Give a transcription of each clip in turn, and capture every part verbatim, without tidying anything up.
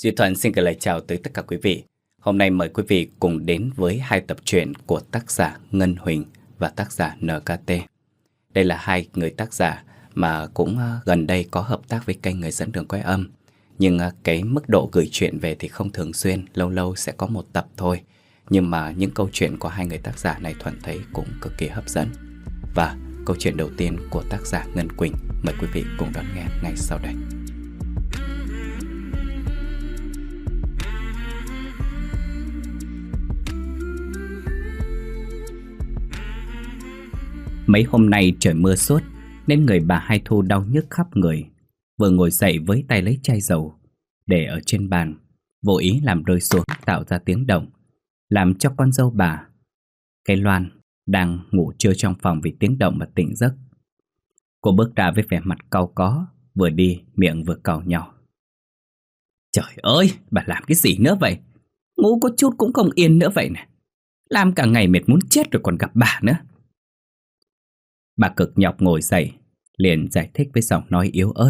Duy Thuận xin gửi lời chào tới tất cả quý vị. Hôm nay mời quý vị cùng đến với hai tập truyện của tác giả Ngân Huỳnh và tác giả en ca tê. Đây là hai người tác giả mà cũng gần đây có hợp tác với kênh Người Dẫn Đường Quay Âm. Nhưng cái mức độ gửi chuyện về thì không thường xuyên, lâu lâu sẽ có một tập thôi. Nhưng mà những câu chuyện của hai người tác giả này Thuận thấy cũng cực kỳ hấp dẫn. Và câu chuyện đầu tiên của tác giả Ngân Quỳnh, mời quý vị cùng đón nghe ngay sau đây. Mấy hôm nay trời mưa suốt nên người bà Hai Thu đau nhức khắp người. Vừa ngồi dậy với tay lấy chai dầu để ở trên bàn, vô ý làm rơi xuống tạo ra tiếng động, làm cho con dâu bà, cái Loan, đang ngủ trưa trong phòng vì tiếng động mà tỉnh giấc. Cô bước ra với vẻ mặt cau có, vừa đi miệng vừa cau nhỏ. Trời ơi, bà làm cái gì nữa vậy? Ngủ có chút cũng không yên nữa vậy nè. Làm cả ngày mệt muốn chết rồi còn gặp bà nữa. Bà cực nhọc ngồi dậy, liền giải thích với giọng nói yếu ớt.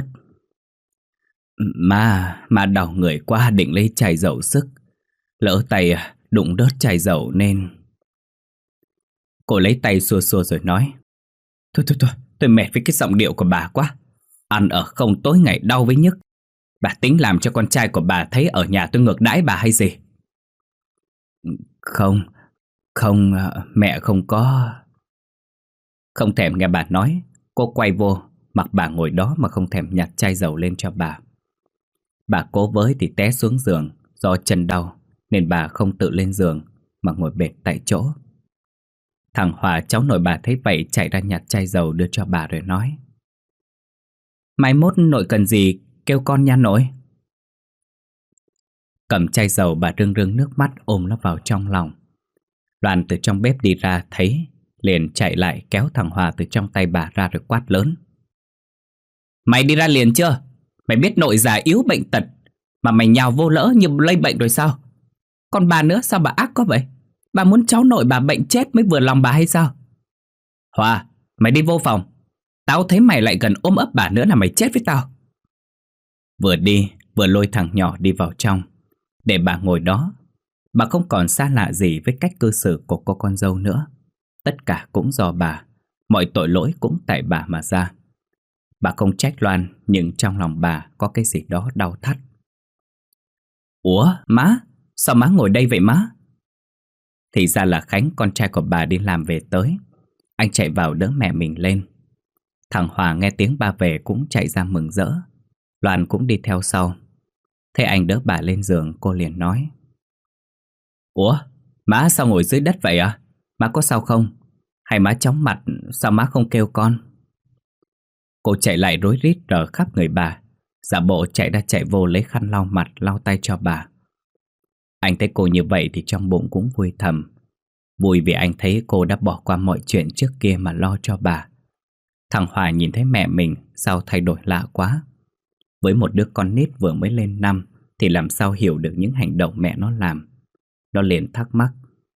Mà, mà đau người quá định lấy chai dầu sức. Lỡ tay đụng đớt chai dầu nên... Cô lấy tay xua xua rồi nói. Thôi thôi thôi, tôi mệt với cái giọng điệu của bà quá. Ăn ở không tối ngày đau với nhức. Bà tính làm cho con trai của bà thấy ở nhà tôi ngược đãi bà hay gì? Không, không, mẹ không có... Không thèm nghe bà nói, cô quay vô, mặc bà ngồi đó mà không thèm nhặt chai dầu lên cho bà. Bà cố với thì té xuống giường, do chân đau nên bà không tự lên giường mà ngồi bệt tại chỗ. Thằng Hòa cháu nội bà thấy vậy chạy ra nhặt chai dầu đưa cho bà rồi nói. Mai mốt nội cần gì kêu con nha nội. Cầm chai dầu bà rưng rưng nước mắt ôm nó vào trong lòng. Loan từ trong bếp đi ra thấy, liền chạy lại kéo thằng Hòa từ trong tay bà ra rồi quát lớn. Mày đi ra liền chưa? Mày biết nội già yếu bệnh tật mà mày nhào vô lỡ như lây bệnh rồi sao? Còn bà nữa sao bà ác quá vậy? Bà muốn cháu nội bà bệnh chết mới vừa lòng bà hay sao? Hòa, mày đi vô phòng. Tao thấy mày lại gần ôm ấp bà nữa là mày chết với tao. Vừa đi vừa lôi thằng nhỏ đi vào trong để bà ngồi đó. Bà không còn xa lạ gì với cách cư xử của cô con dâu nữa. Tất cả cũng do bà, mọi tội lỗi cũng tại bà mà ra. Bà không trách Loan, nhưng trong lòng bà có cái gì đó đau thắt. Ủa, má, sao má ngồi đây vậy má? Thì ra là Khánh, con trai của bà đi làm về tới. Anh chạy vào đỡ mẹ mình lên. Thằng Hòa nghe tiếng ba về cũng chạy ra mừng rỡ. Loan cũng đi theo sau. Thế anh đỡ bà lên giường, cô liền nói. Ủa, má sao ngồi dưới đất vậy à? Má có sao không? Hay má chóng mặt, sao má không kêu con? Cô chạy lại rối rít rờ khắp người bà, giả bộ chạy ra chạy vô lấy khăn lau mặt lau tay cho bà. Anh thấy cô như vậy thì trong bụng cũng vui thầm. Vui vì anh thấy cô đã bỏ qua mọi chuyện trước kia mà lo cho bà. Thằng Hòa nhìn thấy mẹ mình sao thay đổi lạ quá. Với một đứa con nít vừa mới lên năm thì làm sao hiểu được những hành động mẹ nó làm. Nó liền thắc mắc.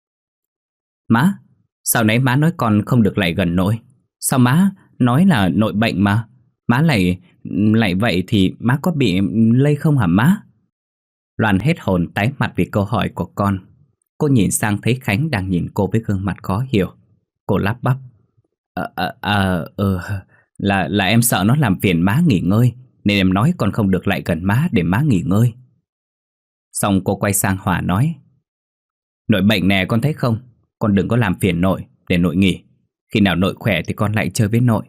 Má, sao nãy má nói con không được lại gần nội? Sao má nói là nội bệnh mà? Má lại lại vậy thì má có bị lây không hả má? Loan hết hồn tái mặt vì câu hỏi của con. Cô nhìn sang thấy Khánh đang nhìn cô với gương mặt khó hiểu. Cô lắp bắp. Ờ, ờ, ờ, ờ, là, là em sợ nó làm phiền má nghỉ ngơi, nên em nói con không được lại gần má để má nghỉ ngơi. Xong cô quay sang Hòa nói. Nội bệnh nè con thấy không? Con đừng có làm phiền nội, để nội nghỉ. Khi nào nội khỏe thì con lại chơi với nội.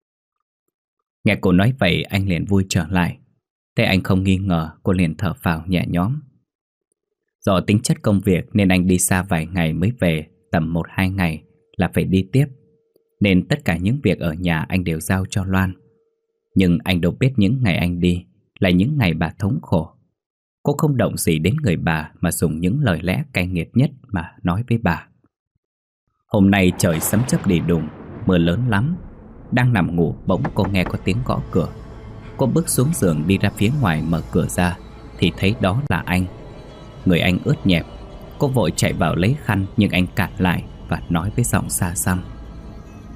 Nghe cô nói vậy anh liền vui trở lại. Thế anh không nghi ngờ, cô liền thở phào nhẹ nhõm. Do tính chất công việc nên anh đi xa vài ngày mới về, tầm một hai ngày là phải đi tiếp. Nên tất cả những việc ở nhà anh đều giao cho Loan. Nhưng anh đâu biết những ngày anh đi là những ngày bà thống khổ. Cô không động gì đến người bà mà dùng những lời lẽ cay nghiệt nhất mà nói với bà. Hôm nay trời sấm chớp đi đùng, mưa lớn lắm. Đang nằm ngủ bỗng cô nghe có tiếng gõ cửa. Cô bước xuống giường đi ra phía ngoài mở cửa ra thì thấy đó là anh. Người anh ướt nhẹp. Cô vội chạy vào lấy khăn nhưng anh cản lại và nói với giọng xa xăm.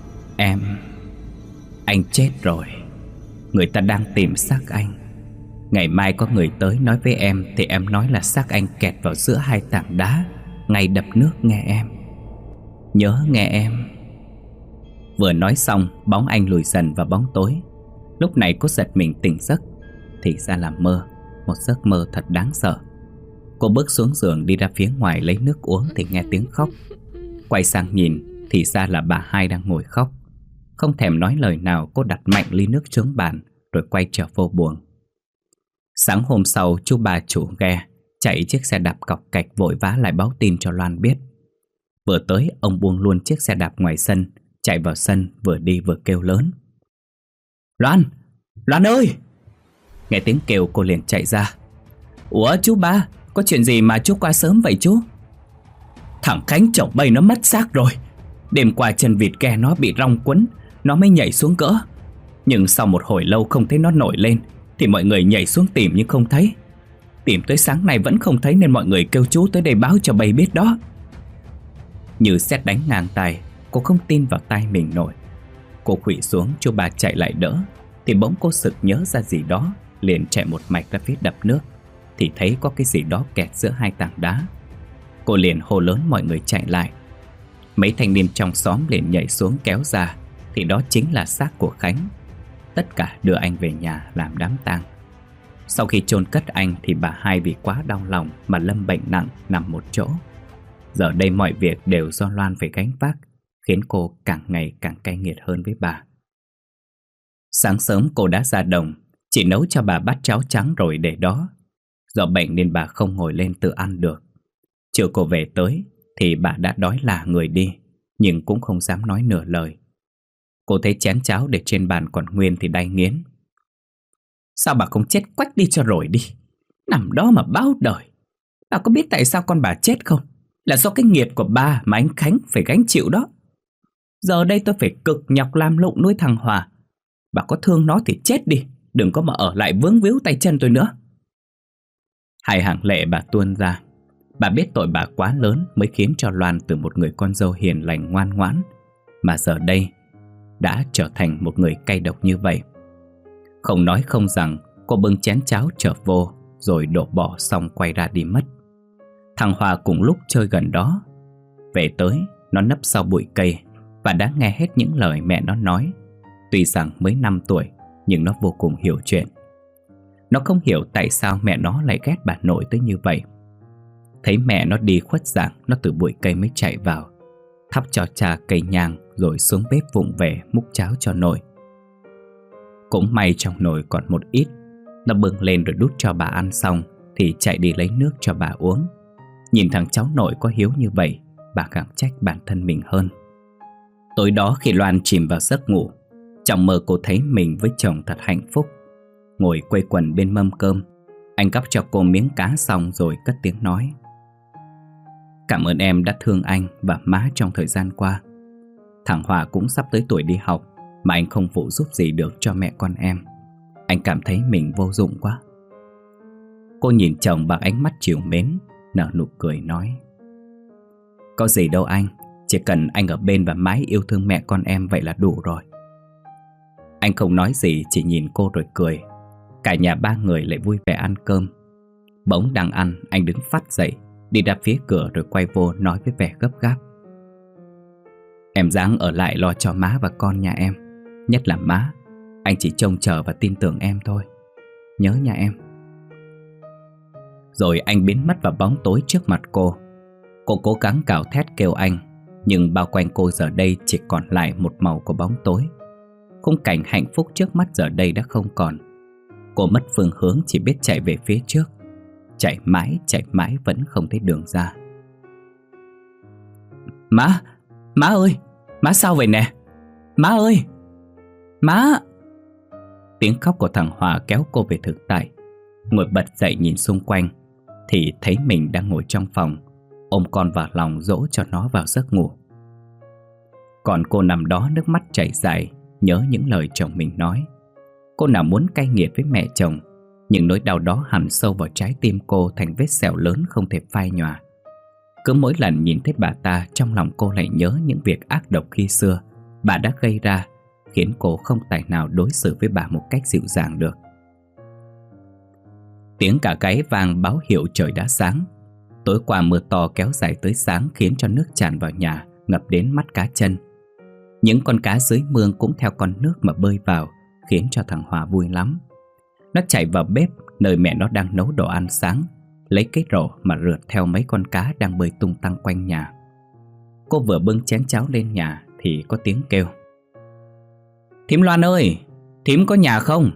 Em... Anh chết rồi. Người ta đang tìm xác anh. Ngày mai có người tới nói với em thì em nói là xác anh kẹt vào giữa hai tảng đá ngay đập nước nghe em. Nhớ nghe em. Vừa nói xong, bóng anh lùi dần vào bóng tối. Lúc này cô giật mình tỉnh giấc. Thì ra là mơ, một giấc mơ thật đáng sợ. Cô bước xuống giường đi ra phía ngoài lấy nước uống thì nghe tiếng khóc. Quay sang nhìn thì ra là bà hai đang ngồi khóc. Không thèm nói lời nào, cô đặt mạnh ly nước xuống bàn rồi quay trở vô buồng. Sáng hôm sau, chú bà chủ ghe chạy chiếc xe đạp cọc cạch vội vã lại báo tin cho Loan biết. Vừa tới, ông buông luôn chiếc xe đạp ngoài sân, chạy vào sân vừa đi vừa kêu lớn: Loan! Loan ơi! Nghe tiếng kêu cô liền chạy ra. Ủa chú ba, có chuyện gì mà chú qua sớm vậy chú? Thằng Khánh chồng bay nó mất xác rồi. Đêm qua chân vịt ghe nó bị rong quấn, nó mới nhảy xuống cỡ. Nhưng sau một hồi lâu không thấy nó nổi lên thì mọi người nhảy xuống tìm nhưng không thấy. Tìm tới sáng nay vẫn không thấy nên mọi người kêu chú tới đây báo cho bay biết đó. Như sét đánh ngang tai, cô không tin vào tai mình nổi. Cô khuỵu xuống, chú bà chạy lại đỡ thì bỗng cô sực nhớ ra gì đó, liền chạy một mạch ra phía đập nước thì thấy có cái gì đó kẹt giữa hai tảng đá. Cô liền hô lớn mọi người chạy lại. Mấy thanh niên trong xóm liền nhảy xuống kéo ra thì đó chính là xác của Khánh. Tất cả đưa anh về nhà làm đám tang. Sau khi chôn cất anh thì bà hai vì quá đau lòng mà lâm bệnh nặng nằm một chỗ. Giờ đây mọi việc đều do Loan phải gánh vác, khiến cô càng ngày càng cay nghiệt hơn với bà. Sáng sớm cô đã ra đồng, chỉ nấu cho bà bát cháo trắng rồi để đó. Do bệnh nên bà không ngồi lên tự ăn được. Chiều cô về tới thì bà đã đói lả người đi, nhưng cũng không dám nói nửa lời. Cô thấy chén cháo để trên bàn còn nguyên thì đay nghiến. Sao bà không chết quách đi cho rồi đi, nằm đó mà báo đời. Bà có biết tại sao con bà chết không? Là do cái nghiệp của bà mà anh Khánh phải gánh chịu đó. Giờ đây tôi phải cực nhọc làm lụng nuôi thằng Hòa. Bà có thương nó thì chết đi, đừng có mà ở lại vướng víu tay chân tôi nữa. Hai hàng lệ bà tuôn ra. Bà biết tội bà quá lớn mới khiến cho Loan từ một người con dâu hiền lành ngoan ngoãn mà giờ đây đã trở thành một người cay độc như vậy. Không nói không rằng, cô bưng chén cháo trở vô rồi đổ bỏ xong quay ra đi mất. Thằng Hòa cùng lúc chơi gần đó. Về tới, nó nấp sau bụi cây và đã nghe hết những lời mẹ nó nói. Tuy rằng mới năm tuổi nhưng nó vô cùng hiểu chuyện. Nó không hiểu tại sao mẹ nó lại ghét bà nội tới như vậy. Thấy mẹ nó đi khuất dạng, nó từ bụi cây mới chạy vào, thắp cho cha cây nhang rồi xuống bếp vụng về múc cháo cho nội. Cũng may trong nồi còn một ít, nó bưng lên rồi đút cho bà ăn xong thì chạy đi lấy nước cho bà uống. Nhìn thằng cháu nội có hiếu như vậy, bà càng trách bản thân mình hơn. Tối đó khi Loan chìm vào giấc ngủ, trong mơ cô thấy mình với chồng thật hạnh phúc. Ngồi quây quần bên mâm cơm, anh gắp cho cô miếng cá xong rồi cất tiếng nói: Cảm ơn em đã thương anh và má trong thời gian qua. Thằng Hòa cũng sắp tới tuổi đi học mà anh không phụ giúp gì được cho mẹ con em. Anh cảm thấy mình vô dụng quá. Cô nhìn chồng bằng ánh mắt trìu mến, nở nụ cười nói: Có gì đâu anh, chỉ cần anh ở bên và mãi yêu thương mẹ con em vậy là đủ rồi. Anh không nói gì, chỉ nhìn cô rồi cười. Cả nhà ba người lại vui vẻ ăn cơm. Bỗng đang ăn, anh đứng phắt dậy, đi ra phía cửa rồi quay vô nói với vẻ gấp gáp: Em ráng ở lại lo cho má và con nhà em. Nhất là má, anh chỉ trông chờ và tin tưởng em thôi. Nhớ nhà em. Rồi anh biến mất vào bóng tối trước mặt cô. Cô cố gắng gào thét kêu anh, nhưng bao quanh cô giờ đây chỉ còn lại một màu của bóng tối. Khung cảnh hạnh phúc trước mắt giờ đây đã không còn. Cô mất phương hướng, chỉ biết chạy về phía trước. Chạy mãi, chạy mãi vẫn không thấy đường ra. Má, má ơi, má sao vậy nè? Má ơi, má! Tiếng khóc của thằng Hòa kéo cô về thực tại. Ngồi bật dậy nhìn xung quanh thì thấy mình đang ngồi trong phòng, ôm con vào lòng dỗ cho nó vào giấc ngủ. Còn cô nằm đó nước mắt chảy dài, nhớ những lời chồng mình nói. Cô nào muốn cay nghiệt với mẹ chồng, nhưng nỗi đau đó hằn sâu vào trái tim cô thành vết sẹo lớn không thể phai nhòa. Cứ mỗi lần nhìn thấy bà ta, trong lòng cô lại nhớ những việc ác độc khi xưa bà đã gây ra, khiến cô không tài nào đối xử với bà một cách dịu dàng được. Tiếng cà gáy vang báo hiệu trời đã sáng. Tối qua mưa to kéo dài tới sáng khiến cho nước tràn vào nhà, ngập đến mắt cá chân. Những con cá dưới mương cũng theo con nước mà bơi vào, khiến cho thằng Hòa vui lắm. Nó chạy vào bếp nơi mẹ nó đang nấu đồ ăn sáng, lấy cái rổ mà rượt theo mấy con cá đang bơi tung tăng quanh nhà. Cô vừa bưng chén cháo lên nhà thì có tiếng kêu: "Thím Loan ơi, thím có nhà không?"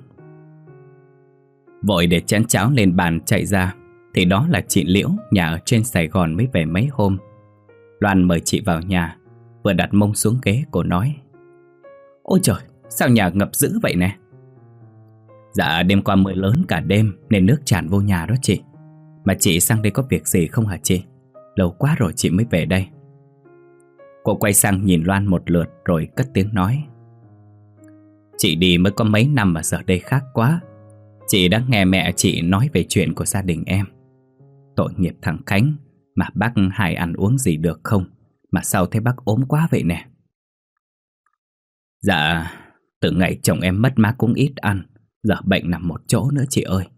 Vội để chén cháo lên bàn chạy ra thì đó là chị Liễu, nhà ở trên Sài Gòn mới về mấy hôm. Loan mời chị vào nhà. Vừa đặt mông xuống ghế, cô nói: "Ôi trời, sao nhà ngập dữ vậy nè?" "Dạ đêm qua mưa lớn cả đêm nên nước tràn vô nhà đó chị. Mà chị sang đây có việc gì không hả chị? Lâu quá rồi chị mới về đây." Cô quay sang nhìn Loan một lượt rồi cất tiếng nói: "Chị đi mới có mấy năm mà giờ đây khác quá. Chị đã nghe mẹ chị nói về chuyện của gia đình em. Tội nghiệp thằng Khánh, mà bác Hải ăn uống gì được không? Mà sao thấy bác ốm quá vậy nè?" "Dạ, từ ngày chồng em mất má cũng ít ăn, giờ bệnh nằm một chỗ nữa chị ơi."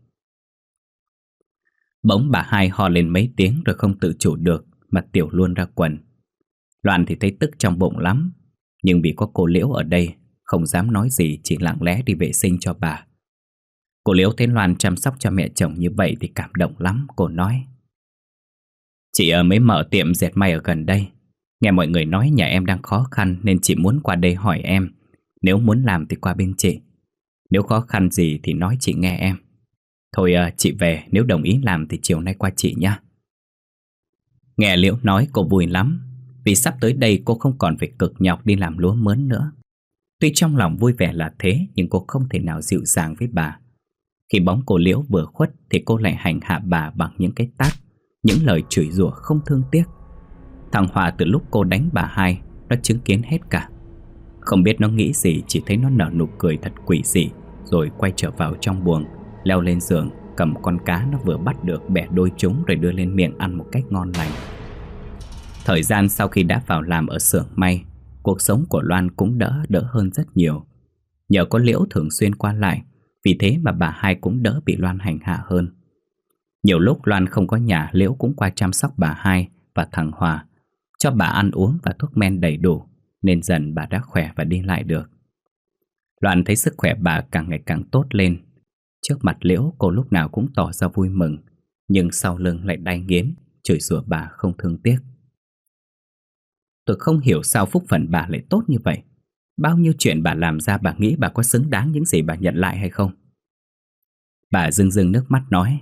Bỗng bà Hai ho lên mấy tiếng rồi không tự chủ được mà tiểu luôn ra quần. Loan thì thấy tức trong bụng lắm, nhưng vì có cô Liễu ở đây không dám nói gì, chỉ lặng lẽ đi vệ sinh cho bà. Cô Liễu thấy Loan chăm sóc cho mẹ chồng như vậy thì cảm động lắm. Cô nói: "Chị ở mới mở tiệm dệt may ở gần đây. Nghe mọi người nói nhà em đang khó khăn nên chị muốn qua đây hỏi em. Nếu muốn làm thì qua bên chị. Nếu khó khăn gì thì nói chị nghe em. Thôi à, chị về, nếu đồng ý làm thì chiều nay qua chị nha." Nghe Liễu nói cô vui lắm, vì sắp tới đây cô không còn phải cực nhọc đi làm lúa mướn nữa. Tuy trong lòng vui vẻ là thế, nhưng cô không thể nào dịu dàng với bà. Khi bóng cô Liễu vừa khuất thì cô lại hành hạ bà bằng những cái tát, những lời chửi rủa không thương tiếc. Thằng Hòa từ lúc cô đánh bà Hai, nó chứng kiến hết cả. Không biết nó nghĩ gì, chỉ thấy nó nở nụ cười thật quỷ dị, rồi quay trở vào trong buồng, leo lên giường, cầm con cá nó vừa bắt được, bẻ đôi chúng rồi đưa lên miệng ăn một cách ngon lành. Thời gian sau khi đã vào làm ở xưởng may, cuộc sống của Loan cũng đỡ đỡ hơn rất nhiều. Nhờ có Liễu thường xuyên qua lại, vì thế mà bà Hai cũng đỡ bị Loan hành hạ hơn. Nhiều lúc Loan không có nhà, Liễu cũng qua chăm sóc bà Hai và thằng Hòa, cho bà ăn uống và thuốc men đầy đủ, nên dần bà đã khỏe và đi lại được. Loan thấy sức khỏe bà càng ngày càng tốt lên. Trước mặt Liễu cô lúc nào cũng tỏ ra vui mừng, nhưng sau lưng lại đay nghiến, chửi rủa bà không thương tiếc. Tôi không hiểu sao phúc phận bà lại tốt như vậy. Bao nhiêu chuyện bà làm ra, bà nghĩ bà có xứng đáng những gì bà nhận lại hay không? Bà rưng rưng nước mắt nói: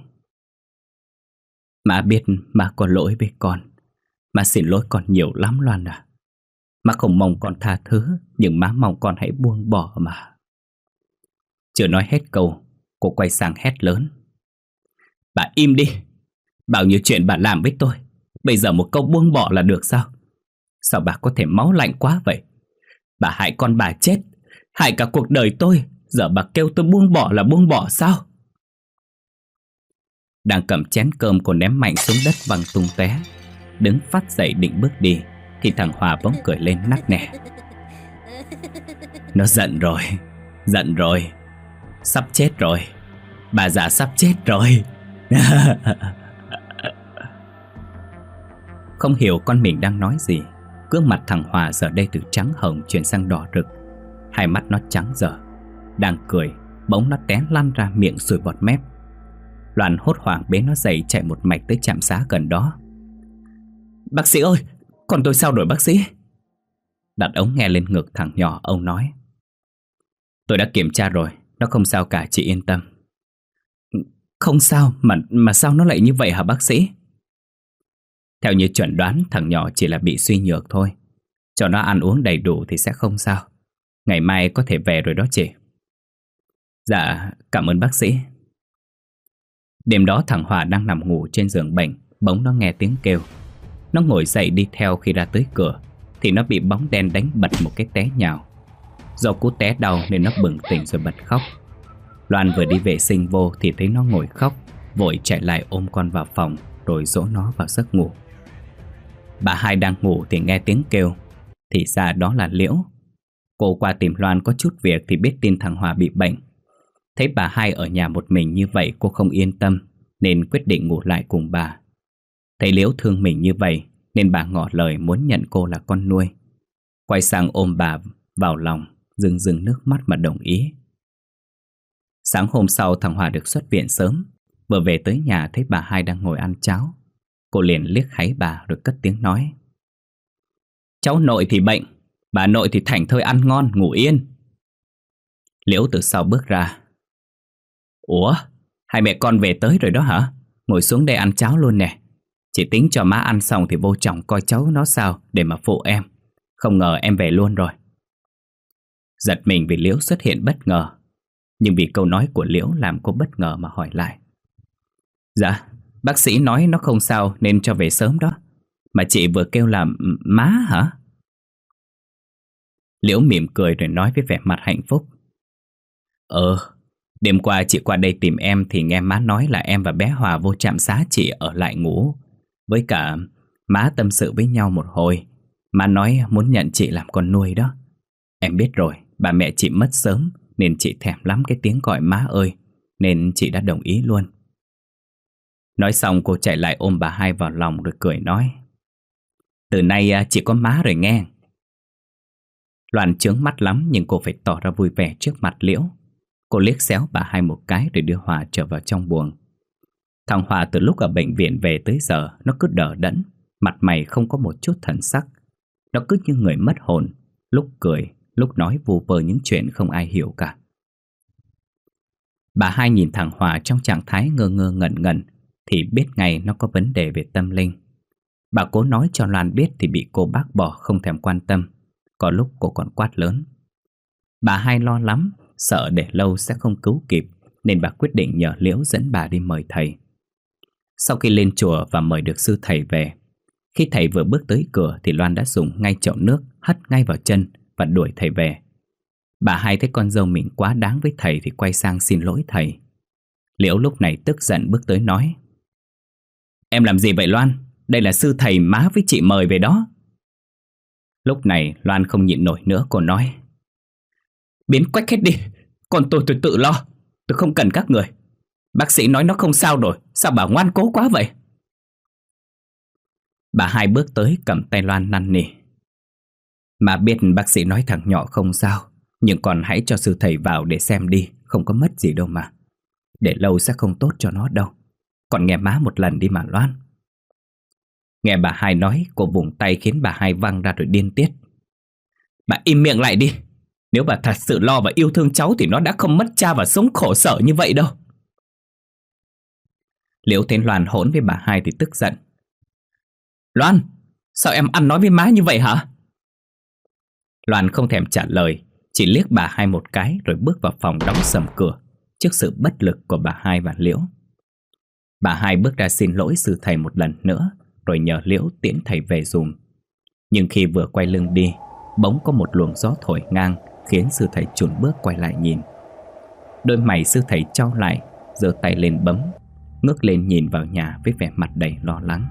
"Má biết má có lỗi với con. Má xin lỗi con nhiều lắm Loan à. Má không mong con tha thứ, nhưng má mong con hãy buông bỏ mà." Chưa nói hết câu, cô quay sang hét lớn: "Bà im đi! Bao nhiêu chuyện bà làm với tôi, bây giờ một câu buông bỏ là được sao? Sao bà có thể máu lạnh quá vậy? Bà hại con bà chết, hại cả cuộc đời tôi, giờ bà kêu tôi buông bỏ là buông bỏ sao?" Đang cầm chén cơm cô ném mạnh xuống đất văng tung té. Đứng phát dậy định bước đi thì thằng Hòa bỗng cười lên nắc nẻ: "Nó giận rồi, giận rồi. Sắp chết rồi, bà già sắp chết rồi." Không hiểu con mình đang nói gì, gương mặt thằng Hòa giờ đây từ trắng hồng chuyển sang đỏ rực. Hai mắt nó trắng dở. Đang cười, bỗng nó té lăn ra, miệng sùi bọt mép. Loan hốt hoảng bế nó dậy, chạy một mạch tới trạm xá gần đó. "Bác sĩ ơi, con tôi sao rồi bác sĩ?" Đặt ống nghe lên ngực thằng nhỏ, ông nói: "Tôi đã kiểm tra rồi, nó không sao cả, chị yên tâm." "Không sao, mà, mà sao nó lại như vậy hả bác sĩ?" "Theo như chuẩn đoán, thằng nhỏ chỉ là bị suy nhược thôi. Cho nó ăn uống đầy đủ thì sẽ không sao. Ngày mai có thể về rồi đó chị." "Dạ, cảm ơn bác sĩ." Đêm đó thằng Hòa đang nằm ngủ trên giường bệnh, bỗng nó nghe tiếng kêu. Nó ngồi dậy đi theo, khi ra tới cửa thì nó bị bóng đen đánh bật một cái té nhào. Do cú té đau nên nó bừng tỉnh rồi bật khóc. Loan vừa đi vệ sinh vô thì thấy nó ngồi khóc, vội chạy lại ôm con vào phòng rồi dỗ nó vào giấc ngủ. Bà Hai đang ngủ thì nghe tiếng kêu, thì ra đó là Liễu. Cô qua tìm Loan có chút việc thì biết tin thằng Hòa bị bệnh. Thấy bà Hai ở nhà một mình như vậy cô không yên tâm, nên quyết định ngủ lại cùng bà. Thấy Liễu thương mình như vậy nên bà ngỏ lời muốn nhận cô là con nuôi. Quay sang ôm bà vào lòng, rưng rưng nước mắt mà đồng ý. Sáng hôm sau thằng Hòa được xuất viện sớm. Vừa về tới nhà thấy bà hai đang ngồi ăn cháo. Cô liền liếc háy bà rồi cất tiếng nói: cháu nội thì bệnh, bà nội thì thảnh thơi ăn ngon ngủ yên. Liễu từ sau bước ra. Ủa, hai mẹ con về tới rồi đó hả? Ngồi xuống đây ăn cháo luôn nè. Chỉ tính cho má ăn xong thì vô chồng coi cháu nó sao để mà phụ em. Không ngờ em về luôn rồi. Giật mình vì Liễu xuất hiện bất ngờ, nhưng vì câu nói của Liễu làm cô bất ngờ mà hỏi lại. Dạ, bác sĩ nói nó không sao nên cho về sớm đó. Mà chị vừa kêu là má hả? Liễu mỉm cười rồi nói với vẻ mặt hạnh phúc. Ờ, đêm qua chị qua đây tìm em thì nghe má nói là em và bé Hòa vô trạm xá chị ở lại ngủ. Với cả má tâm sự với nhau một hồi. Má nói muốn nhận chị làm con nuôi đó. Em biết rồi, bà mẹ chị mất sớm nên chị thèm lắm cái tiếng gọi má ơi, nên chị đã đồng ý luôn. Nói xong cô chạy lại ôm bà hai vào lòng rồi cười nói: từ nay chị có má rồi nghe. Loan chướng mắt lắm nhưng cô phải tỏ ra vui vẻ trước mặt Liễu. Cô liếc xéo bà hai một cái rồi đưa Hòa trở vào trong buồng. Thằng Hòa từ lúc ở bệnh viện về tới giờ nó cứ đờ đẫn, mặt mày không có một chút thần sắc. Nó cứ như người mất hồn, lúc cười, lúc nói vu vơ những chuyện không ai hiểu cả. Bà hai nhìn thằng Hòa trong trạng thái ngơ ngơ ngẩn ngẩn thì biết ngay nó có vấn đề về tâm linh. Bà cố nói cho Loan biết thì bị cô bác bỏ không thèm quan tâm. Có lúc cô còn quát lớn. Bà hai lo lắm, sợ để lâu sẽ không cứu kịp, nên bà quyết định nhờ Liễu dẫn bà đi mời thầy. Sau khi lên chùa và mời được sư thầy về, khi thầy vừa bước tới cửa thì Loan đã dùng ngay chậu nước hất ngay vào chân và đuổi thầy về. Bà hai thấy con dâu mình quá đáng với thầy thì quay sang xin lỗi thầy. Liễu lúc này tức giận bước tới nói: em làm gì vậy Loan? Đây là sư thầy má với chị mời về đó. Lúc này Loan không nhịn nổi nữa, cô nói: biến quách hết đi, còn tôi tôi tự lo, tôi không cần các người. Bác sĩ nói nó không sao rồi, sao bà ngoan cố quá vậy? Bà hai bước tới cầm tay Loan năn nỉ: mà biết bác sĩ nói thằng nhỏ không sao, nhưng còn hãy cho sư thầy vào để xem đi, không có mất gì đâu mà. Để lâu sẽ không tốt cho nó đâu. Còn nghe má một lần đi mà Loan. Nghe bà hai nói, cô vùng tay khiến bà hai văng ra rồi điên tiết: bà im miệng lại đi. Nếu bà thật sự lo và yêu thương cháu thì nó đã không mất cha và sống khổ sở như vậy đâu. Liễu thấy Loan hỗn với bà hai thì tức giận: Loan, sao em ăn nói với má như vậy hả? Loan không thèm trả lời, chỉ liếc bà hai một cái rồi bước vào phòng đóng sầm cửa trước sự bất lực của bà hai và Liễu. Bà hai bước ra xin lỗi sư thầy một lần nữa rồi nhờ Liễu tiễn thầy về dùm. Nhưng khi vừa quay lưng đi, bỗng có một luồng gió thổi ngang khiến sư thầy chùn bước quay lại nhìn. Đôi mày sư thầy chau lại, giơ tay lên bấm, ngước lên nhìn vào nhà với vẻ mặt đầy lo lắng.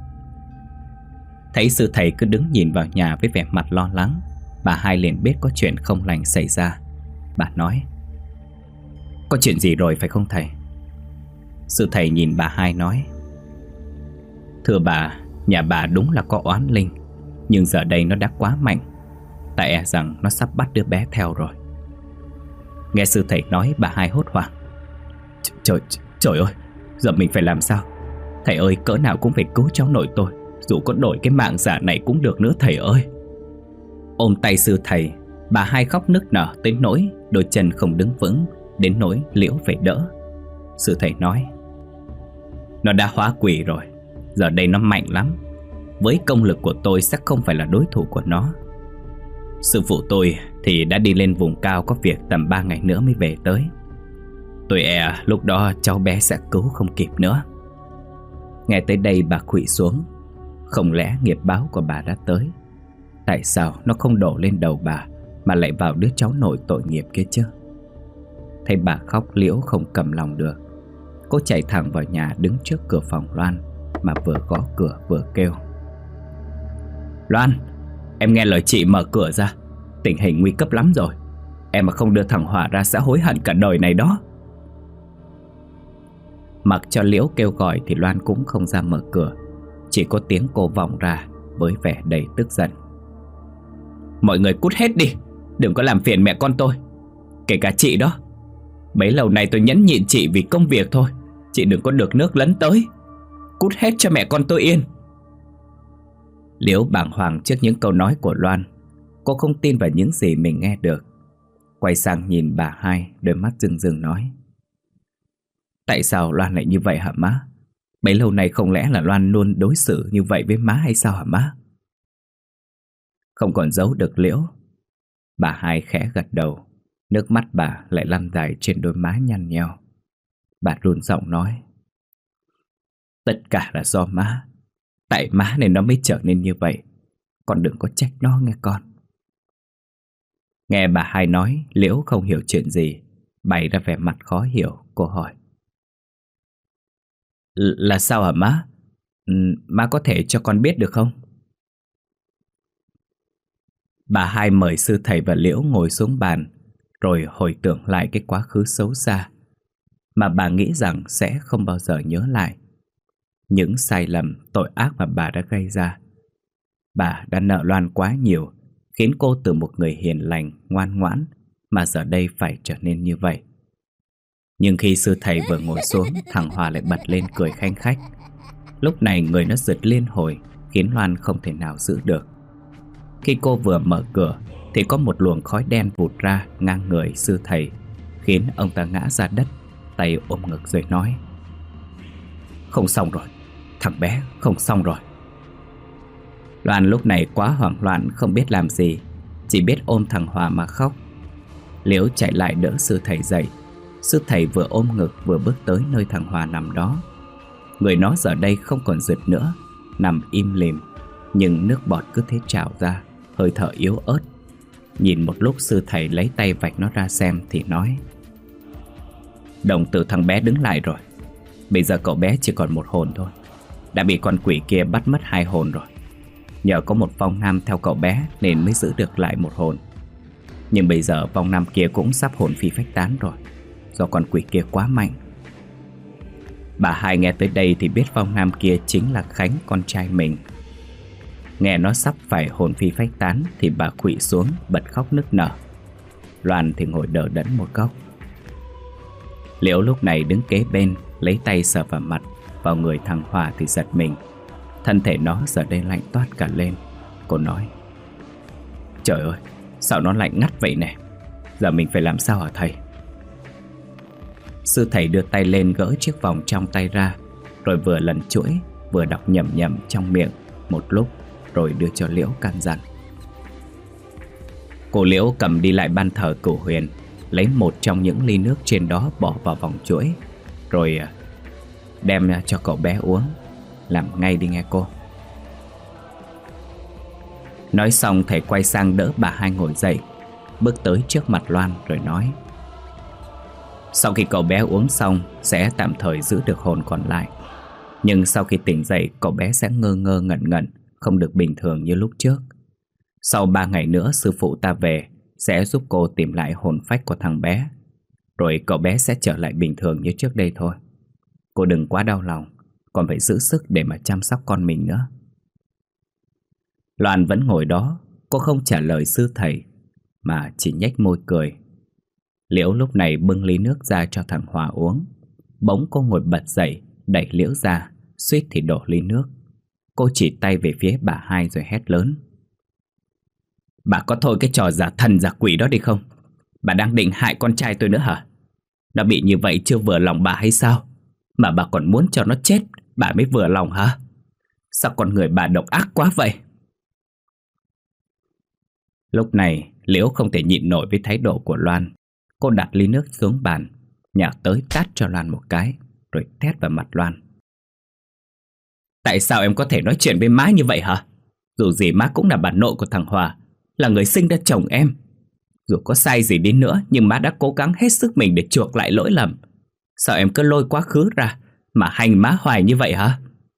Thấy sư thầy cứ đứng nhìn vào nhà với vẻ mặt lo lắng, bà hai liền biết có chuyện không lành xảy ra. Bà nói: có chuyện gì rồi phải không thầy? Sư thầy nhìn bà hai nói: thưa bà, nhà bà đúng là có oán linh, nhưng giờ đây nó đã quá mạnh. Ta e rằng nó sắp bắt đứa bé theo rồi. Nghe sư thầy nói, bà hai hốt hoảng: Trời, trời ơi, giờ mình phải làm sao? Thầy ơi, cỡ nào cũng phải cứu cháu nội tôi, dù có đổi cái mạng giả này cũng được nữa thầy ơi. Ôm tay sư thầy, bà hai khóc nức nở tới nỗi đôi chân không đứng vững, đến nỗi Liễu phải đỡ. Sư thầy nói: nó đã hóa quỷ rồi, giờ đây nó mạnh lắm. Với công lực của tôi sẽ không phải là đối thủ của nó. Sư phụ tôi thì đã đi lên vùng cao có việc tầm ba ngày nữa mới về tới. Tôi e lúc đó cháu bé sẽ cứu không kịp nữa. Nghe tới đây bà khuỵu xuống. Không lẽ nghiệp báo của bà đã tới? Tại sao nó không đổ lên đầu bà mà lại vào đứa cháu nội tội nghiệp kia chứ? Thấy bà khóc, Liễu không cầm lòng được. Cô chạy thẳng vào nhà đứng trước cửa phòng Loan mà vừa gõ cửa vừa kêu: Loan, em nghe lời chị mở cửa ra. Tình hình nguy cấp lắm rồi. Em mà không đưa thằng Hòa ra sẽ hối hận cả đời này đó. Mặc cho Liễu kêu gọi thì Loan cũng không ra mở cửa. Chỉ có tiếng cô vọng ra với vẻ đầy tức giận. Mọi người cút hết đi, đừng có làm phiền mẹ con tôi. Kể cả chị đó. Bấy lâu nay tôi nhẫn nhịn chị vì công việc thôi. Chị đừng có được nước lấn tới. Cút hết cho mẹ con tôi yên. Liễu bàng hoàng trước những câu nói của Loan. Cô không tin vào những gì mình nghe được. Quay sang nhìn bà hai, đôi mắt rưng rưng nói. Tại sao Loan lại như vậy hả má? Bấy lâu nay không lẽ là Loan luôn đối xử như vậy với má hay sao hả má? Không còn giấu được Liễu. Bà hai khẽ gật đầu. Nước mắt bà lại lăn dài trên đôi má nhăn nheo. Bà run giọng nói. Tất cả là do má. Tại má nên nó mới trở nên như vậy. Con đừng có trách nó nghe con. Nghe bà hai nói, Liễu không hiểu chuyện gì, bày ra vẻ mặt khó hiểu. Cô hỏi. Là sao hả má? Ừ, má có thể cho con biết được không? Bà hai mời sư thầy và Liễu ngồi xuống bàn, rồi hồi tưởng lại cái quá khứ xấu xa mà bà nghĩ rằng sẽ không bao giờ nhớ lại. Những sai lầm, tội ác mà bà đã gây ra. Bà đã nợ Loan quá nhiều, khiến cô từ một người hiền lành, ngoan ngoãn mà giờ đây phải trở nên như vậy. Nhưng khi sư thầy vừa ngồi xuống, thằng Hòa lại bật lên cười khanh khách. Lúc này người nó giật liên hồi, khiến Loan không thể nào giữ được. Khi cô vừa mở cửa thì có một luồng khói đen vụt ra ngang người sư thầy, khiến ông ta ngã ra đất, tay ôm ngực rồi nói. Không xong rồi, thằng bé không xong rồi. Loan lúc này quá hoảng loạn, không biết làm gì, chỉ biết ôm thằng Hòa mà khóc. Liễu chạy lại đỡ sư thầy dậy. Sư thầy vừa ôm ngực vừa bước tới nơi thằng Hòa nằm đó. Người nó giờ đây không còn giật nữa, nằm im lìm, nhưng nước bọt cứ thế trào ra, hơi thở yếu ớt. Nhìn một lúc sư thầy lấy tay vạch nó ra xem thì nói. Đồng tử thằng bé đứng lại rồi. Bây giờ cậu bé chỉ còn một hồn thôi. Đã bị con quỷ kia bắt mất hai hồn rồi. Nhờ có một vong nam theo cậu bé nên mới giữ được lại một hồn. Nhưng bây giờ vong nam kia cũng sắp hồn phi phách tán rồi, do con quỷ kia quá mạnh. Bà hai nghe tới đây thì biết vong nam kia chính là Khánh, con trai mình. Nghe nó sắp phải hồn phi phách tán thì bà khuỵu xuống bật khóc nức nở. Loan thì ngồi đờ đẫn một góc. Liễu lúc này đứng kế bên, lấy tay sờ vào mặt, vào người thằng Hòa thì giật mình. Thân thể nó giờ đây lạnh toát cả lên. Cô nói. Trời ơi, sao nó lạnh ngắt vậy nè? Giờ mình phải làm sao hả thầy? Sư thầy đưa tay lên gỡ chiếc vòng trong tay ra, rồi vừa lần chuỗi vừa đọc nhẩm nhẩm trong miệng một lúc, rồi đưa cho Liễu căn dặn. Cô Liễu cầm đi lại ban thờ Cửu Huyền, lấy một trong những ly nước trên đó bỏ vào vòng chuỗi, rồi đem cho cậu bé uống. Làm ngay đi nghe cô. Nói xong thầy quay sang đỡ bà hai ngồi dậy, bước tới trước mặt Loan rồi nói. Sau khi cậu bé uống xong sẽ tạm thời giữ được hồn còn lại. Nhưng sau khi tỉnh dậy cậu bé sẽ ngơ ngơ ngẩn ngẩn, không được bình thường như lúc trước. Sau ba ngày nữa sư phụ ta về sẽ giúp cô tìm lại hồn phách của thằng bé, rồi cậu bé sẽ trở lại bình thường như trước đây thôi. Cô đừng quá đau lòng, còn phải giữ sức để mà chăm sóc con mình nữa. Loan vẫn ngồi đó, cô không trả lời sư thầy mà chỉ nhếch môi cười. Liễu lúc này bưng ly nước ra cho thằng Hòa uống. Bỗng cô ngồi bật dậy, đẩy Liễu ra, suýt thì đổ ly nước. Cô chỉ tay về phía bà hai rồi hét lớn. Bà có thôi cái trò giả thần giả quỷ đó đi không? Bà đang định hại con trai tôi nữa hả? Nó bị như vậy chưa vừa lòng bà hay sao? Mà bà còn muốn cho nó chết, bà mới vừa lòng hả? Sao con người bà độc ác quá vậy? Lúc này Liễu không thể nhịn nổi với thái độ của Loan. Cô đặt ly nước xuống bàn, nhào tới tát cho Loan một cái, rồi thét vào mặt Loan. Tại sao em có thể nói chuyện với má như vậy hả? Dù gì má cũng là bà nội của thằng Hòa, là người sinh ra chồng em. Dù có sai gì đi nữa, nhưng má đã cố gắng hết sức mình để chuộc lại lỗi lầm. Sao em cứ lôi quá khứ ra mà hành má hoài như vậy hả?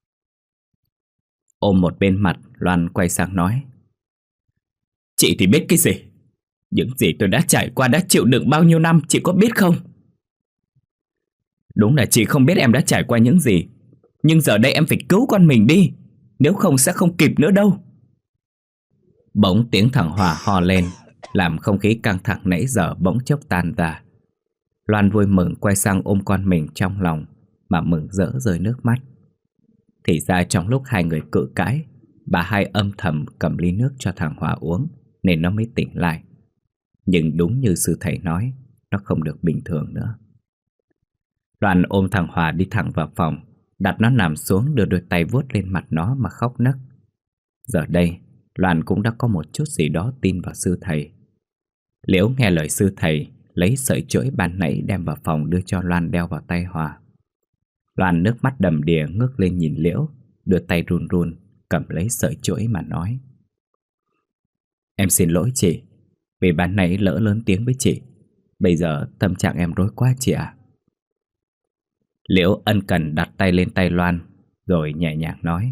Ôm một bên mặt, Loan quay sang nói. Chị thì biết cái gì? Những gì tôi đã trải qua, đã chịu đựng bao nhiêu năm, chị có biết không? Đúng là chị không biết em đã trải qua những gì, nhưng giờ đây em phải cứu con mình đi, nếu không sẽ không kịp nữa đâu. Bỗng tiếng thằng Hòa ho lên, làm không khí căng thẳng nãy giờ bỗng chốc tan ra. Loan vui mừng quay sang ôm con mình trong lòng, mà mừng rỡ rơi nước mắt. Thì ra trong lúc hai người cự cãi, bà hai âm thầm cầm ly nước cho thằng Hòa uống, nên nó mới tỉnh lại. Nhưng đúng như sư thầy nói, nó không được bình thường nữa. Loan ôm thằng Hòa đi thẳng vào phòng, đặt nó nằm xuống, đưa đôi tay vuốt lên mặt nó mà khóc nấc. Giờ đây Loan cũng đã có một chút gì đó tin vào sư thầy. Liễu nghe lời sư thầy, lấy sợi chuỗi ban nãy đem vào phòng đưa cho Loan đeo vào tay Hòa. Loan nước mắt đầm đìa ngước lên nhìn Liễu, đưa tay run run cầm lấy sợi chuỗi mà nói: Em xin lỗi chị, vì ban nãy lỡ lớn tiếng với chị. Bây giờ tâm trạng em rối quá chị ạ. Liễu ân cần đặt tay lên tay Loan, rồi nhẹ nhàng nói: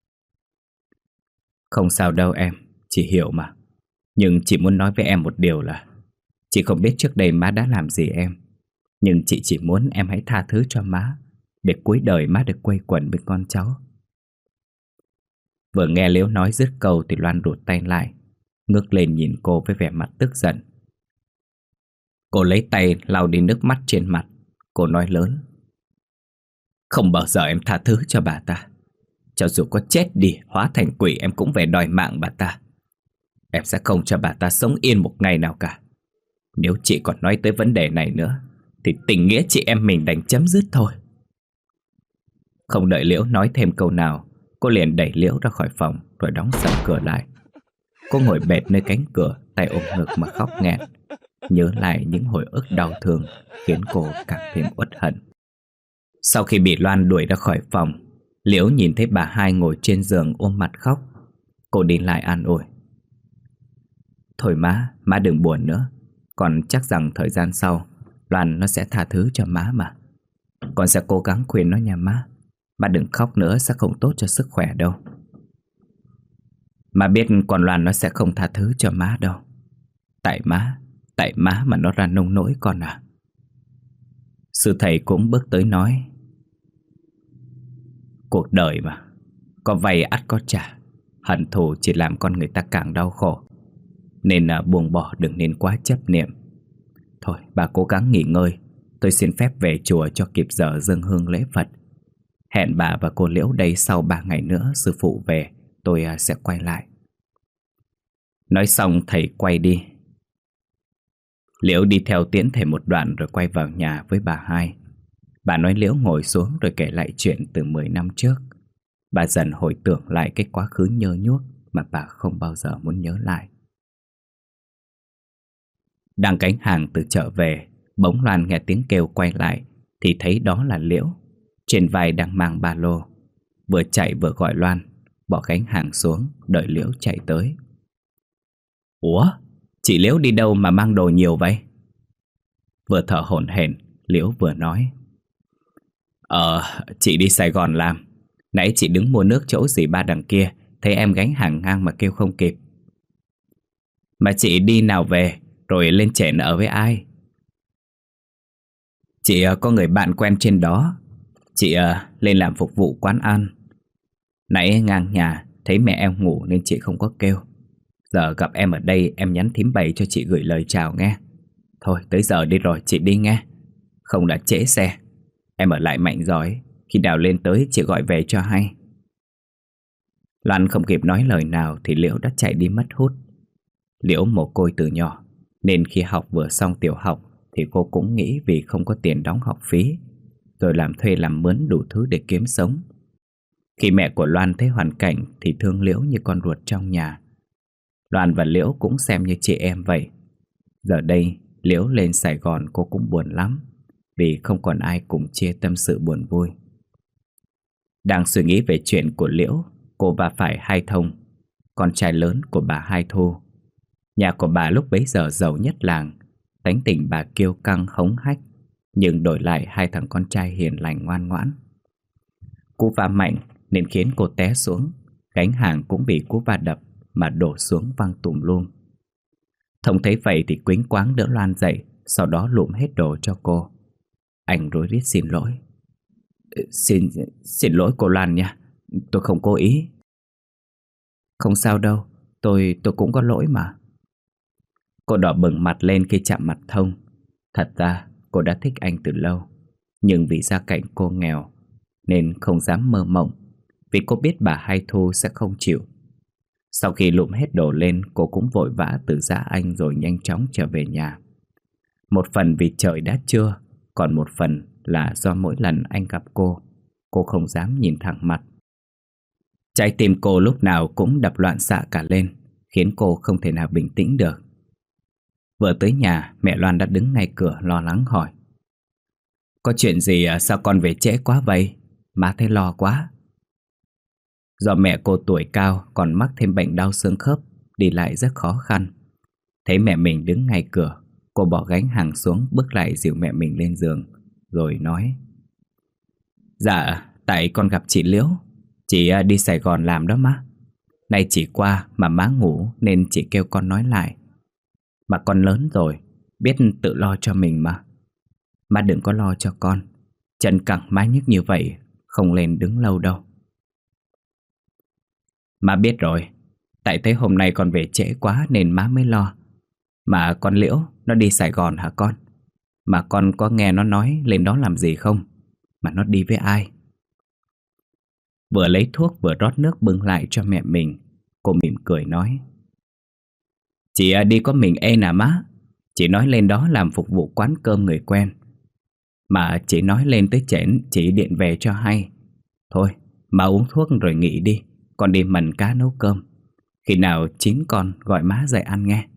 Không sao đâu em, chị hiểu mà. Nhưng chị muốn nói với em một điều là chị không biết trước đây má đã làm gì em, nhưng chị chỉ muốn em hãy tha thứ cho má, để cuối đời má được quây quần với con cháu. Vừa nghe Liễu nói dứt câu thì Loan rụt tay lại, ngước lên nhìn cô với vẻ mặt tức giận. Cô lấy tay lau đi nước mắt trên mặt. Cô nói lớn: Không bao giờ em tha thứ cho bà ta. Cho dù có chết đi, hóa thành quỷ, em cũng về đòi mạng bà ta. Em sẽ không cho bà ta sống yên một ngày nào cả. Nếu chị còn nói tới vấn đề này nữa thì tình nghĩa chị em mình đành chấm dứt thôi. Không đợi Liễu nói thêm câu nào, cô liền đẩy Liễu ra khỏi phòng, rồi đóng sầm cửa lại. Cô ngồi bệt nơi cánh cửa, tay ôm ngực mà khóc nghẹn, nhớ lại những hồi ức đau thương, khiến cô càng thêm uất hận. Sau khi bị Loan đuổi ra khỏi phòng, Liễu nhìn thấy bà hai ngồi trên giường ôm mặt khóc. Cô đi lại an ủi: Thôi má, má đừng buồn nữa. Còn chắc rằng thời gian sau Loan nó sẽ tha thứ cho má mà. Con sẽ cố gắng khuyên nó nha má. Má đừng khóc nữa, sẽ không tốt cho sức khỏe đâu. Má biết con Loan nó sẽ không tha thứ cho má đâu. Tại má, tại má mà nó ra nông nỗi con à. Sư thầy cũng bước tới nói: Cuộc đời mà, có vay ắt có trả. Hận thù chỉ làm con người ta càng đau khổ. Nên là buông bỏ, đừng nên quá chấp niệm. Thôi bà cố gắng nghỉ ngơi. Tôi xin phép về chùa cho kịp giờ dâng hương lễ Phật. Hẹn bà và cô Liễu đây sau ba ngày nữa sư phụ về, tôi sẽ quay lại. Nói xong thầy quay đi. Liễu đi theo tiễn thầy một đoạn rồi quay vào nhà với bà hai. Bà nói Liễu ngồi xuống rồi kể lại chuyện từ mười năm trước. Bà dần hồi tưởng lại cái quá khứ nhơ nhuốc mà bà không bao giờ muốn nhớ lại. Đang gánh hàng từ chợ về, bỗng Loan nghe tiếng kêu quay lại thì thấy đó là Liễu, trên vai đang mang ba lô. Vừa chạy vừa gọi Loan, bỏ gánh hàng xuống, đợi Liễu chạy tới. Ủa, chị Liễu đi đâu mà mang đồ nhiều vậy? Vừa thở hổn hển, Liễu vừa nói: Ờ, chị đi Sài Gòn làm. Nãy chị đứng mua nước chỗ dì ba đằng kia, thấy em gánh hàng ngang mà kêu không kịp. Mà chị đi nào về, rồi lên trển ở với ai? Chị có người bạn quen trên đó. Chị lên làm phục vụ quán ăn. Nãy ngang nhà thấy mẹ em ngủ nên chị không có kêu. Giờ gặp em ở đây, em nhắn thím bày cho chị gửi lời chào nghe. Thôi tới giờ đi rồi, chị đi nghe. Không đã trễ xe. Em ở lại mạnh giỏi, khi nào lên tới chị gọi về cho hay. Loan không kịp nói lời nào thì Liễu đã chạy đi mất hút. Liễu mồ côi từ nhỏ, nên khi học vừa xong tiểu học thì cô cũng nghĩ vì không có tiền đóng học phí, rồi làm thuê làm mướn đủ thứ để kiếm sống. Khi mẹ của Loan thấy hoàn cảnh thì thương Liễu như con ruột trong nhà. Loan và Liễu cũng xem như chị em vậy. Giờ đây Liễu lên Sài Gòn cô cũng buồn lắm, vì không còn ai cùng chia tâm sự buồn vui. Đang suy nghĩ về chuyện của Liễu, cô va phải Hai Thông, con trai lớn của bà Hai Thu. Nhà của bà lúc bấy giờ giàu nhất làng. Tánh tình bà kiêu căng hống hách, nhưng đổi lại hai thằng con trai hiền lành ngoan ngoãn. Cú va mạnh nên khiến cô té xuống. Gánh hàng cũng bị cú va đập mà đổ xuống văng tùm lum. Thông thấy vậy thì quýnh quáng đỡ Loan dậy, sau đó lụm hết đồ cho cô. Anh rối rít xin lỗi. Xin, xin lỗi cô Loan nha. Tôi không cố ý. Không sao đâu, tôi tôi cũng có lỗi mà. Cô đỏ bừng mặt lên khi chạm mặt Thông. Thật ra cô đã thích anh từ lâu, nhưng vì gia cảnh cô nghèo nên không dám mơ mộng, vì cô biết bà Hai Thu sẽ không chịu. Sau khi lụm hết đồ lên, cô cũng vội vã từ giã anh rồi nhanh chóng trở về nhà. Một phần vì trời đã trưa, còn một phần là do mỗi lần anh gặp cô, cô không dám nhìn thẳng mặt. Trái tim cô lúc nào cũng đập loạn xạ cả lên, khiến cô không thể nào bình tĩnh được. Vừa tới nhà, mẹ Loan đã đứng ngay cửa lo lắng hỏi: Có chuyện gì à? Sao con về trễ quá vậy? Má thấy lo quá. Do mẹ cô tuổi cao, còn mắc thêm bệnh đau xương khớp, đi lại rất khó khăn. Thấy mẹ mình đứng ngay cửa, cô bỏ gánh hàng xuống, bước lại dìu mẹ mình lên giường, rồi nói: Dạ, tại con gặp chị Liễu. Chị đi Sài Gòn làm đó má. Nay chị qua mà má ngủ nên chị kêu con nói lại. Mà con lớn rồi, biết tự lo cho mình mà. Má đừng có lo cho con. Chân cẳng má nhức như vậy, không lên đứng lâu đâu. Má biết rồi. Tại thấy hôm nay con về trễ quá nên má mới lo. Mà con Liễu, nó đi Sài Gòn hả con? Mà con có nghe nó nói lên đó làm gì không? Mà nó đi với ai? Vừa lấy thuốc vừa rót nước bưng lại cho mẹ mình, cô mỉm cười nói: Chị đi có mình ê à má. Chị nói lên đó làm phục vụ quán cơm người quen. Mà chị nói lên tới trển, chị điện về cho hay. Thôi, má uống thuốc rồi nghỉ đi. Con đi mần cá nấu cơm. Khi nào chín con gọi má dậy ăn nghe.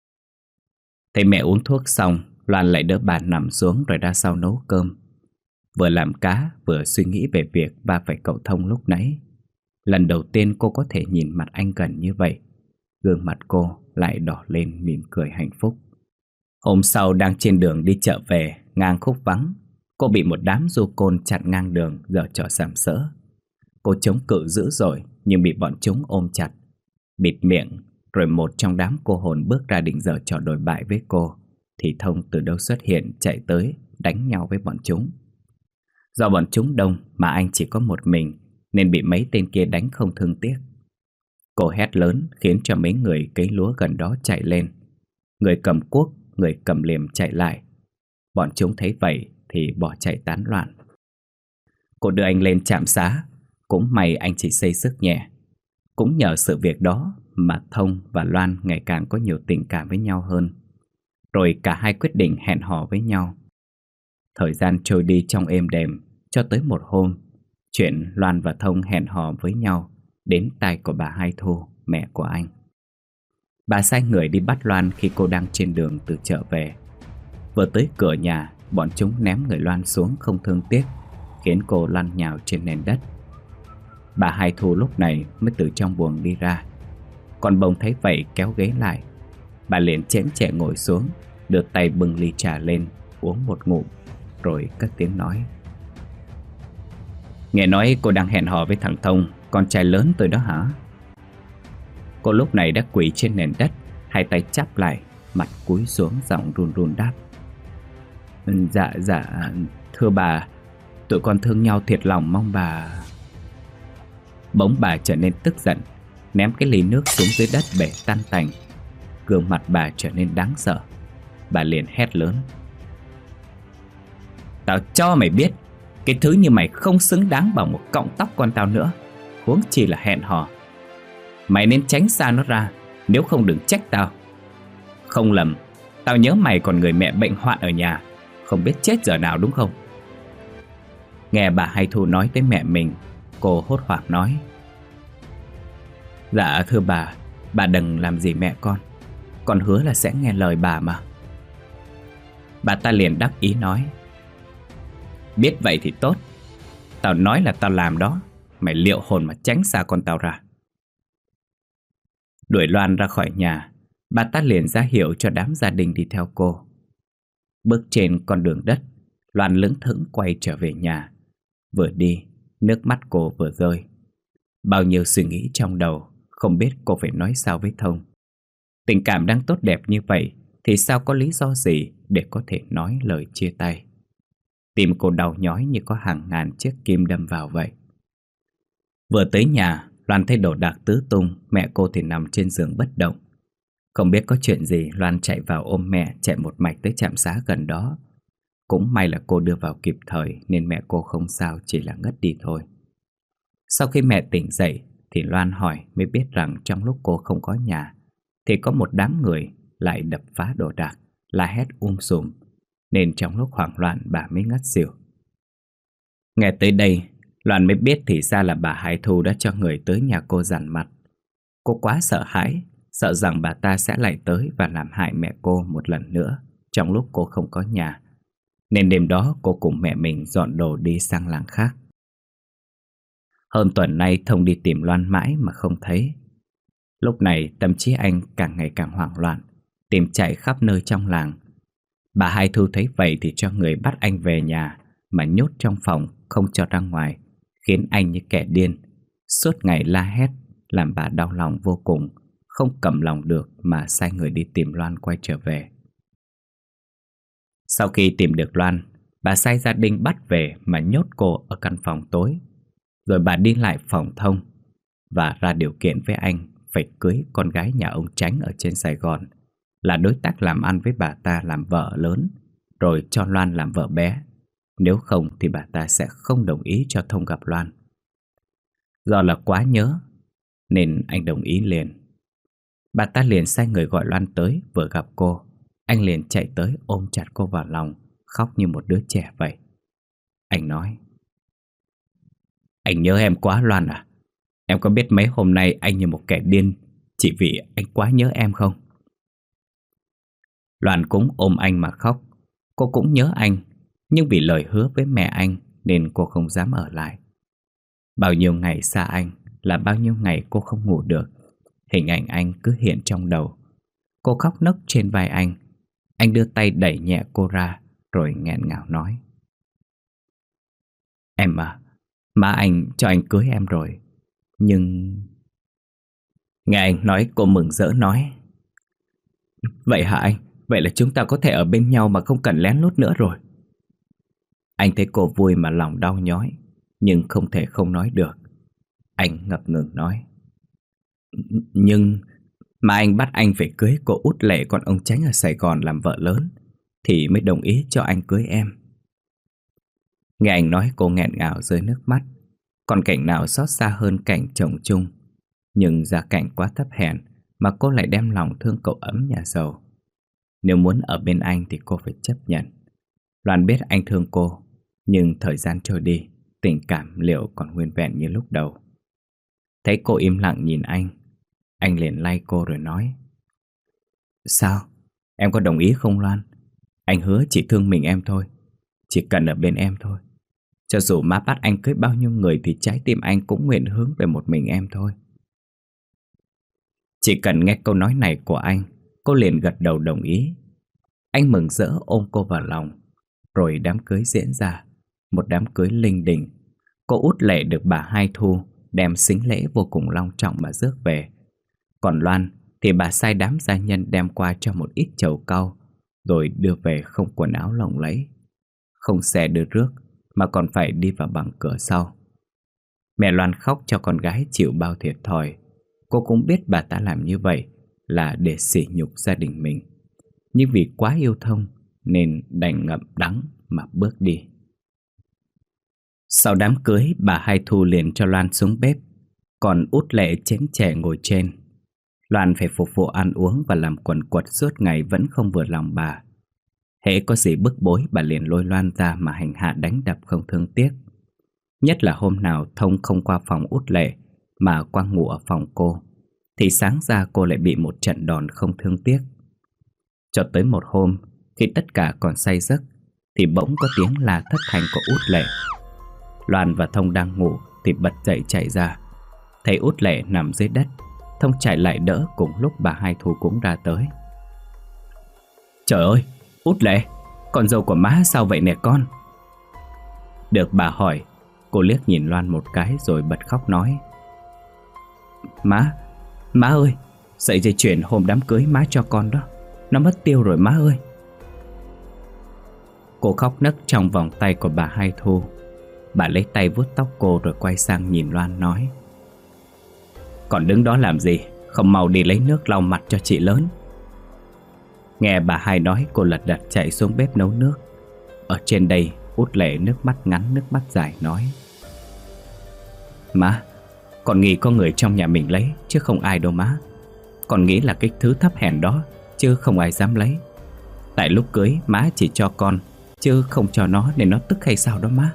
Thấy mẹ uống thuốc xong, Loan lại đỡ bà nằm xuống rồi ra sau nấu cơm. Vừa làm cá vừa suy nghĩ về việc va phải cậu Thông lúc nãy. Lần đầu tiên cô có thể nhìn mặt anh gần như vậy. Gương mặt cô lại đỏ lên mỉm cười hạnh phúc. Hôm sau đang trên đường đi chợ về, ngang khúc vắng, cô bị một đám du côn chặn ngang đường giở trò sàm sỡ. Cô chống cự dữ dội nhưng bị bọn chúng ôm chặt, bịt miệng. Rồi một trong đám cô hồn bước ra định giở trò đồi bại với cô, thì Thông từ đâu xuất hiện chạy tới đánh nhau với bọn chúng. Do bọn chúng đông mà anh chỉ có một mình nên bị mấy tên kia đánh không thương tiếc. Cô hét lớn khiến cho mấy người cấy lúa gần đó chạy lên. Người cầm cuốc, người cầm liềm chạy lại. Bọn chúng thấy vậy thì bỏ chạy tán loạn. Cô đưa anh lên trạm xá. Cũng may anh chỉ xây sức nhẹ. Cũng nhờ sự việc đó mà Thông và Loan ngày càng có nhiều tình cảm với nhau hơn. Rồi cả hai quyết định hẹn hò với nhau. Thời gian trôi đi trong êm đềm, cho tới một hôm, chuyện Loan và Thông hẹn hò với nhau đến tai của bà Hai Thu, mẹ của anh. Bà sai người đi bắt Loan khi cô đang trên đường từ chợ về. Vừa tới cửa nhà, bọn chúng ném người Loan xuống không thương tiếc, khiến cô lăn nhào trên nền đất. Bà Hai Thu lúc này mới từ trong buồng đi ra. Còn bông thấy vậy kéo ghế lại. Bà liền chễm chệ ngồi xuống, đưa tay bưng ly trà lên, uống một ngụm, rồi cất tiếng nói: Nghe nói cô đang hẹn hò với thằng Thông, con trai lớn tôi đó hả? Cô lúc này đã quỳ trên nền đất, hai tay chắp lại, mặt cúi xuống, giọng run run đáp: Dạ dạ thưa bà, tụi con thương nhau thiệt lòng, mong bà... Bỗng bà trở nên tức giận, ném cái ly nước xuống dưới đất bể tan tành. Gương mặt bà trở nên đáng sợ. Bà liền hét lớn: Tao cho mày biết, cái thứ như mày không xứng đáng bằng một cọng tóc con tao nữa, huống chi là hẹn hò. Mày nên tránh xa nó ra, nếu không đừng trách tao. Không lầm, tao nhớ mày còn người mẹ bệnh hoạn ở nhà, không biết chết giờ nào đúng không? Nghe bà Hai Thu nói tới mẹ mình, cô hốt hoảng nói: Dạ thưa bà, bà đừng làm gì mẹ con. Con hứa là sẽ nghe lời bà mà. Bà ta liền đắc ý nói: Biết vậy thì tốt. Tao nói là tao làm đó, mày liệu hồn mà tránh xa con tao ra. Đuổi Loan ra khỏi nhà, bà ta liền ra hiệu cho đám gia đình đi theo cô. Bước trên con đường đất, Loan lững thững quay trở về nhà. Vừa đi, nước mắt cô vừa rơi. Bao nhiêu suy nghĩ trong đầu, không biết cô phải nói sao với Thông. Tình cảm đang tốt đẹp như vậy thì sao có lý do gì để có thể nói lời chia tay. Tim cô đau nhói như có hàng ngàn chiếc kim đâm vào vậy. Vừa tới nhà, Loan thấy đồ đạc tứ tung, mẹ cô thì nằm trên giường bất động. Không biết có chuyện gì, Loan chạy vào ôm mẹ, chạy một mạch tới trạm xá gần đó. Cũng may là cô đưa vào kịp thời nên mẹ cô không sao, chỉ là ngất đi thôi. Sau khi mẹ tỉnh dậy thì Loan hỏi mới biết rằng trong lúc cô không có nhà thì có một đám người lại đập phá đồ đạc, la hét um sùm, nên trong lúc hoảng loạn bà mới ngất xỉu. Nghe tới đây, Loan mới biết thì ra là bà Hai Thu đã cho người tới nhà cô dằn mặt. Cô quá sợ hãi, sợ rằng bà ta sẽ lại tới và làm hại mẹ cô một lần nữa trong lúc cô không có nhà. Nên đêm đó cô cùng mẹ mình dọn đồ đi sang làng khác. Hơn tuần nay Thông đi tìm Loan mãi mà không thấy. Lúc này tâm trí anh càng ngày càng hoảng loạn, tìm chạy khắp nơi trong làng. Bà Hai Thu thấy vậy thì cho người bắt anh về nhà mà nhốt trong phòng không cho ra ngoài, khiến anh như kẻ điên, suốt ngày la hét làm bà đau lòng vô cùng, không cầm lòng được mà sai người đi tìm Loan quay trở về. Sau khi tìm được Loan, bà sai gia đình bắt về mà nhốt cô ở căn phòng tối. Rồi bà đi lại phòng Thông và ra điều kiện với anh phải cưới con gái nhà ông Chánh ở trên Sài Gòn, là đối tác làm ăn với bà ta làm vợ lớn, rồi cho Loan làm vợ bé. Nếu không thì bà ta sẽ không đồng ý cho Thông gặp Loan. Do là quá nhớ nên anh đồng ý liền. Bà ta liền sai người gọi Loan tới. Vừa gặp cô, anh liền chạy tới ôm chặt cô vào lòng, khóc như một đứa trẻ vậy. Anh nói: "Anh nhớ em quá Loan à. Em có biết mấy hôm nay anh như một kẻ điên chỉ vì anh quá nhớ em không?" Loan cũng ôm anh mà khóc. Cô cũng nhớ anh, nhưng vì lời hứa với mẹ anh nên cô không dám ở lại. Bao nhiêu ngày xa anh là bao nhiêu ngày cô không ngủ được. Hình ảnh anh cứ hiện trong đầu. Cô khóc nấc trên vai anh. Anh đưa tay đẩy nhẹ cô ra rồi nghẹn ngào nói: "Em à, má anh cho anh cưới em rồi. Nhưng..." Nghe anh nói cô mừng rỡ nói: "Vậy hả anh? Vậy là chúng ta có thể ở bên nhau mà không cần lén lút nữa rồi." Anh thấy cô vui mà lòng đau nhói, nhưng không thể không nói được. Anh ngập ngừng nói: "Nhưng mà anh bắt anh phải cưới cô Út Lệ con ông Chánh ở Sài Gòn làm vợ lớn thì mới đồng ý cho anh cưới em." Nghe anh nói cô nghẹn ngào rơi nước mắt. Còn cảnh nào xót xa hơn cảnh chồng chung. Nhưng gia cảnh quá thấp hèn mà cô lại đem lòng thương cậu ấm nhà giàu. Nếu muốn ở bên anh thì cô phải chấp nhận. Loan biết anh thương cô, nhưng thời gian trôi đi, tình cảm liệu còn nguyên vẹn như lúc đầu. Thấy cô im lặng nhìn anh, anh liền lay cô rồi nói: "Sao? Em có đồng ý không Loan? Anh hứa chỉ thương mình em thôi, chỉ cần ở bên em thôi. Cho dù má bắt anh cưới bao nhiêu người thì trái tim anh cũng nguyện hướng về một mình em thôi." Chỉ cần nghe câu nói này của anh, cô liền gật đầu đồng ý. Anh mừng rỡ ôm cô vào lòng. Rồi đám cưới diễn ra, một đám cưới linh đình. Cô Út Lệ được bà Hai Thu đem sính lễ vô cùng long trọng mà rước về. Còn Loan thì bà sai đám gia nhân đem qua cho một ít trầu cau, rồi đưa về không quần áo lộng lẫy, không xe đưa rước, mà còn phải đi vào bằng cửa sau. Mẹ Loan khóc cho con gái chịu bao thiệt thòi. Cô cũng biết bà ta làm như vậy là để sỉ nhục gia đình mình, nhưng vì quá yêu Thông nên đành ngậm đắng mà bước đi. Sau đám cưới, bà Hai Thu liền cho Loan xuống bếp, còn Út Lệ chén chè ngồi trên. Loan phải phục vụ ăn uống và làm quần quật suốt ngày vẫn không vừa lòng bà. Hễ có gì bức bối, bà liền lôi Loan ra mà hành hạ đánh đập không thương tiếc. Nhất là hôm nào Thông không qua phòng Út Lệ mà qua ngủ ở phòng cô, thì sáng ra cô lại bị một trận đòn không thương tiếc. Cho tới một hôm, khi tất cả còn say giấc, thì bỗng có tiếng la thất thanh của Út Lệ. Loan và Thông đang ngủ thì bật dậy chạy ra. Thấy Út Lệ nằm dưới đất, Thông chạy lại đỡ, cùng lúc bà Hai Thu cũng ra tới. "Trời ơi, Út Lệ, con dâu của má sao vậy nè con?" Được bà hỏi, cô liếc nhìn Loan một cái rồi bật khóc nói: Má, má ơi, sợi dây chuyền hôm đám cưới má cho con đó, nó mất tiêu rồi má ơi." Cô khóc nấc trong vòng tay của bà Hai Thu. Bà lấy tay vuốt tóc cô rồi quay sang nhìn Loan nói: "Còn đứng đó làm gì, không mau đi lấy nước lau mặt cho chị lớn." Nghe bà Hai nói, cô lật đật chạy xuống bếp nấu nước. Ở trên đây, Út Lệ nước mắt ngắn nước mắt dài nói: "Má, con nghĩ có người trong nhà mình lấy, chứ không ai đâu má. Con nghĩ là cái thứ thấp hèn đó, chứ không ai dám lấy. Tại lúc cưới má chỉ cho con, chứ không cho nó, nên nó tức hay sao đó má."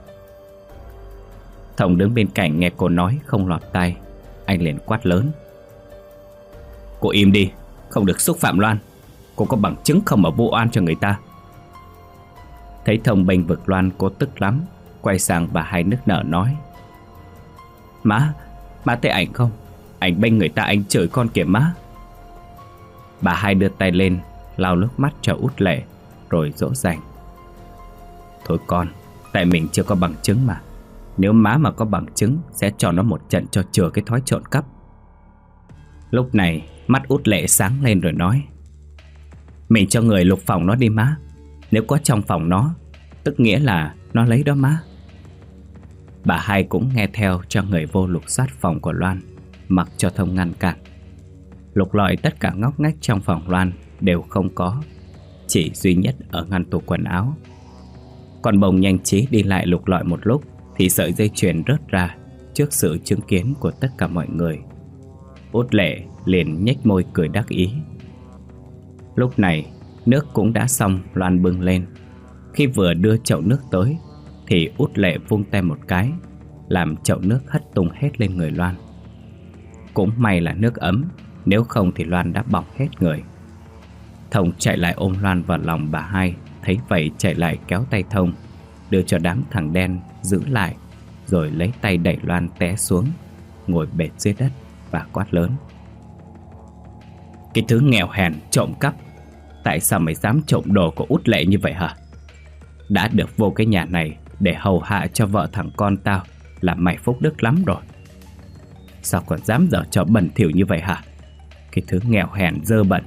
Thông đứng bên cạnh nghe cô nói không lọt tai. Anh liền quát lớn: "Cô im đi, không được xúc phạm Loan. Cô có bằng chứng không mà vu oan cho người ta?" Thấy Thông bênh vực Loan, cô tức lắm, quay sang bà Hai nức nở nói: "Má, má thấy ảnh không? Ảnh bênh người ta, anh chửi con kìa má." Bà Hai đưa tay lên lau nước mắt cho Út Lệ rồi dỗ dành: "Thôi con, tại mình chưa có bằng chứng mà. Nếu má mà có bằng chứng sẽ cho nó một trận cho chừa cái thói trộm cắp." Lúc này mắt Út Lệ sáng lên rồi nói: "Mình cho người lục phòng nó đi má. Nếu có trong phòng nó, tức nghĩa là nó lấy đó má." Bà Hai cũng nghe theo, cho người vô lục soát phòng của Loan, mặc cho Thông ngăn cản. Lục lọi tất cả ngóc ngách trong phòng Loan đều không có, chỉ duy nhất ở ngăn tủ quần áo. Còn Bồng nhanh trí đi lại lục lọi một lúc thì sợi dây chuyền rớt ra trước sự chứng kiến của tất cả mọi người. Út Lệ liền nhếch môi cười đắc ý. Lúc này nước cũng đã xong, Loan bưng lên. Khi vừa đưa chậu nước tới thì Út Lệ vung tay một cái, làm chậu nước hất tung hết lên người Loan. Cũng may là nước ấm, nếu không thì Loan đã bỏng hết người. Thông chạy lại ôm Loan vào lòng bà Hai, thấy vậy chạy lại kéo tay Thông, đưa cho đám thằng đen giữ lại, rồi lấy tay đẩy Loan té xuống, ngồi bệt dưới đất và quát lớn: "Cái thứ nghèo hèn trộm cắp, tại sao mày dám trộm đồ của Út Lệ như vậy hả? Đã được vô cái nhà này để hầu hạ cho vợ thằng con tao là mày phúc đức lắm rồi. Sao còn dám dở trò bẩn thỉu như vậy hả? Cái thứ nghèo hèn dơ bẩn."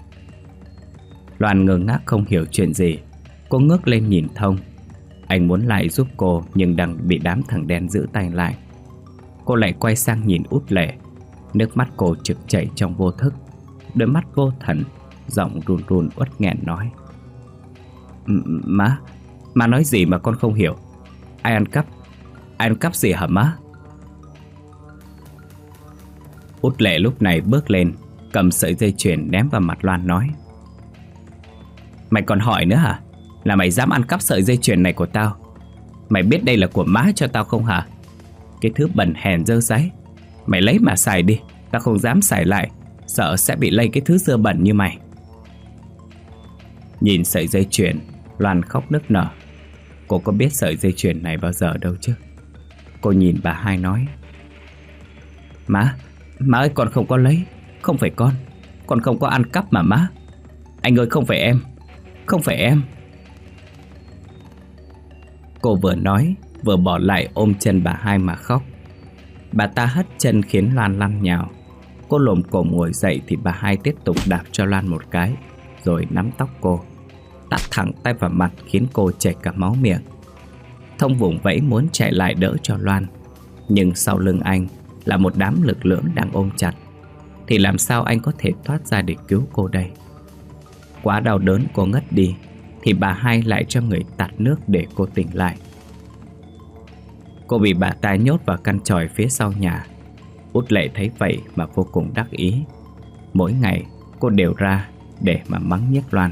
Loan ngơ ngác không hiểu chuyện gì. Cô ngước lên nhìn Thông. Anh muốn lại giúp cô nhưng đang bị đám thằng đen giữ tay lại. Cô lại quay sang nhìn Út Lệ. Nước mắt cô trực chảy trong vô thức, đôi mắt vô thần, giọng run run uất nghẹn nói: "Má, má nói gì mà con không hiểu? Ai ăn cắp? Ai ăn cắp gì hả má?" Út Lệ lúc này bước lên, cầm sợi dây chuyền ném vào mặt Loan nói: "Mày còn hỏi nữa hả? Là mày dám ăn cắp sợi dây chuyền này của tao? Mày biết đây là của má cho tao không hả? Cái thứ bẩn hèn dơ dáy, mày lấy mà xài đi, tao không dám xài lại, sợ sẽ bị lây cái thứ dơ bẩn như mày." Nhìn sợi dây chuyền, Loan khóc nức nở. Cô có biết sợi dây chuyền này bao giờ đâu chứ. Cô nhìn bà Hai nói: "Má, má ơi, con không có lấy. Không phải con, con không có ăn cắp mà má. Anh ơi, không phải em, không phải em." Cô vừa nói vừa bỏ lại ôm chân bà Hai mà khóc. Bà ta hất chân khiến Loan lăn nhào. Cô lồm cồm ngồi dậy thì bà Hai tiếp tục đạp cho Loan một cái, rồi nắm tóc cô, tát thẳng tay vào mặt khiến cô chảy cả máu miệng. Thông vùng vẫy muốn chạy lại đỡ cho Loan, nhưng sau lưng anh là một đám lực lượng đang ôm chặt, thì làm sao anh có thể thoát ra để cứu cô đây? Quá đau đớn cô ngất đi, thì bà Hai lại cho người tạt nước để cô tỉnh lại. Cô bị bà ta nhốt vào căn chòi phía sau nhà. Út Lệ thấy vậy mà vô cùng đắc ý. Mỗi ngày cô đều ra để mà mắng nhiếc Loan.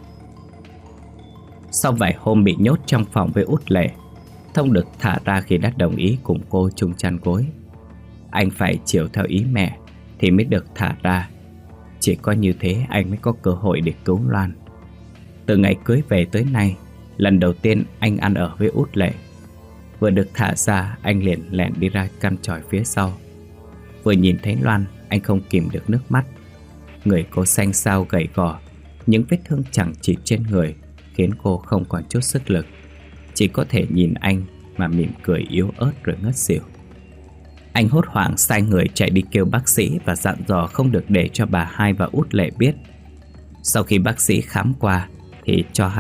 Sau vài hôm bị nhốt trong phòng với Út Lệ, Thông được thả ra khi đã đồng ý cùng cô chung chăn gối. Anh phải chiều theo ý mẹ thì mới được thả ra. Chỉ có như thế anh mới có cơ hội để cứu Loan. Từ ngày cưới về tới nay, lần đầu tiên anh ăn ở với Út Lệ. Vừa được thả ra, anh liền lẹn đi ra căn chòi phía sau. Vừa nhìn thấy Loan, anh không kìm được nước mắt. Người cô xanh xao gầy gò, những vết thương chẳng chịt trên người khiến cô không còn chút sức lực. Chỉ có thể nhìn anh mà mỉm cười yếu ớt rồi ngất xỉu. Anh hốt hoảng sai người chạy đi kêu bác sĩ và dặn dò không được để cho bà Hai và Út Lệ biết. Sau khi bác sĩ khám qua thì cho hay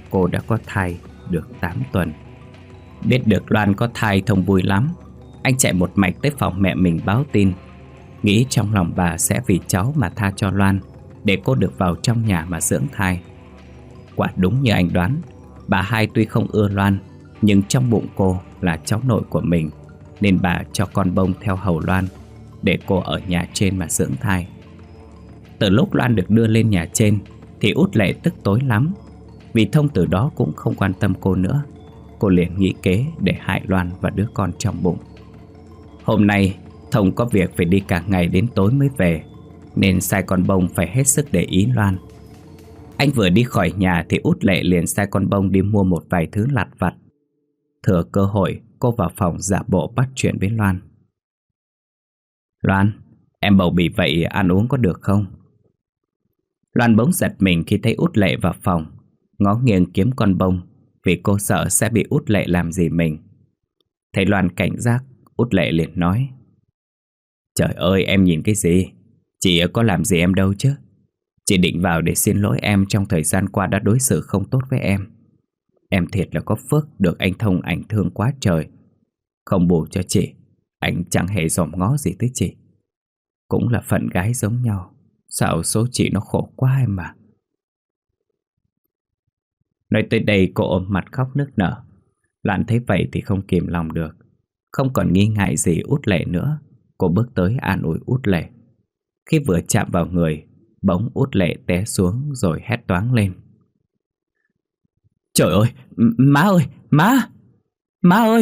cô đã có thai được tám tuần. Biết được Loan có thai, Thông vui lắm. Anh chạy một mạch tới phòng mẹ mình báo tin, nghĩ trong lòng bà sẽ vì cháu mà tha cho Loan, để cô được vào trong nhà mà dưỡng thai. Quả đúng như anh đoán, bà hai tuy không ưa Loan, nhưng trong bụng cô là cháu nội của mình, nên bà cho con bông theo hầu Loan, để cô ở nhà trên mà dưỡng thai. Từ lúc Loan được đưa lên nhà trên thì Út Lệ tức tối lắm, vì Thông từ đó cũng không quan tâm cô nữa. Cô liền nghĩ kế để hại Loan và đứa con trong bụng. Hôm nay Thông có việc phải đi cả ngày đến tối mới về, nên sai con bông phải hết sức để ý Loan. Anh vừa đi khỏi nhà thì Út Lệ liền sai con bông đi mua một vài thứ lặt vặt. Thừa cơ hội, cô vào phòng giả bộ bắt chuyện với Loan. Loan, em bầu bị vậy, ăn uống có được không? Loan bỗng giật mình khi thấy Út Lệ vào phòng, ngó nghiêng kiếm con bông, vì cô sợ sẽ bị Út Lệ làm gì mình. Thấy Loan cảnh giác, Út Lệ liền nói: Trời ơi, em nhìn cái gì? Chị có làm gì em đâu chứ. Chị định vào để xin lỗi em trong thời gian qua đã đối xử không tốt với em. Em thiệt là có phước được anh Thông ảnh thương quá trời. Không bù cho chị, anh chẳng hề dòm ngó gì tới chị. Cũng là phận gái giống nhau, sao số chị nó khổ quá em mà. Nói tới đây cô ôm mặt khóc nức nở. Loan thấy vậy thì không kìm lòng được. Không còn nghi ngại gì Út Lệ nữa, cô bước tới an ủi Út Lệ. Khi vừa chạm vào người, bỗng Út Lệ té xuống rồi hét toáng lên: Trời ơi, má ơi, má, má ơi!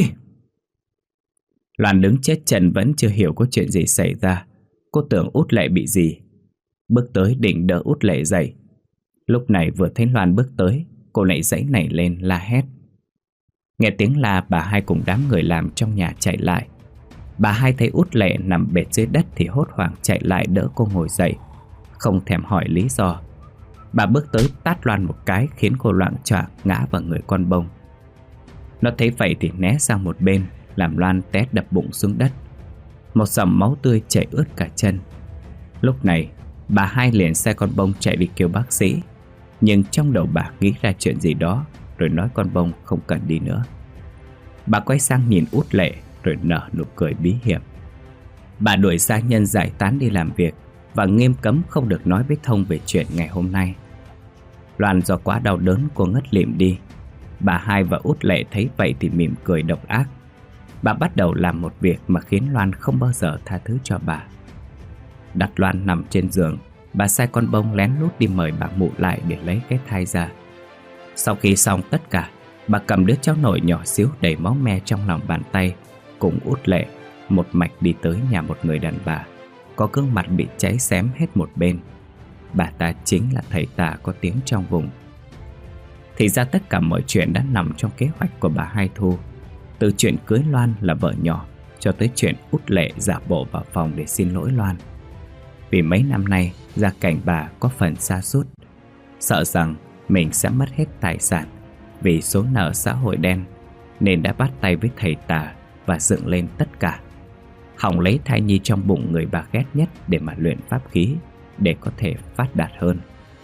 Loan đứng chết chân vẫn chưa hiểu có chuyện gì xảy ra. Cô tưởng Út Lệ bị gì, bước tới định đỡ Út Lệ dậy. Lúc này vừa thấy Loan bước tới, cô lại giãy nảy lên la hét. Nghe tiếng la, bà hai cùng đám người làm trong nhà chạy lại. Bà hai thấy Út Lệ nằm bệt dưới đất thì hốt hoảng chạy lại đỡ cô ngồi dậy, không thèm hỏi lý do. Bà bước tới tát Loan một cái khiến cô loạng choạng ngã vào người con bông. Nó thấy vậy thì né sang một bên, làm Loan té đập bụng xuống đất. Một dòng máu tươi chảy ướt cả chân. Lúc này bà hai liền xe con bông chạy đi kêu bác sĩ, nhưng trong đầu bà nghĩ ra chuyện gì đó, rồi nói con bông không cần đi nữa. Bà quay sang nhìn Út Lệ rồi nở nụ cười bí hiểm. Bà đuổi gia nhân giải tán đi làm việc và nghiêm cấm không được nói với Thông về chuyện ngày hôm nay. Loan do quá đau đớn cô ngất lịm đi. Bà hai và Út Lệ thấy vậy thì mỉm cười độc ác. Bà bắt đầu làm một việc mà khiến Loan không bao giờ tha thứ cho bà. Đặt Loan nằm trên giường, bà sai con bông lén lút đi mời bà mụ lại để lấy cái thai ra. Sau khi xong tất cả, bà cầm đứa cháu nội nhỏ xíu đầy máu me trong lòng bàn tay, cùng Út Lệ một mạch đi tới nhà một người đàn bà có gương mặt bị cháy xém hết một bên. Bà ta chính là thầy tà có tiếng trong vùng. Thì ra tất cả mọi chuyện đã nằm trong kế hoạch của bà Hai Thu. Từ chuyện cưới Loan là vợ nhỏ cho tới chuyện Út Lệ giả bộ vào phòng để xin lỗi Loan. Vì mấy năm nay gia cảnh bà có phần sa sút, sợ rằng mình sẽ mất hết tài sản vì số nợ xã hội đen, nên đã bắt tay với thầy tà và dựng lên tất cả, hòng lấy thai nhi trong bụng người bà ghét nhất để mà luyện pháp khí, để có thể phát đạt hơn.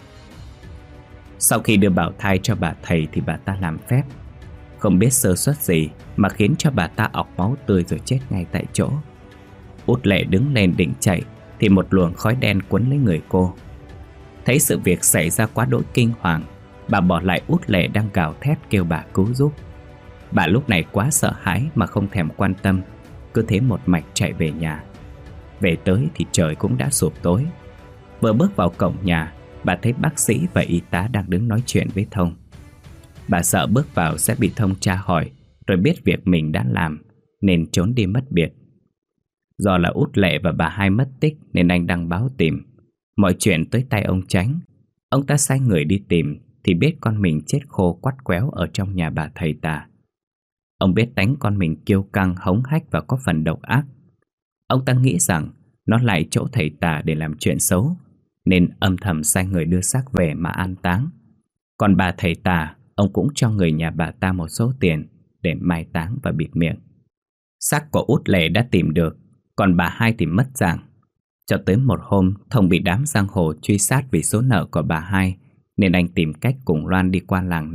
Sau khi đưa bào thai cho bà thầy thì bà ta làm phép, không biết sơ suất gì mà khiến cho bà ta ọc máu tươi rồi chết ngay tại chỗ. Út Lệ đứng lên định chạy thì một luồng khói đen quấn lấy người cô. Thấy sự việc xảy ra quá đỗi kinh hoàng, bà bỏ lại Út Lệ đang gào thét kêu bà cứu giúp. Bà lúc này quá sợ hãi mà không thèm quan tâm, cứ thế một mạch chạy về nhà. Về tới thì trời cũng đã sụp tối. Vừa bước vào cổng nhà, bà thấy bác sĩ và y tá đang đứng nói chuyện với Thông. Bà sợ bước vào sẽ bị Thông tra hỏi, rồi biết việc mình đã làm, nên trốn đi mất biệt. Do là Út Lệ và bà hai mất tích nên anh đăng báo tìm. Mọi chuyện tới tay ông Chánh. Ông ta sai người đi tìm thì biết con mình chết khô quắt quéo ở trong nhà bà thầy tà. Ông biết tánh con mình kiêu căng, hống hách và có phần độc ác. Ông ta nghĩ rằng nó lại chỗ thầy tà để làm chuyện xấu, nên âm thầm sai người đưa xác về mà an táng. Còn bà thầy tà, ông cũng cho người nhà bà ta một số tiền để mai táng và bịt miệng. Xác của Út Lệ đã tìm được, còn bà hai thì mất dạng. Cho tới một hôm, Thông bị đám giang hồ truy sát vì số nợ của bà hai, nên anh tìm cách cùng Loan đi qua làng này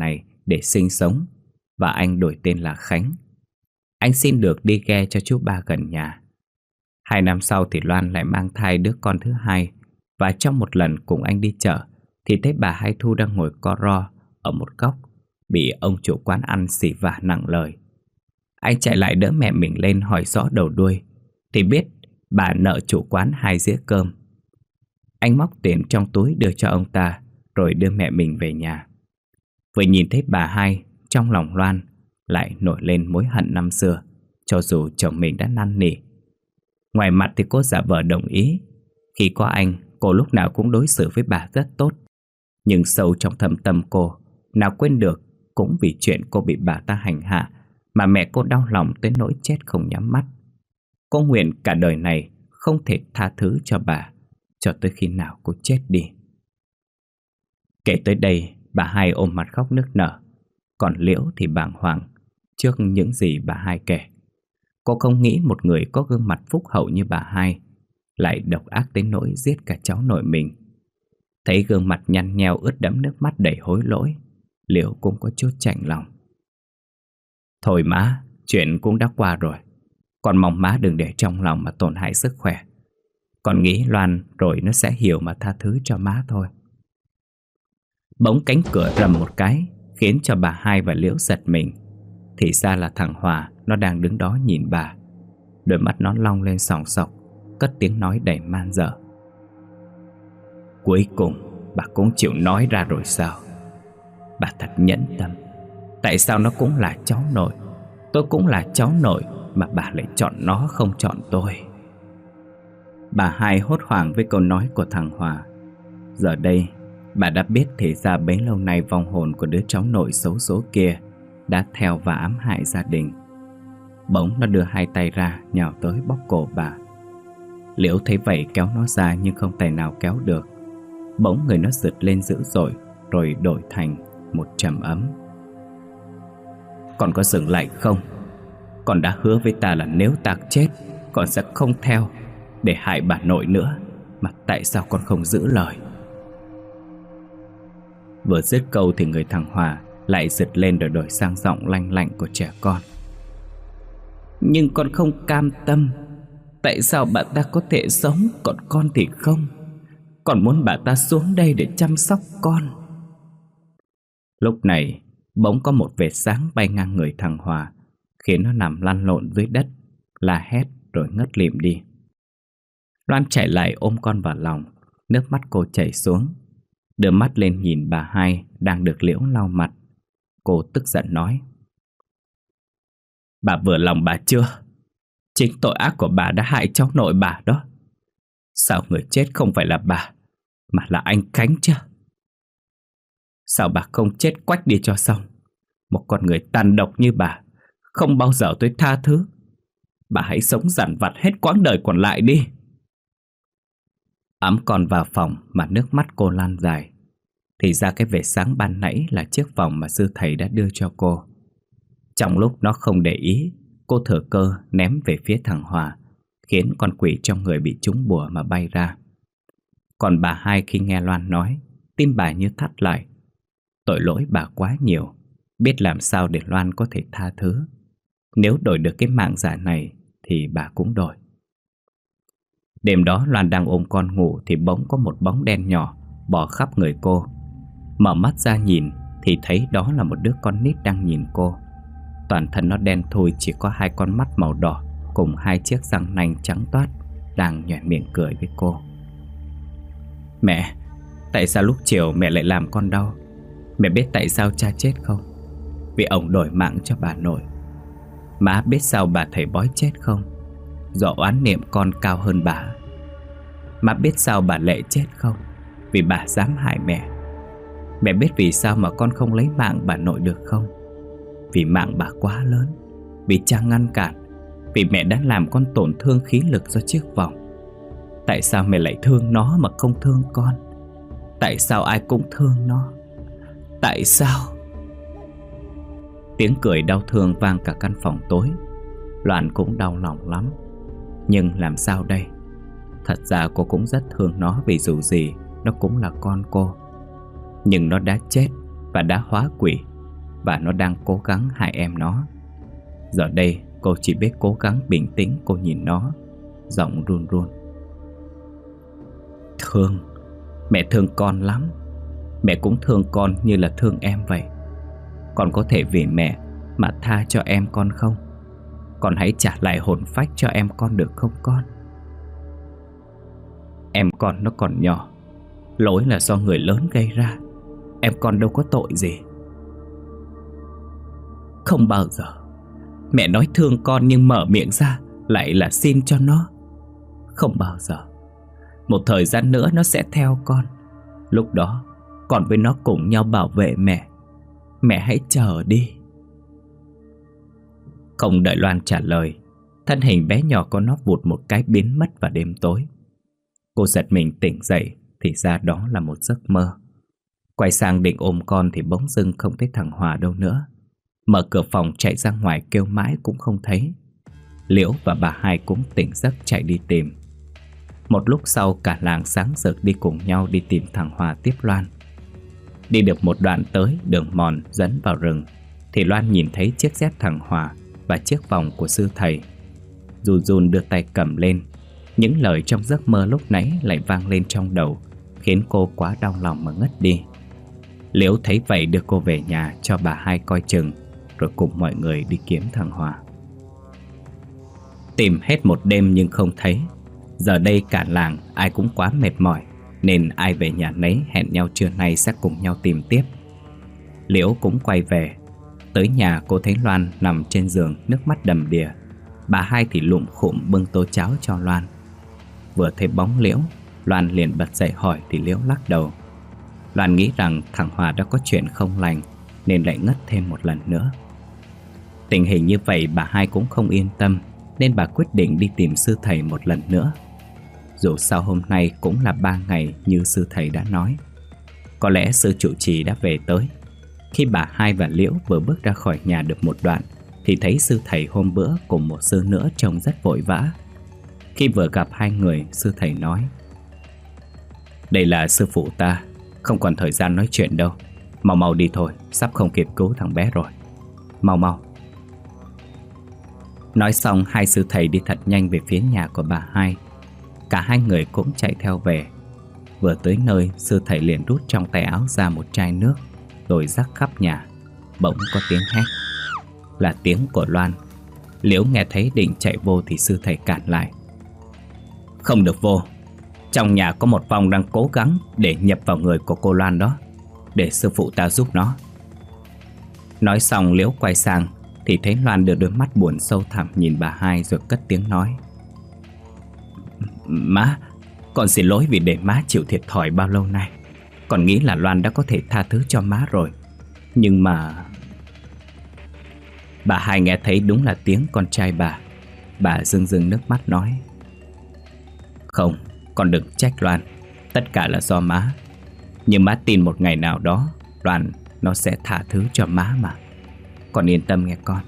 để sinh sống, và anh đổi tên là Khánh. Anh xin được đi ghe cho chú ba gần nhà. Hai năm sau thì Loan lại mang thai đứa con thứ hai, và trong một lần cùng anh đi chợ thì thấy bà Hai Thu đang ngồi co ro ở một góc, bị ông chủ quán ăn xỉ vả nặng lời. Anh chạy lại đỡ mẹ mình lên hỏi rõ đầu đuôi, thì biết bà nợ chủ quán hai dĩa cơm. Anh móc tiền trong túi đưa cho ông ta, rồi đưa mẹ mình về nhà. Vừa nhìn thấy bà Hai, trong lòng Loan lại nổi lên mối hận năm xưa, cho dù chồng mình đã năn nỉ. Ngoài mặt thì cô giả vờ đồng ý. Khi có anh, cô lúc nào cũng đối xử với bà rất tốt. Nhưng sâu trong thâm tâm cô, nào quên được, cũng vì chuyện cô bị bà ta hành hạ mà mẹ cô đau lòng tới nỗi chết không nhắm mắt. Cô nguyện cả đời này không thể tha thứ cho bà, cho tới khi nào cô chết đi. Kể tới đây, bà Hai ôm mặt khóc nức nở, còn Liễu thì bàng hoàng trước những gì bà Hai kể. Cô không nghĩ một người có gương mặt phúc hậu như bà Hai lại độc ác tới nỗi giết cả cháu nội mình. Thấy gương mặt nhăn nheo ướt đẫm nước mắt đầy hối lỗi, Liễu cũng có chút chạnh lòng. Thôi má, chuyện cũng đã qua rồi. Con mong má đừng để trong lòng mà tổn hại sức khỏe. Con nghĩ Loan rồi nó sẽ hiểu mà tha thứ cho má thôi. Bỗng cánh cửa rầm một cái, khiến cho bà Hai và Liễu giật mình. Thì ra là thằng Hòa, nó đang đứng đó nhìn bà. Đôi mắt nó long lên sòng sọc, cất tiếng nói đầy man dợ. Cuối cùng bà cũng chịu nói ra rồi sao? Bà thật nhẫn tâm. Tại sao nó cũng là cháu nội, tôi cũng là cháu nội, mà bà lại chọn nó không chọn tôi? Bà Hai hốt hoảng với câu nói của thằng Hòa. Giờ đây bà đã biết thì ra bấy lâu nay vong hồn của đứa cháu nội xấu số kia đã theo và ám hại gia đình. Bỗng nó đưa hai tay ra, nhào tới bóp cổ bà. Liễu thấy vậy kéo nó ra nhưng không tài nào kéo được. Bỗng người nó giật lên dữ dội, rồi đổi thành một trầm ấm. Con có dừng lại không? Con đã hứa với ta là nếu ta chết, con sẽ không theo để hại bà nội nữa, mà tại sao con không giữ lời? Vừa dứt câu thì người thằng Hòa lại giật lên rồi đổi sang giọng lanh lạnh của trẻ con. Nhưng con không cam tâm. Tại sao bà ta có thể sống, còn con thì không? Con muốn bà ta xuống đây để chăm sóc con. Lúc này bỗng có một vệt sáng bay ngang người thằng Hòa, khiến nó nằm lăn lộn dưới đất, la hét rồi ngất lịm đi. Loan chạy lại ôm con vào lòng, nước mắt cô chảy xuống. Đưa mắt lên nhìn bà Hai đang được Liễu lau mặt. Cô tức giận nói. Bà vừa lòng bà chưa? Chính tội ác của bà đã hại cháu nội bà đó. Sao người chết không phải là bà, mà là anh Khánh chứ? Sao bà không chết quách đi cho xong? Một con người tàn độc như bà, không bao giờ tôi tha thứ. Bà hãy sống dằn vặt hết quãng đời còn lại đi. Ẵm con vào phòng mà nước mắt cô lan dài. Thì ra cái vệt sáng ban nãy là chiếc vòng mà sư thầy đã đưa cho cô. Trong lúc nó không để ý, cô thừa cơ ném về phía thằng Hòa, khiến con quỷ trong người bị trúng bùa mà bay ra. Còn bà Hai khi nghe Loan nói, tim bà như thắt lại. Tội lỗi bà quá nhiều, biết làm sao để Loan có thể tha thứ. Nếu đổi được cái mạng giả này thì bà cũng đổi. Đêm đó Loan đang ôm con ngủ thì bỗng có một bóng đen nhỏ bò khắp người cô. Mở mắt ra nhìn thì thấy đó là một đứa con nít đang nhìn cô. Toàn thân nó đen thui, chỉ có hai con mắt màu đỏ cùng hai chiếc răng nanh trắng toát đang nhoẻn miệng cười với cô. Mẹ, tại sao lúc chiều mẹ lại làm con đau? Mẹ biết tại sao cha chết không? Vì ông đổi mạng cho bà nội. Má biết sao bà thầy bói chết không? Do oán niệm con cao hơn bà. Má biết sao bà Lệ chết không? Vì bà dám hại mẹ. Mẹ biết vì sao mà con không lấy mạng bà nội được không? Vì mạng bà quá lớn, vì cha ngăn cản, vì mẹ đã làm con tổn thương khí lực do chiếc vòng. Tại sao mẹ lại thương nó mà không thương con? Tại sao ai cũng thương nó? Tại sao? Tiếng cười đau thương vang cả căn phòng tối. Loan cũng đau lòng lắm. Nhưng làm sao đây? Thật ra cô cũng rất thương nó, vì dù gì nó cũng là con cô. Nhưng nó đã chết và đã hóa quỷ. và nó đang cố gắng hại em nó. Giờ đây cô chỉ biết cố gắng bình tĩnh. Cô nhìn nó, giọng run run. Thương, mẹ thương con lắm. Mẹ cũng thương con như là thương em vậy. Con có thể vì mẹ mà tha cho em con không? Con hãy trả lại hồn phách cho em con được không con? Em con nó còn nhỏ, lỗi là do người lớn gây ra. Em con đâu có tội gì. Không bao giờ mẹ nói thương con nhưng mở miệng ra lại là xin cho nó. Không bao giờ. Một thời gian nữa nó sẽ theo con. Lúc đó con với nó cùng nhau bảo vệ mẹ. Mẹ hãy chờ đi. Không đợi Loan trả lời, thân hình bé nhỏ của nó vụt một cái biến mất vào đêm tối. Cô giật mình tỉnh dậy thì ra đó là một giấc mơ. Quay sang định ôm con thì bỗng dưng không thấy thằng Hòa đâu nữa. Mở cửa phòng chạy ra ngoài kêu mãi cũng không thấy. Liễu và bà hai cũng tỉnh giấc chạy đi tìm. Một lúc sau cả làng sáng rực đi cùng nhau đi tìm thằng Hòa tiếp Loan. Đi được một đoạn tới đường mòn dẫn vào rừng thì Loan nhìn thấy chiếc dép thằng Hòa và chiếc vòng của sư thầy. Run run đưa tay cầm lên. Những lời trong giấc mơ lúc nãy lại vang lên trong đầu, khiến cô quá đau lòng mà ngất đi. Liễu thấy vậy đưa cô về nhà cho bà hai coi chừng, rồi cùng mọi người đi kiếm thằng Hòa. Tìm hết một đêm nhưng không thấy. Giờ đây cả làng ai cũng quá mệt mỏi, nên ai về nhà nấy hẹn nhau trưa nay sẽ cùng nhau tìm tiếp. Liễu cũng quay về. Tới nhà cô thấy Loan nằm trên giường nước mắt đầm đìa. Bà hai thì lụm khụm bưng tô cháo cho Loan. Vừa thấy bóng Liễu, Loan liền bật dậy hỏi thì Liễu lắc đầu. Loan nghĩ rằng thằng Hòa đã có chuyện không lành nên lại ngất thêm một lần nữa. Tình hình như vậy bà hai cũng không yên tâm, nên bà quyết định đi tìm sư thầy một lần nữa. Dù sao hôm nay cũng là ba ngày như sư thầy đã nói. Có lẽ sư trụ trì đã về tới. Khi bà hai và Liễu vừa bước ra khỏi nhà được một đoạn thì thấy sư thầy hôm bữa cùng một sư nữa trông rất vội vã. Khi vừa gặp hai người, sư thầy nói: Đây là sư phụ ta, không còn thời gian nói chuyện đâu. Mau mau đi thôi, sắp không kịp cứu thằng bé rồi. Mau mau. Nói xong hai sư thầy đi thật nhanh về phía nhà của bà hai. Cả hai người cũng chạy theo về. Vừa tới nơi, sư thầy liền rút trong tay áo ra một chai nước rồi rắc khắp nhà. Bỗng có tiếng hét, là tiếng của Loan. Liễu nghe thấy định chạy vô thì sư thầy cản lại: Không được vô. Trong nhà có một vong đang cố gắng để nhập vào người của cô Loan đó. Để sư phụ ta giúp nó. Nói xong Liễu quay sang thì thấy Loan đưa đôi mắt buồn sâu thẳm nhìn bà hai rồi cất tiếng nói: Má, con xin lỗi vì để má chịu thiệt thòi bao lâu nay. Con nghĩ là Loan đã có thể tha thứ cho má rồi. Nhưng mà... Bà hai nghe thấy đúng là tiếng con trai bà. Bà rưng rưng nước mắt nói: Không, con đừng trách Loan. Tất cả là do má. Nhưng má tin một ngày nào đó Loan nó sẽ tha thứ cho má mà. Con yên tâm nghe con.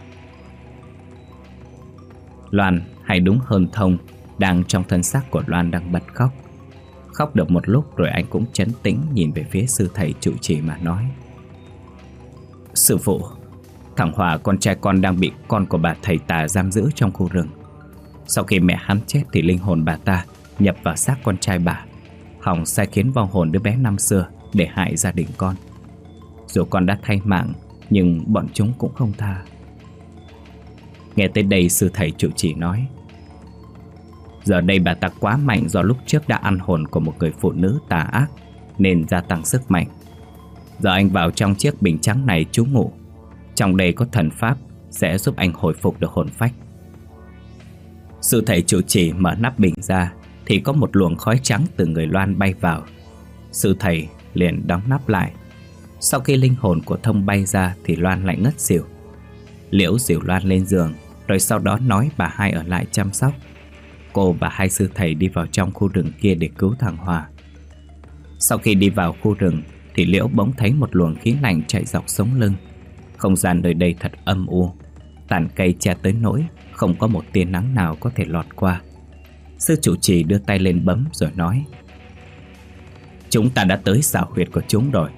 Loan, hay đúng hơn Thông, đang trong thân xác của Loan đang bật khóc. Khóc được một lúc rồi anh cũng trấn tĩnh nhìn về phía sư thầy trụ trì mà nói: Sư phụ, thằng Hòa con trai con đang bị con của bà thầy tà giam giữ trong khu rừng. Sau khi mẹ hắn chết thì linh hồn bà ta nhập vào xác con trai bà, hòng sai khiến vong hồn đứa bé năm xưa để hại gia đình con. Dù con đã thay mạng nhưng bọn chúng cũng không tha. Nghe tới đây sư thầy trụ trì nói: Giờ đây bà ta quá mạnh do lúc trước đã ăn hồn của một người phụ nữ tà ác nên gia tăng sức mạnh. Giờ anh vào trong chiếc bình trắng này trú ngụ. Trong đây có thần pháp sẽ giúp anh hồi phục được hồn phách. Sư thầy trụ trì mở nắp bình ra thì có một luồng khói trắng từ người Loan bay vào. Sư thầy liền đóng nắp lại. Sau khi linh hồn của Thông bay ra thì Loan lại ngất xỉu. Liễu dìu Loan lên giường, rồi sau đó nói bà hai ở lại chăm sóc. Cô và hai sư thầy đi vào trong khu rừng kia để cứu thằng Hòa. Sau khi đi vào khu rừng thì Liễu bỗng thấy một luồng khí lạnh chạy dọc sống lưng. Không gian nơi đây thật âm u, tàn cây che tới nỗi không có một tia nắng nào có thể lọt qua. Sư trụ trì đưa tay lên bấm rồi nói: Chúng ta đã tới xào huyệt của chúng rồi.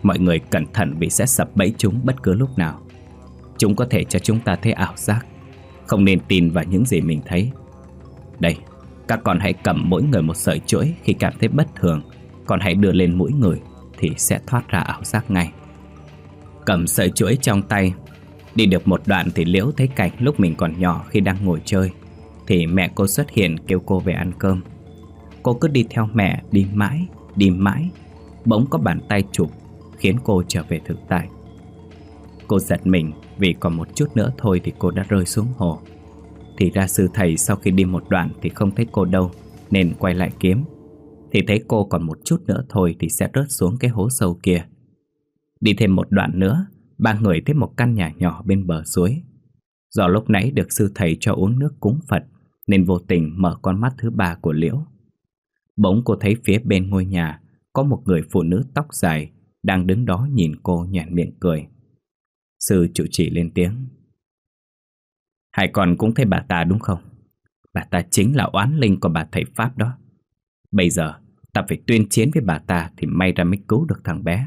Mọi người cẩn thận vì sẽ sập bẫy chúng bất cứ lúc nào. Chúng có thể cho chúng ta thấy ảo giác. Không nên tin vào những gì mình thấy. Đây, các con hãy cầm mỗi người một sợi chuỗi khi cảm thấy bất thường. Còn hãy đưa lên mũi người thì sẽ thoát ra ảo giác ngay. Cầm sợi chuỗi trong tay. Đi được một đoạn thì Liễu thấy cảnh lúc mình còn nhỏ khi đang ngồi chơi thì mẹ cô xuất hiện kêu cô về ăn cơm. Cô cứ đi theo mẹ, đi mãi, đi mãi. Bỗng có bàn tay chụp khiến cô trở về thực tại. Cô giật mình vì còn một chút nữa thôi thì cô đã rơi xuống hồ. Thì ra sư thầy sau khi đi một đoạn thì không thấy cô đâu, nên quay lại kiếm. Thì thấy cô còn một chút nữa thôi thì sẽ rớt xuống cái hố sâu kia. Đi thêm một đoạn nữa, ba người thấy một căn nhà nhỏ bên bờ suối. Do lúc nãy được sư thầy cho uống nước cúng Phật nên vô tình mở con mắt thứ ba của Liễu. Bỗng cô thấy phía bên ngôi nhà có một người phụ nữ tóc dài đang đứng đó nhìn cô nhoẻn miệng cười. Sư trụ trì lên tiếng. Hai con cũng thấy bà ta đúng không? Bà ta chính là oán linh của bà thầy Pháp đó. Bây giờ ta phải tuyên chiến với bà ta thì may ra mới cứu được thằng bé.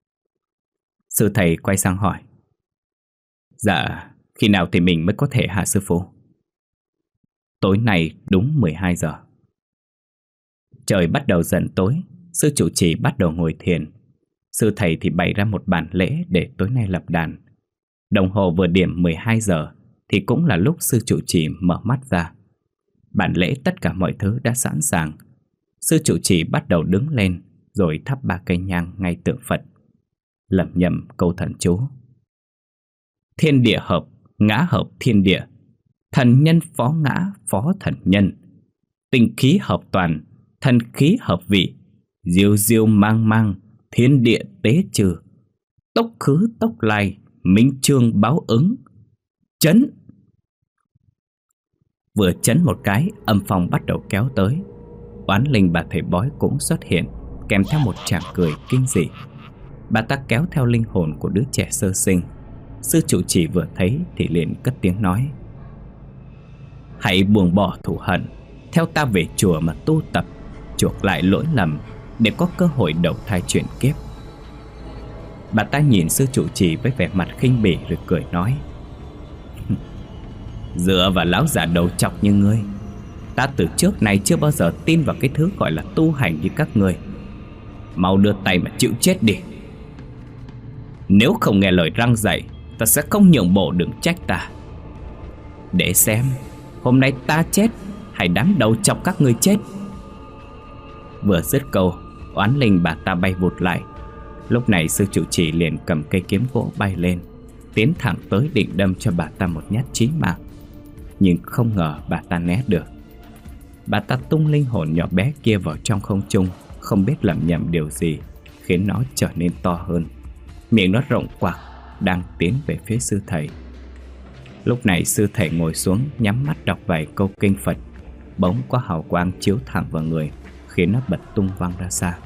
Sư thầy quay sang hỏi. Dạ, khi nào thì mình mới có thể hả sư phụ? Tối nay đúng mười hai giờ. Trời bắt đầu dần tối. Sư trụ trì bắt đầu ngồi thiền. Sư thầy thì bày ra một bàn lễ để tối nay lập đàn. Đồng hồ vừa điểm mười hai giờ thì cũng là lúc sư trụ trì mở mắt ra. Bàn lễ tất cả mọi thứ đã sẵn sàng. Sư trụ trì bắt đầu đứng lên rồi thắp ba cây nhang ngay tượng Phật, lẩm nhẩm câu thần chú. Thiên địa hợp, ngã hợp thiên địa. Thần nhân phó ngã, phó thần nhân. Tinh khí hợp toàn, thần khí hợp vị. Diêu diêu mang mang, thiên địa tế trừ. Tốc khứ tốc lai, minh chương báo ứng. Chấn! Vừa chấn một cái, âm phong bắt đầu kéo tới. Oán linh bà thầy bói cũng xuất hiện, kèm theo một tràng cười kinh dị. Bà ta kéo theo linh hồn của đứa trẻ sơ sinh. Sư trụ trì vừa thấy thì liền cất tiếng nói. Hãy buông bỏ thù hận, theo ta về chùa mà tu tập, chuộc lại lỗi lầm để có cơ hội đầu thai chuyển kiếp. Bà ta nhìn sư trụ trì với vẻ mặt khinh bỉ rồi cười nói. Dựa vào lão già đầu chọc như ngươi, ta từ trước này chưa bao giờ tin vào cái thứ gọi là tu hành như các ngươi. Mau đưa tay mà chịu chết đi. Nếu không nghe lời răng dạy, ta sẽ không nhượng bộ, đừng trách ta. Để xem hôm nay ta chết hay đám đầu chọc các ngươi chết. Vừa dứt câu, oán linh bà ta bay vụt lại. Lúc này sư trụ trì liền cầm cây kiếm gỗ bay lên, tiến thẳng tới định đâm cho bà ta một nhát chí mạng. Nhưng không ngờ bà ta né được. Bà ta tung linh hồn nhỏ bé kia vào trong không trung, không biết lẩm nhẩm điều gì, khiến nó trở nên to hơn. Miệng nó rộng quạc, đang tiến về phía sư thầy. Lúc này sư thầy ngồi xuống, nhắm mắt đọc vài câu kinh Phật. Bỗng có hào quang chiếu thẳng vào người, khiến nó bật tung văng ra xa.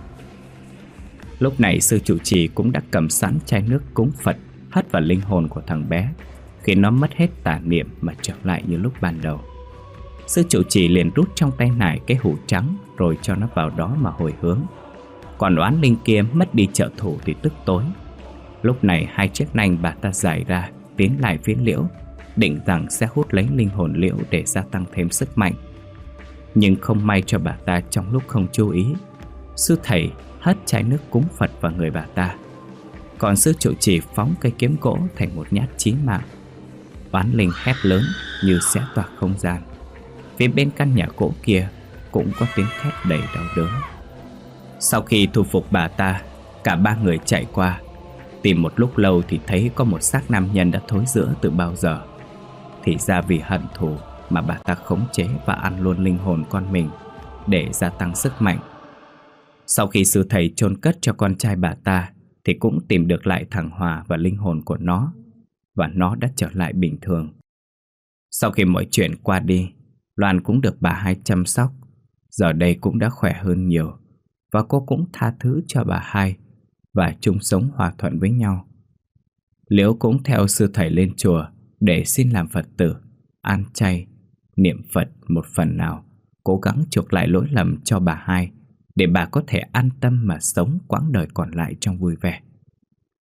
Lúc này sư trụ trì cũng đã cầm sẵn chai nước cúng Phật, hất vào linh hồn của thằng bé, khiến nó mất hết tà niệm mà trở lại như lúc ban đầu. Sư trụ trì liền rút trong tay nải cái hũ trắng rồi cho nó vào đó mà hồi hướng. Còn oán linh kia mất đi trợ thủ thì tức tối. Lúc này hai chiếc nanh bà ta giải ra, tiến lại phía Liễu, định rằng sẽ hút lấy linh hồn Liễu để gia tăng thêm sức mạnh. Nhưng không may cho bà ta, trong lúc không chú ý, sư thầy hất chai nước cúng Phật vào người bà ta. Còn sư trụ trì phóng cây kiếm gỗ thành một nhát chí mạng. Oán linh hét lớn như xé toạc không gian. Phía bên căn nhà gỗ kia cũng có tiếng thét đầy đau đớn. Sau khi thu phục bà ta, cả ba người chạy qua. Tìm một lúc lâu thì thấy có một xác nam nhân đã thối rữa từ bao giờ. Thì ra vì hận thù mà bà ta khống chế và ăn luôn linh hồn con mình để gia tăng sức mạnh. Sau khi sư thầy chôn cất cho con trai bà ta thì cũng tìm được lại thằng Hòa và linh hồn của nó, và nó đã trở lại bình thường. Sau khi mọi chuyện qua đi, Loan cũng được bà hai chăm sóc. Giờ đây cũng đã khỏe hơn nhiều, và cô cũng tha thứ cho bà hai và chung sống hòa thuận với nhau. Liễu cũng theo sư thầy lên chùa để xin làm Phật tử, ăn chay, niệm Phật một phần nào, cố gắng chuộc lại lỗi lầm cho bà hai, để bà có thể an tâm mà sống quãng đời còn lại trong vui vẻ.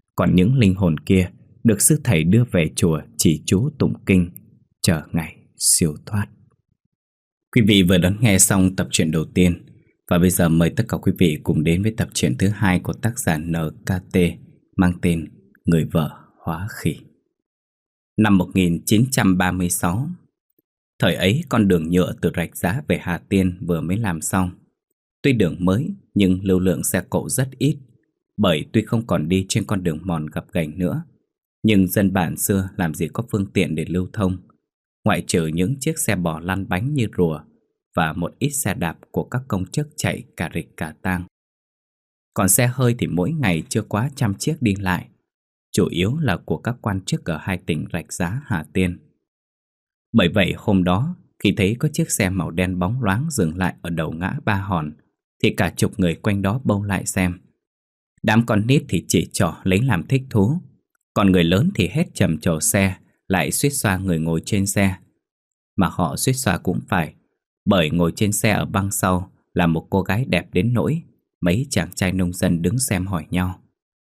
Còn những linh hồn kia được sư thầy đưa về chùa chỉ chú tụng kinh, chờ ngày siêu thoát. Quý vị vừa đón nghe xong tập truyện đầu tiên, và bây giờ mời tất cả quý vị cùng đến với tập truyện thứ hai của tác giả en ca tê mang tên Người vợ hóa khỉ. Năm một nghìn chín trăm ba mươi sáu, thời ấy con đường nhựa từ Rạch Giá về Hà Tiên vừa mới làm xong. Tuy đường mới nhưng lưu lượng xe cộ rất ít, bởi tuy không còn đi trên con đường mòn gập ghềnh nữa, nhưng dân bản xưa làm gì có phương tiện để lưu thông, ngoại trừ những chiếc xe bò lăn bánh như rùa và một ít xe đạp của các công chức chạy cả rịch cả tang. Còn xe hơi thì mỗi ngày chưa quá trăm chiếc đi lại, chủ yếu là của các quan chức ở hai tỉnh Rạch Giá, Hà Tiên. Bởi vậy hôm đó, khi thấy có chiếc xe màu đen bóng loáng dừng lại ở đầu ngã Ba Hòn, thì cả chục người quanh đó bâu lại xem. Đám con nít thì chỉ trỏ lấy làm thích thú, còn người lớn thì hết trầm trồ xe, lại suýt xoa người ngồi trên xe. Mà họ suýt xoa cũng phải, bởi ngồi trên xe ở băng sau là một cô gái đẹp đến nỗi mấy chàng trai nông dân đứng xem hỏi nhau: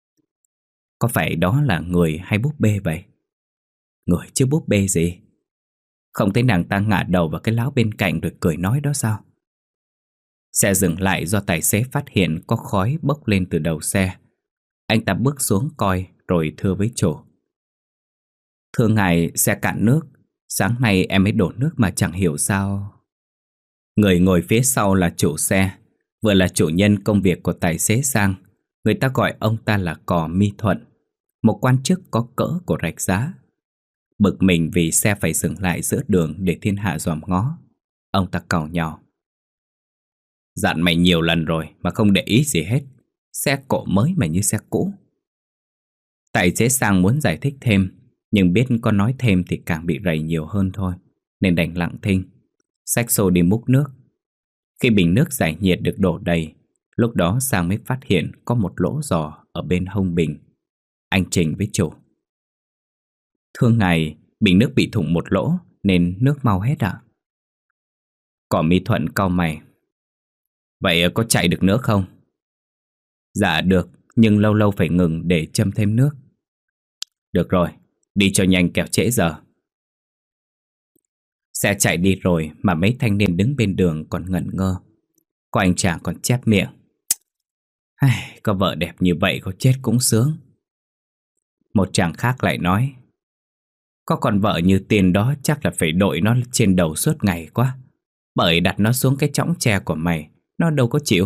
có phải đó là người hay búp bê vậy? Người chứ búp bê gì? Không thấy nàng ta ngả đầu vào cái láo bên cạnh rồi cười nói đó sao? Xe dừng lại do tài xế phát hiện có khói bốc lên từ đầu xe. Anh ta bước xuống coi rồi thưa với chủ: thưa ngài, xe cạn nước, sáng nay em mới đổ nước mà chẳng hiểu sao. Người ngồi phía sau là chủ xe, vừa là chủ nhân công việc của tài xế Sang. Người ta gọi ông ta là Cò Mi Thuận, một quan chức có cỡ của Rạch Giá. Bực mình vì xe phải dừng lại giữa đường để thiên hạ dòm ngó, ông ta càu nhàu: dặn mày nhiều lần rồi mà không để ý gì hết, xe cộ mới mà như xe cũ. Tài xế Sang muốn giải thích thêm, nhưng biết có nói thêm thì càng bị rầy nhiều hơn thôi, nên đành lặng thinh, xách xô đi múc nước. Khi bình nước giải nhiệt được đổ đầy, lúc đó Sang mới phát hiện có một lỗ giò ở bên hông bình. Anh trình với chủ: thưa ngài, bình nước bị thủng một lỗ nên nước mau hết ạ. Cỏ Mi Thuận cau mày: vậy có chạy được nữa không? Dạ được, nhưng lâu lâu phải ngừng để châm thêm nước. Được rồi, đi cho nhanh kẻo trễ giờ. Xe chạy đi rồi mà mấy thanh niên đứng bên đường còn ngẩn ngơ. Có anh chàng còn chép miệng: có vợ đẹp như vậy có chết cũng sướng. Một chàng khác lại nói: có con vợ như tiền đó chắc là phải đội nó trên đầu suốt ngày quá, bởi đặt nó xuống cái chõng tre của mày, nó đâu có chịu.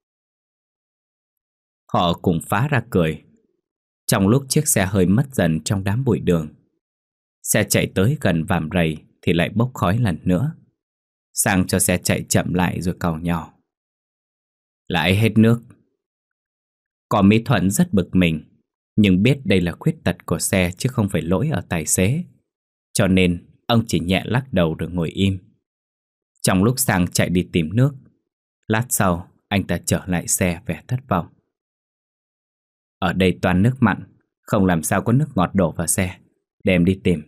Họ cùng phá ra cười. Trong lúc chiếc xe hơi mất dần trong đám bụi đường, xe chạy tới gần Vàm Rầy thì lại bốc khói lần nữa. Sang cho xe chạy chậm lại rồi càu nhàu: lại hết nước. Cò Mi Thuận rất bực mình, nhưng biết đây là khuyết tật của xe chứ không phải lỗi ở tài xế, cho nên ông chỉ nhẹ lắc đầu rồi ngồi im. Trong lúc Sang chạy đi tìm nước, lát sau anh ta trở lại xe vẻ thất vọng: ở đây toàn nước mặn, không làm sao có nước ngọt đổ vào xe, để em đi tìm.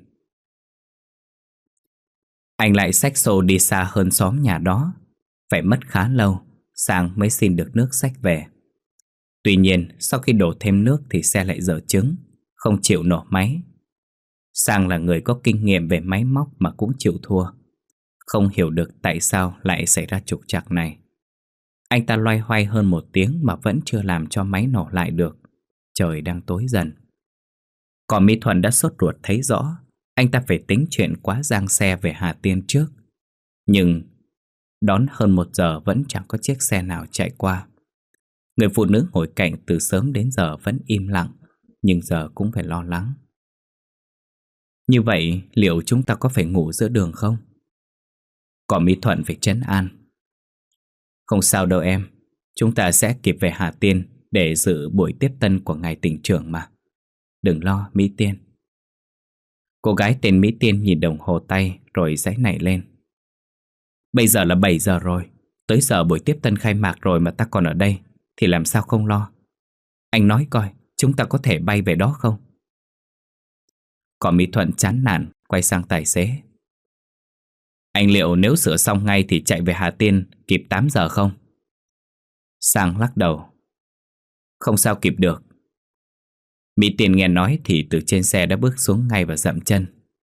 Anh lại xách xô đi xa hơn xóm nhà đó. Phải mất khá lâu Sang mới xin được nước xách về. Tuy nhiên sau khi đổ thêm nước thì xe lại dở trứng, không chịu nổ máy. Sang là người có kinh nghiệm về máy móc mà cũng chịu thua, không hiểu được tại sao lại xảy ra trục trặc này. Anh ta loay hoay hơn một tiếng mà vẫn chưa làm cho máy nổ lại được. Trời đang tối dần. Còn Mi Thuận đã sốt ruột thấy rõ anh ta phải tính chuyện quá giang xe về Hà Tiên trước. Nhưng đón hơn một giờ vẫn chẳng có chiếc xe nào chạy qua. Người phụ nữ ngồi cạnh từ sớm đến giờ vẫn im lặng, nhưng giờ cũng phải lo lắng. Như vậy liệu chúng ta có phải ngủ giữa đường không? Còn Mi Thuận phải trấn an: không sao đâu em, chúng ta sẽ kịp về Hà Tiên để dự buổi tiếp tân của ngài tỉnh trưởng mà. Đừng lo Mỹ Tiên. Cô gái tên Mỹ Tiên nhìn đồng hồ tay rồi giãy nảy lên: bây giờ là bảy giờ rồi, tới giờ buổi tiếp tân khai mạc rồi mà ta còn ở đây thì làm sao không lo. Anh nói coi, chúng ta có thể bay về đó không? Còn Mỹ Thuận chán nản quay sang tài xế: anh liệu nếu sửa xong ngay thì chạy về Hà Tiên kịp tám giờ không? Sang lắc đầu: không sao kịp được. Mỹ Tiên nghe nói thì từ trên xe đã bước xuống ngay và dậm chân.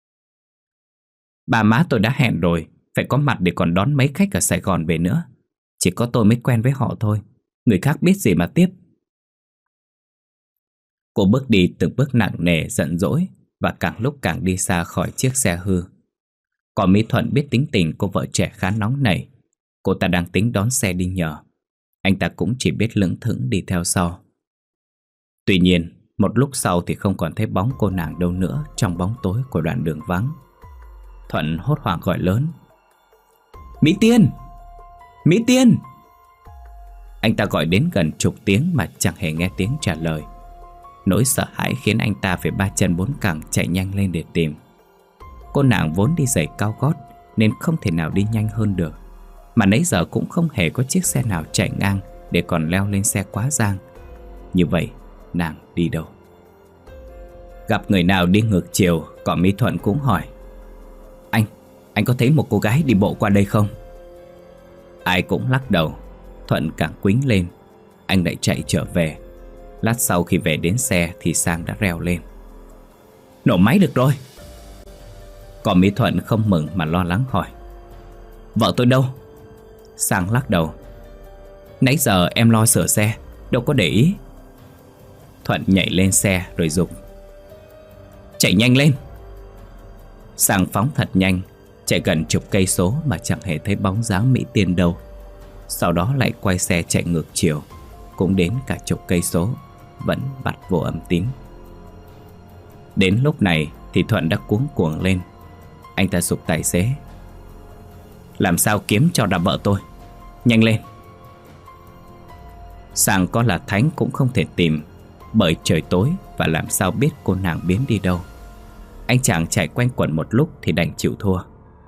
Bà má tôi đã hẹn rồi, phải có mặt để còn đón mấy khách ở Sài Gòn về nữa. Chỉ có tôi mới quen với họ thôi, người khác biết gì mà tiếp. Cô bước đi từng bước nặng nề giận dỗi, và càng lúc càng đi xa khỏi chiếc xe hư. Còn Mỹ Thuận biết tính tình cô vợ trẻ khá nóng nảy. Cô ta đang tính đón xe đi nhờ. Anh ta cũng chỉ biết lững thững đi theo sau. Tuy nhiên, một lúc sau thì không còn thấy bóng cô nàng đâu nữa trong bóng tối của đoạn đường vắng. Thuận hốt hoảng gọi lớn: Mỹ Tiên! Mỹ Tiên! Anh ta gọi đến gần chục tiếng mà chẳng hề nghe tiếng trả lời. Nỗi sợ hãi khiến anh ta phải ba chân bốn cẳng chạy nhanh lên để tìm. Cô nàng vốn đi giày cao gót nên không thể nào đi nhanh hơn được, mà nãy giờ cũng không hề có chiếc xe nào chạy ngang để còn leo lên xe quá giang. Như vậy nàng đi đâu? Gặp người nào đi ngược chiều, còn Mỹ Thuận cũng hỏi: Anh, anh có thấy một cô gái đi bộ qua đây không? Ai cũng lắc đầu. Thuận càng quĩnh lên. Anh lại chạy trở về. Lát sau khi về đến xe thì Sang đã reo lên: Nổ máy được rồi! Còn Mỹ Thuận không mừng mà lo lắng hỏi: Vợ tôi đâu? Sang lắc đầu: Nãy giờ em lo sửa xe, đâu có để ý. Thuận nhảy lên xe rồi giục: Chạy nhanh lên! Sang phóng thật nhanh, chạy gần chục cây số mà chẳng hề thấy bóng dáng Mỹ Tiên đâu. Sau đó lại quay xe chạy ngược chiều, cũng đến cả chục cây số, vẫn bật vô âm tín. Đến lúc này thì Thuận đã cuống cuồng lên. Anh ta giục tài xế: Làm sao kiếm cho ra vợ tôi, nhanh lên! Sang có là thánh cũng không thể tìm, bởi trời tối và làm sao biết cô nàng biến đi đâu. Anh chàng chạy quanh quẩn một lúc thì đành chịu thua.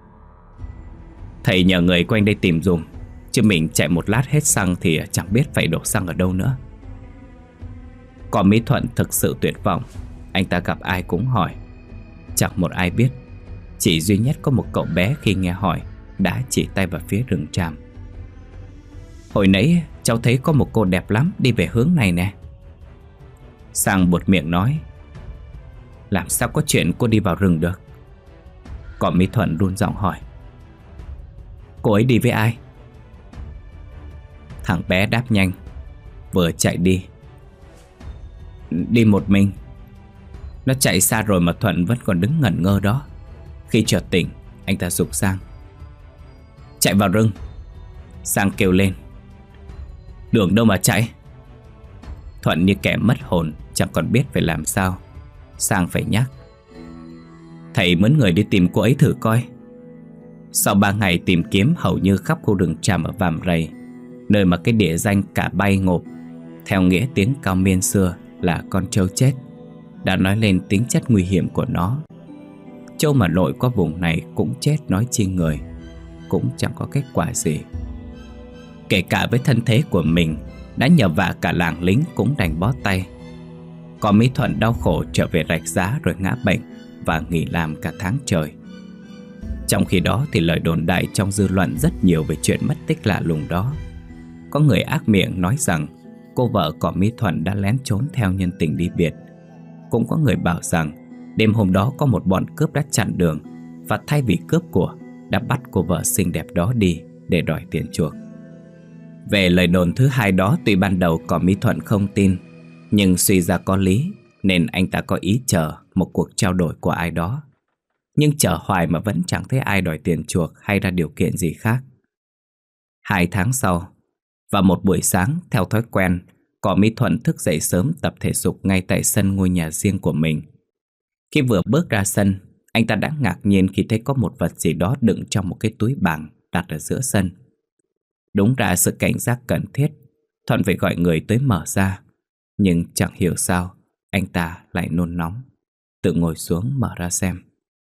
Thầy nhờ người quanh đây tìm dùm, chứ mình chạy một lát hết xăng thì chẳng biết phải đổ xăng ở đâu nữa. Còn Mỹ Thuận thực sự tuyệt vọng. Anh ta gặp ai cũng hỏi, chẳng một ai biết. Chỉ duy nhất có một cậu bé khi nghe hỏi đã chỉ tay vào phía rừng tràm. Hồi nãy cháu thấy có một cô đẹp lắm đi về hướng này nè. Sang buột miệng nói: Làm sao có chuyện cô đi vào rừng được? Còn Mỹ Thuận run giọng hỏi: Cô ấy đi với ai? Thằng bé đáp nhanh: Vừa chạy đi. Đi một mình. Nó chạy xa rồi mà Thuận vẫn còn đứng ngẩn ngơ đó. Khi chợt tỉnh, anh ta giục Sang: Chạy vào rừng! Sang kêu lên: Đường đâu mà chạy? Thuận như kẻ mất hồn, chẳng còn biết phải làm sao. Sang phải nhắc: Thầy mướn người đi tìm cô ấy thử coi. Sau ba ngày tìm kiếm hầu như khắp khu rừng tràm ở Vàm Rầy, nơi mà cái địa danh Cả Bay Ngộp, theo nghĩa tiếng Cao Miên xưa là con trâu chết, đã nói lên tính chất nguy hiểm của nó. Trâu mà lội qua vùng này cũng chết, nói chi người. Cũng chẳng có kết quả gì. Kể cả với thân thế của mình, đã nhờ vả cả làng lính cũng đành bó tay. Còn Mỹ Thuận đau khổ trở về Rạch Giá rồi ngã bệnh và nghỉ làm cả tháng trời. Trong khi đó thì lời đồn đại trong dư luận rất nhiều về chuyện mất tích lạ lùng đó. Có người ác miệng nói rằng cô vợ của Mỹ Thuận đã lén trốn theo nhân tình đi biệt. Cũng có người bảo rằng đêm hôm đó có một bọn cướp đã chặn đường, và thay vì cướp của, đã bắt cô vợ xinh đẹp đó đi để đòi tiền chuộc. Về lời đồn thứ hai đó, tuy ban đầu có Mỹ Thuận không tin, nhưng suy ra có lý, nên anh ta có ý chờ một cuộc trao đổi của ai đó. Nhưng chờ hoài mà vẫn chẳng thấy ai đòi tiền chuộc hay ra điều kiện gì khác. Hai tháng sau, vào một buổi sáng, theo thói quen, Cỏ Mỹ Thuận thức dậy sớm tập thể dục ngay tại sân ngôi nhà riêng của mình. Khi vừa bước ra sân, anh ta đã ngạc nhiên khi thấy có một vật gì đó đựng trong một cái túi bằng đặt ở giữa sân. Đúng ra sự cảnh giác cần thiết, Thuận phải gọi người tới mở ra. Nhưng chẳng hiểu sao, anh ta lại nôn nóng, tự ngồi xuống mở ra xem.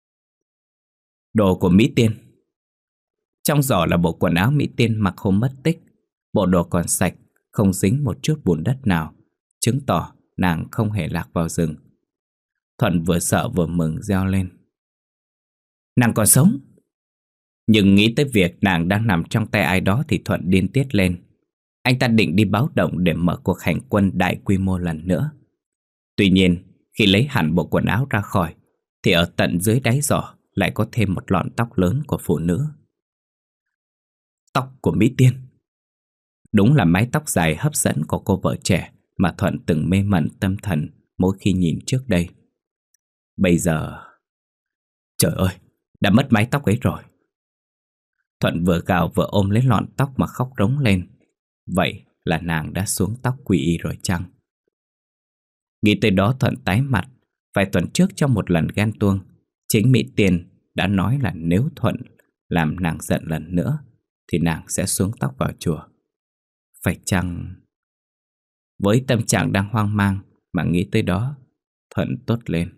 Đồ của Mỹ Tiên. Trong giỏ là bộ quần áo Mỹ Tiên mặc hôm mất tích. Bộ đồ còn sạch, không dính một chút bùn đất nào, chứng tỏ nàng không hề lạc vào rừng. Thuận vừa sợ vừa mừng reo lên: Nàng còn sống! Nhưng nghĩ tới việc nàng đang nằm trong tay ai đó thì Thuận điên tiết lên. Anh ta định đi báo động để mở cuộc hành quân đại quy mô lần nữa. Tuy nhiên, khi lấy hẳn bộ quần áo ra khỏi, thì ở tận dưới đáy giỏ lại có thêm một lọn tóc lớn của phụ nữ. Tóc của Mỹ Tiên. Đúng là mái tóc dài hấp dẫn của cô vợ trẻ mà Thuận từng mê mẩn tâm thần mỗi khi nhìn trước đây. Bây giờ... Trời ơi, đã mất mái tóc ấy rồi. Thuận vừa gào vừa ôm lấy lọn tóc mà khóc rống lên. Vậy là nàng đã xuống tóc quy y rồi chăng? Nghĩ tới đó Thuận tái mặt. Vài tuần trước trong một lần ghen tuông, chính Mỹ Tiên đã nói là nếu Thuận làm nàng giận lần nữa thì nàng sẽ xuống tóc vào chùa. Phải chăng... Với tâm trạng đang hoang mang mà nghĩ tới đó, Thuận tốt lên.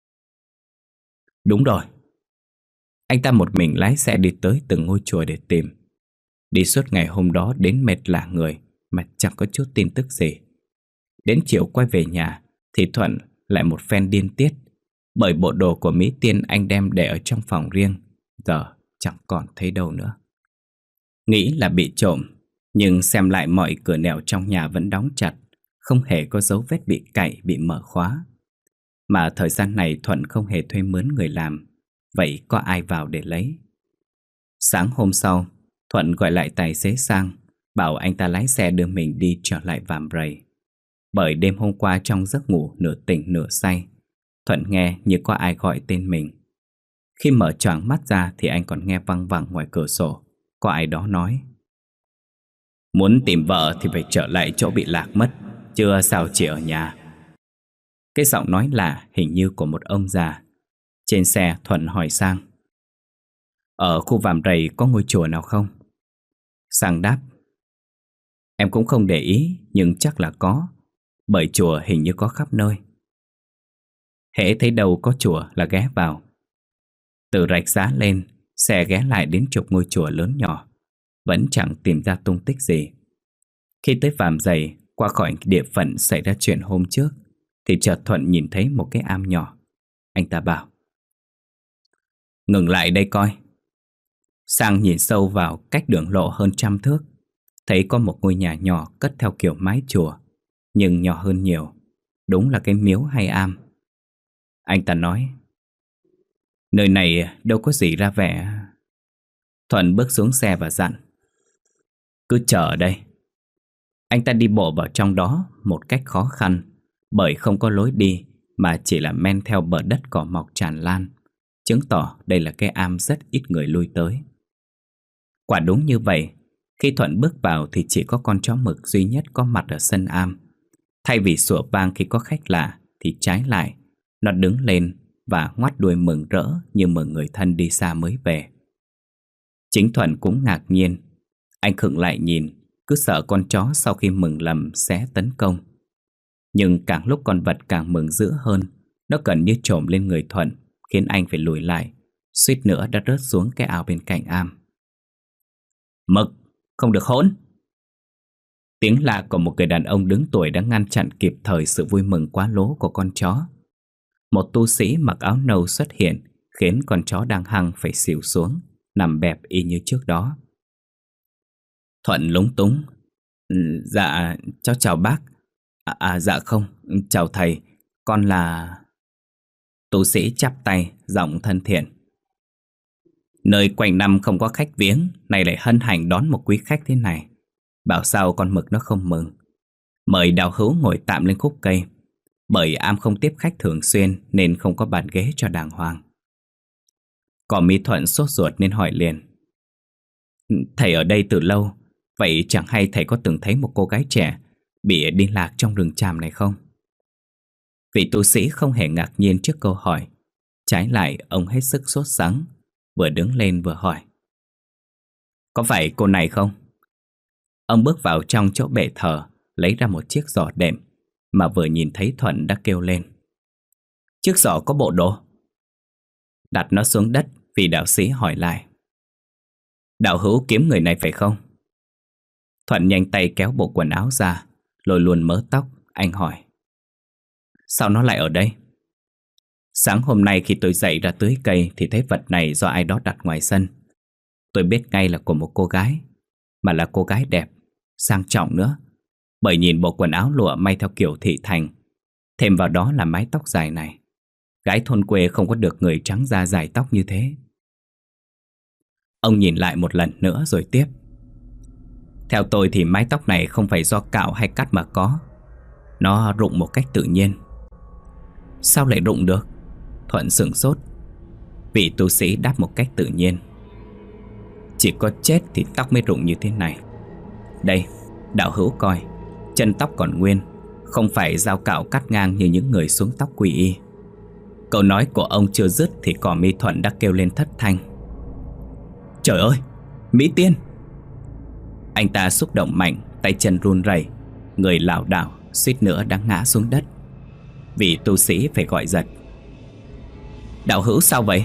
Đúng rồi. Anh ta một mình lái xe đi tới từng ngôi chùa để tìm. Đi suốt ngày hôm đó đến mệt lả người mà chẳng có chút tin tức gì. Đến chiều quay về nhà thì Thuận lại một phen điên tiết, bởi bộ đồ của Mỹ Tiên anh đem để ở trong phòng riêng giờ chẳng còn thấy đâu nữa. Nghĩ là bị trộm, nhưng xem lại mọi cửa nẻo trong nhà vẫn đóng chặt, không hề có dấu vết bị cạy, bị mở khóa. Mà thời gian này Thuận không hề thuê mướn người làm, vậy có ai vào để lấy? Sáng hôm sau, Thuận gọi lại tài xế Sang, bảo anh ta lái xe đưa mình đi trở lại Vàm Rầy. Bởi đêm hôm qua trong giấc ngủ nửa tỉnh nửa say, Thuận nghe như có ai gọi tên mình. Khi mở choàng mắt ra thì anh còn nghe văng vẳng ngoài cửa sổ có ai đó nói: Muốn tìm vợ thì phải trở lại chỗ bị lạc mất, chưa sao chỉ ở nhà. Cái giọng nói lạ hình như của một ông già. Trên xe Thuận hỏi Sang: Ở khu Vàm Rầy có ngôi chùa nào không? Sang đáp: Em cũng không để ý, nhưng chắc là có, bởi chùa hình như có khắp nơi. Hễ thấy đâu có chùa là ghé vào. Từ rạch giá lên, xe ghé lại đến chục ngôi chùa lớn nhỏ, vẫn chẳng tìm ra tung tích gì. Khi tới Vàm Rầy, qua khỏi địa phận xảy ra chuyện hôm trước, thì chợt Thuận nhìn thấy một cái am nhỏ. Anh ta bảo: Ngừng lại đây coi. Sang nhìn sâu vào cách đường lộ hơn trăm thước, thấy có một ngôi nhà nhỏ cất theo kiểu mái chùa, nhưng nhỏ hơn nhiều. Đúng là cái miếu hay am. Anh ta nói: Nơi này đâu có gì ra vẻ. Thuận bước xuống xe và dặn: Cứ chờ ở đây. Anh ta đi bộ vào trong đó một cách khó khăn, bởi không có lối đi mà chỉ là men theo bờ đất cỏ mọc tràn lan, chứng tỏ đây là cái am rất ít người lui tới. Quả đúng như vậy, khi Thuận bước vào thì chỉ có con chó mực duy nhất có mặt ở sân am. Thay vì sủa vang khi có khách lạ thì trái lại, nó đứng lên và ngoắt đuôi mừng rỡ như mừng người thân đi xa mới về. Chính Thuận cũng ngạc nhiên. Anh khựng lại nhìn, cứ sợ con chó sau khi mừng lầm sẽ tấn công. Nhưng càng lúc con vật càng mừng dữ hơn. Nó gần như trồm lên người Thuận, khiến anh phải lùi lại, suýt nữa đã rớt xuống cái ao bên cạnh am. Mực, không được hỗn! Tiếng la của một người đàn ông đứng tuổi đã ngăn chặn kịp thời sự vui mừng quá lố của con chó. Một tu sĩ mặc áo nâu xuất hiện, khiến con chó đang hăng phải xỉu xuống, nằm bẹp y như trước đó. Thuận lúng túng: Dạ, cháu chào bác. À, à dạ không, chào thầy, con là... Tu sĩ chắp tay, giọng thân thiện: Nơi quanh năm không có khách viếng, nay lại hân hạnh đón một quý khách thế này, bảo sao con mực nó không mừng. Mời đạo hữu ngồi tạm lên khúc cây, bởi am không tiếp khách thường xuyên nên không có bàn ghế cho đàng hoàng. Cỏ Mỹ Thuận sốt ruột nên hỏi liền: Thầy ở đây từ lâu, vậy chẳng hay thầy có từng thấy một cô gái trẻ bị đi lạc trong rừng tràm này không? Vị tu sĩ không hề ngạc nhiên trước câu hỏi. Trái lại ông hết sức sốt sắng, vừa đứng lên vừa hỏi: Có phải cô này không? Ông bước vào trong chỗ bệ thờ, lấy ra một chiếc giỏ đệm, mà vừa nhìn thấy Thuận đã kêu lên: Chiếc giỏ có bộ đồ. Đặt nó xuống đất, vị đạo sĩ hỏi lại: Đạo hữu kiếm người này phải không? Thuận nhanh tay kéo bộ quần áo ra, lôi luôn mớ tóc. Anh hỏi: Sao nó lại ở đây? Sáng hôm nay khi tôi dậy ra tưới cây thì thấy vật này do ai đó đặt ngoài sân. Tôi biết ngay là của một cô gái, mà là cô gái đẹp, sang trọng nữa, bởi nhìn bộ quần áo lụa may theo kiểu thị thành. Thêm vào đó là mái tóc dài này. Gái thôn quê không có được người trắng da dài tóc như thế. Ông nhìn lại một lần nữa rồi tiếp. Theo tôi thì mái tóc này không phải do cạo hay cắt mà có. Nó rụng một cách tự nhiên. Sao lại rụng được? Thuận sửng sốt. Vị tu sĩ đáp một cách tự nhiên. Chỉ có chết thì tóc mới rụng như thế này. Đây, đạo hữu coi, chân tóc còn nguyên, không phải dao cạo cắt ngang như những người xuống tóc quy y. Câu nói của ông chưa dứt thì cỏ mi Thuận đã kêu lên thất thanh. Trời ơi, Mỹ Tiên! Anh ta xúc động mạnh, tay chân run rẩy, người lảo đảo, suýt nữa đã ngã xuống đất. Vị tu sĩ phải gọi giật. Đạo hữu sao vậy?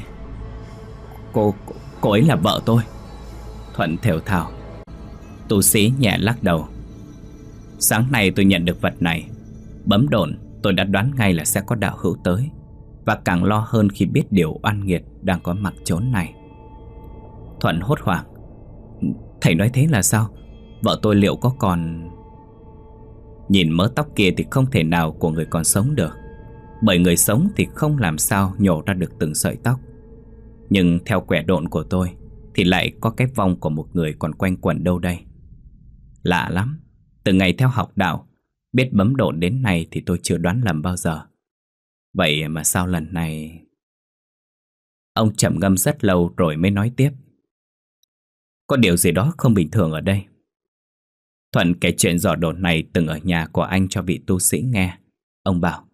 Cô, cô, cô ấy là vợ tôi. Thuận thều thào. Tu sĩ nhẹ lắc đầu. Sáng nay tôi nhận được vật này. Bấm độn tôi đã đoán ngay là sẽ có đạo hữu tới, và càng lo hơn khi biết điều oan nghiệt đang có mặt chốn này. Thuận hốt hoảng. Thầy nói thế là sao? Vợ tôi liệu có còn... Nhìn mớ tóc kia thì không thể nào của người còn sống được, bởi người sống thì không làm sao nhổ ra được từng sợi tóc. Nhưng theo quẻ độn của tôi thì lại có cái vong của một người còn quanh quẩn đâu đây. Lạ lắm. Từ ngày theo học đạo, biết bấm độn đến nay thì tôi chưa đoán lầm bao giờ. Vậy mà sao lần này... Ông trầm ngâm rất lâu rồi mới nói tiếp. Có điều gì đó không bình thường ở đây. Thuận kể chuyện giỏ đồn này từng ở nhà của anh cho vị tu sĩ nghe. Ông bảo,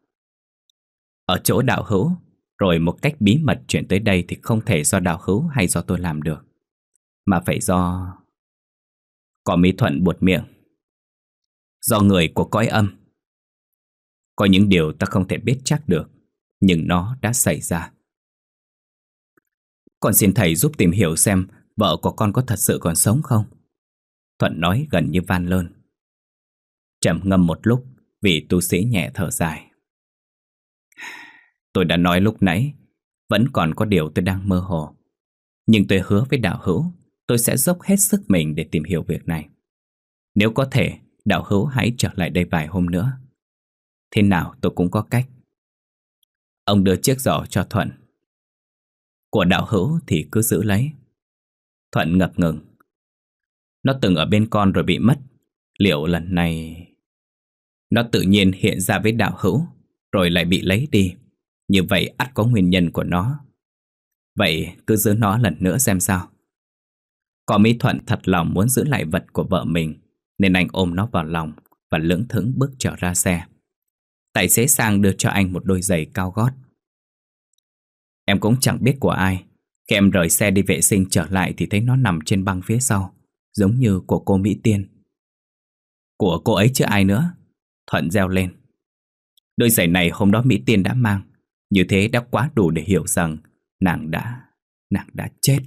ở chỗ đạo hữu, rồi một cách bí mật chuyển tới đây thì không thể do đạo hữu hay do tôi làm được, mà phải do... Có Mỹ Thuận buột miệng. Do người của cõi âm. Có những điều ta không thể biết chắc được, nhưng nó đã xảy ra. Con xin thầy giúp tìm hiểu xem vợ của con có thật sự còn sống không? Thuận nói gần như van lơn. Trầm ngâm một lúc, vị tu sĩ nhẹ thở dài. Tôi đã nói lúc nãy, vẫn còn có điều tôi đang mơ hồ. Nhưng tôi hứa với đạo hữu, tôi sẽ dốc hết sức mình để tìm hiểu việc này. Nếu có thể, đạo hữu hãy trở lại đây vài hôm nữa. Thế nào tôi cũng có cách. Ông đưa chiếc giỏ cho Thuận. Của đạo hữu thì cứ giữ lấy. Thuận ngập ngừng. Nó từng ở bên con rồi bị mất. Liệu lần này... Nó tự nhiên hiện ra với đạo hữu, rồi lại bị lấy đi. Như vậy ắt có nguyên nhân của nó. Vậy cứ giữ nó lần nữa xem sao. Có Mỹ Thuận thật lòng muốn giữ lại vật của vợ mình, nên anh ôm nó vào lòng và lững thững bước trở ra xe. Tài xế sang đưa cho anh một đôi giày cao gót. Em cũng chẳng biết của ai. Khi em rời xe đi vệ sinh trở lại thì thấy nó nằm trên băng phía sau, giống như của cô Mỹ Tiên. Của cô ấy chứ ai nữa. Thuận reo lên. Đôi giày này hôm đó Mỹ Tiên đã mang. Như thế đã quá đủ để hiểu rằng nàng đã, nàng đã chết.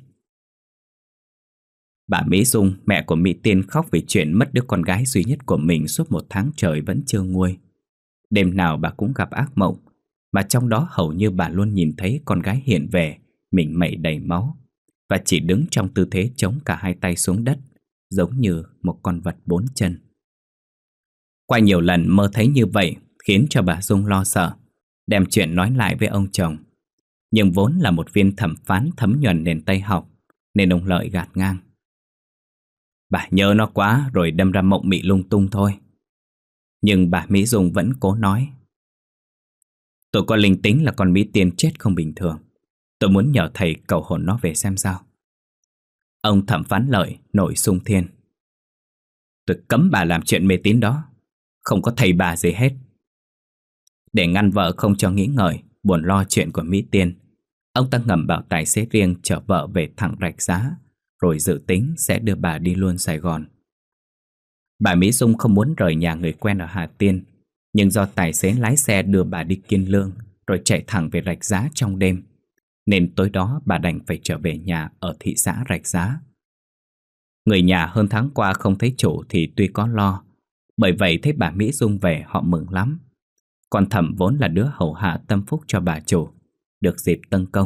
Bà Mỹ Dung, mẹ của Mỹ Tiên, khóc vì chuyện mất đứa con gái duy nhất của mình suốt một tháng trời vẫn chưa nguôi. Đêm nào bà cũng gặp ác mộng, mà trong đó hầu như bà luôn nhìn thấy con gái hiện về, mình mẩy đầy máu, và chỉ đứng trong tư thế chống cả hai tay xuống đất, giống như một con vật bốn chân. Qua nhiều lần mơ thấy như vậy khiến cho bà Dung lo sợ, đem chuyện nói lại với ông chồng. Nhưng vốn là một viên thẩm phán thấm nhuần nền Tây học, nên ông Lợi gạt ngang. Bà nhớ nó quá rồi đâm ra mộng mị lung tung thôi. Nhưng bà Mỹ Dung vẫn cố nói. Tôi có linh tính là con Mỹ Tiên chết không bình thường. Tôi muốn nhờ thầy cầu hồn nó về xem sao. Ông thẩm phán Lợi nổi xung thiên. Tôi cấm bà làm chuyện mê tín đó. Không có thầy bà gì hết. Để ngăn vợ không cho nghĩ ngợi, buồn lo chuyện của Mỹ Tiên, ông ta ngầm bảo tài xế riêng chở vợ về thẳng Rạch Giá, rồi dự tính sẽ đưa bà đi luôn Sài Gòn. Bà Mỹ Dung không muốn rời nhà người quen ở Hà Tiên, nhưng do tài xế lái xe đưa bà đi Kiên Lương rồi chạy thẳng về Rạch Giá trong đêm, nên tối đó bà đành phải trở về nhà ở thị xã Rạch Giá. Người nhà hơn tháng qua không thấy chủ thì tuy có lo, bởi vậy thấy bà Mỹ Dung về họ mừng lắm. Còn Thẩm vốn là đứa hầu hạ tâm phúc cho bà chủ, được dịp tân công.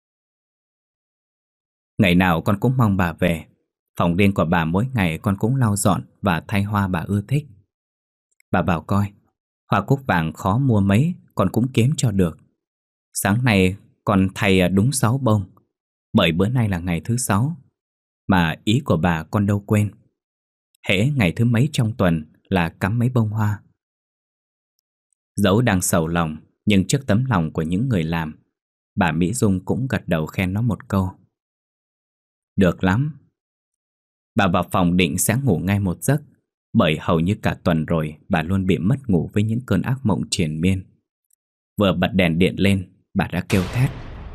Ngày nào con cũng mong bà về. Phòng riêng của bà mỗi ngày con cũng lau dọn và thay hoa bà ưa thích. Bà bảo coi, Hoa cúc vàng khó mua mấy, con cũng kiếm cho được. Sáng nay con thay đúng sáu bông, bởi bữa nay là ngày thứ sáu. Mà ý của bà con đâu quên. Hễ ngày thứ mấy trong tuần là cắm mấy bông hoa. Dẫu đang sầu lòng, nhưng trước tấm lòng của những người làm, bà Mỹ Dung cũng gật đầu khen nó một câu. Được lắm. Bà vào phòng định sẽ ngủ ngay một giấc, bởi hầu như cả tuần rồi bà luôn bị mất ngủ với những cơn ác mộng triền miên. Vừa bật đèn điện lên, bà đã kêu thét.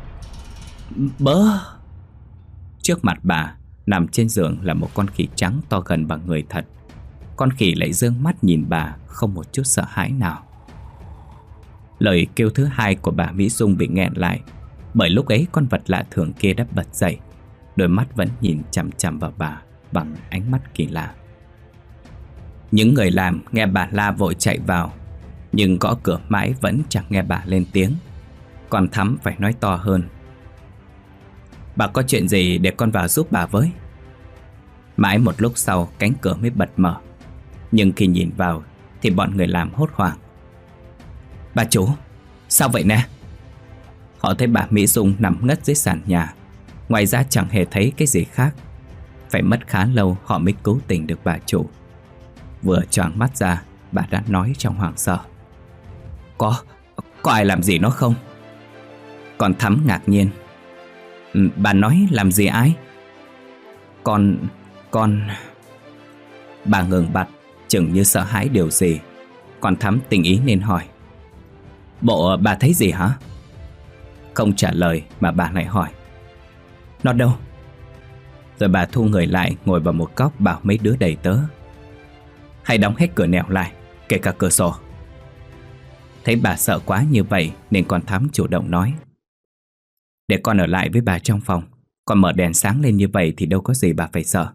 Bớ! Trước mặt bà, nằm trên giường là một con khỉ trắng to gần bằng người thật. Con khỉ lại dương mắt nhìn bà, không một chút sợ hãi nào. Lời kêu thứ hai của bà Mỹ Dung bị nghẹn lại, bởi lúc ấy con vật lạ thường kia đã bật dậy, đôi mắt vẫn nhìn chằm chằm vào bà bằng ánh mắt kỳ lạ. Những người làm nghe bà la vội chạy vào, nhưng gõ cửa mãi vẫn chẳng nghe bà lên tiếng. Còn Thắm phải nói to hơn. Bà có chuyện gì để con vào giúp bà với? Mãi một lúc sau cánh cửa mới bật mở, nhưng khi nhìn vào thì bọn người làm hốt hoảng. Bà chủ, sao vậy nè? Họ thấy bà Mỹ Dung nằm ngất dưới sàn nhà, ngoài ra chẳng hề thấy cái gì khác. Phải mất khá lâu họ mới cứu tỉnh được bà chủ. Vừa choàng mắt ra, bà đã nói trong hoảng sợ. Có, có ai làm gì nó không? Còn Thắm ngạc nhiên. Ừ, bà nói làm gì ai? Con, con... Bà ngừng bặt, chừng như sợ hãi điều gì. Còn Thắm tình ý nên hỏi. Bộ bà thấy gì hả? Không trả lời mà bà lại hỏi. Nó đâu? Rồi bà thu người lại, ngồi vào một góc bảo mấy đứa đầy tớ. Hãy đóng hết cửa nẻo lại, kể cả cửa sổ. Thấy bà sợ quá như vậy nên con Thắm chủ động nói. Để con ở lại với bà trong phòng. Còn mở đèn sáng lên như vậy thì đâu có gì bà phải sợ.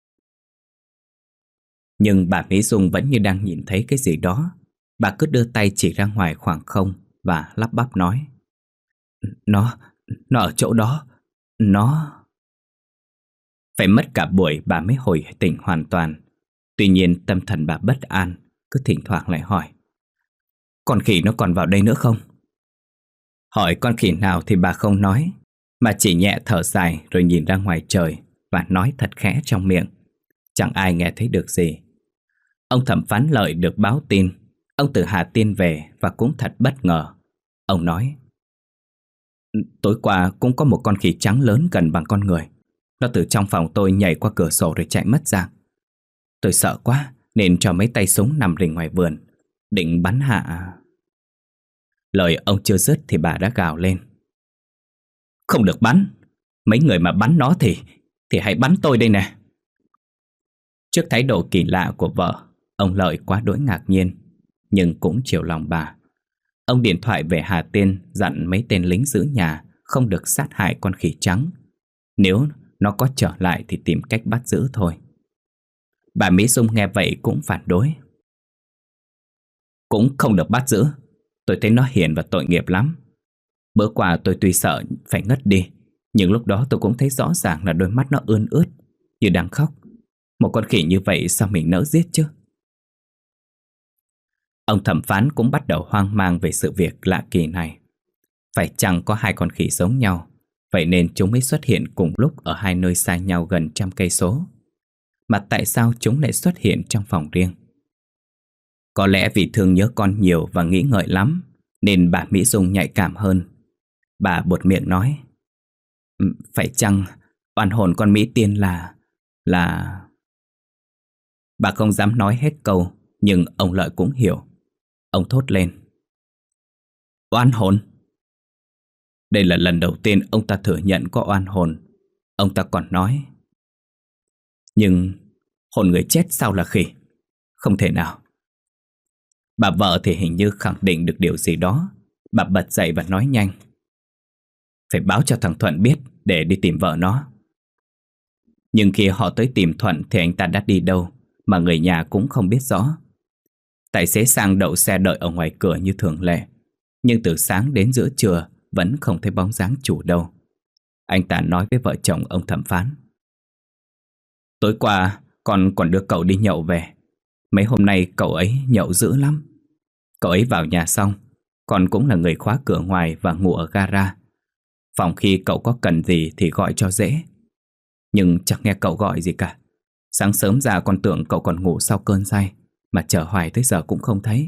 Nhưng bà Mỹ Dung vẫn như đang nhìn thấy cái gì đó. Bà cứ đưa tay chỉ ra ngoài khoảng không và lắp bắp nói. Nó, nó ở chỗ đó. Nó... Phải mất cả buổi bà mới hồi tỉnh hoàn toàn. Tuy nhiên tâm thần bà bất an, cứ thỉnh thoảng lại hỏi. Con khỉ nó còn vào đây nữa không? Hỏi con khỉ nào thì bà không nói, mà chỉ nhẹ thở dài rồi nhìn ra ngoài trời và nói thật khẽ trong miệng. Chẳng ai nghe thấy được gì. Ông thẩm phán Lợi được báo tin ông từ Hà Tiên về và cũng thật bất ngờ. Ông nói. Tối qua cũng có một con khỉ trắng lớn gần bằng con người. Nó từ trong phòng tôi nhảy qua cửa sổ rồi chạy mất dạng. Tôi sợ quá nên cho mấy tay súng nằm rình ngoài vườn, định bắn hạ. Lời ông chưa dứt thì bà đã gào lên. Không được bắn. Mấy người mà bắn nó thì Thì hãy bắn tôi đây nè. Trước thái độ kỳ lạ của vợ, ông Lợi quá đỗi ngạc nhiên, nhưng cũng chiều lòng bà. Ông điện thoại về Hà Tiên dặn mấy tên lính giữ nhà không được sát hại con khỉ trắng. Nếu nó có trở lại thì tìm cách bắt giữ thôi. Bà Mỹ Dung nghe vậy cũng phản đối. Cũng không được bắt giữ. Tôi thấy nó hiền và tội nghiệp lắm. Bữa qua tôi tuy sợ phải ngất đi, nhưng lúc đó tôi cũng thấy rõ ràng là đôi mắt nó ươn ướt, như đang khóc. Một con khỉ như vậy sao mình nỡ giết chứ? Ông thẩm phán cũng bắt đầu hoang mang về sự việc lạ kỳ này. Phải chăng có hai con khỉ giống nhau, vậy nên chúng mới xuất hiện cùng lúc ở hai nơi xa nhau gần trăm cây số. Mà tại sao chúng lại xuất hiện trong phòng riêng? Có lẽ vì thương nhớ con nhiều và nghĩ ngợi lắm, nên bà Mỹ Dung nhạy cảm hơn. Bà buột miệng nói. Phải chăng oan hồn con Mỹ Tiên là... là... Bà không dám nói hết câu, nhưng ông Lợi cũng hiểu. Ông thốt lên. Oan hồn? Đây là lần đầu tiên ông ta thừa nhận có oan hồn. Ông ta còn nói. Nhưng hồn người chết sao là khỉ? Không thể nào. Bà vợ thì hình như khẳng định được điều gì đó. Bà bật dậy và nói nhanh. Phải báo cho thằng Thuận biết để đi tìm vợ nó. Nhưng khi họ tới tìm Thuận thì anh ta đã đi đâu mà người nhà cũng không biết rõ. Tài xế sang đậu xe đợi ở ngoài cửa như thường lệ, nhưng từ sáng đến giữa trưa vẫn không thấy bóng dáng chủ đâu. Anh ta nói với vợ chồng ông thẩm phán. Tối qua con còn đưa cậu đi nhậu về. Mấy hôm nay cậu ấy nhậu dữ lắm. Cậu ấy vào nhà xong, còn cũng là người khóa cửa ngoài và ngủ ở gara. Phòng khi cậu có cần gì thì gọi cho dễ. Nhưng chẳng nghe cậu gọi gì cả. Sáng sớm ra còn tưởng cậu còn ngủ sau cơn say, mà chờ hoài tới giờ cũng không thấy.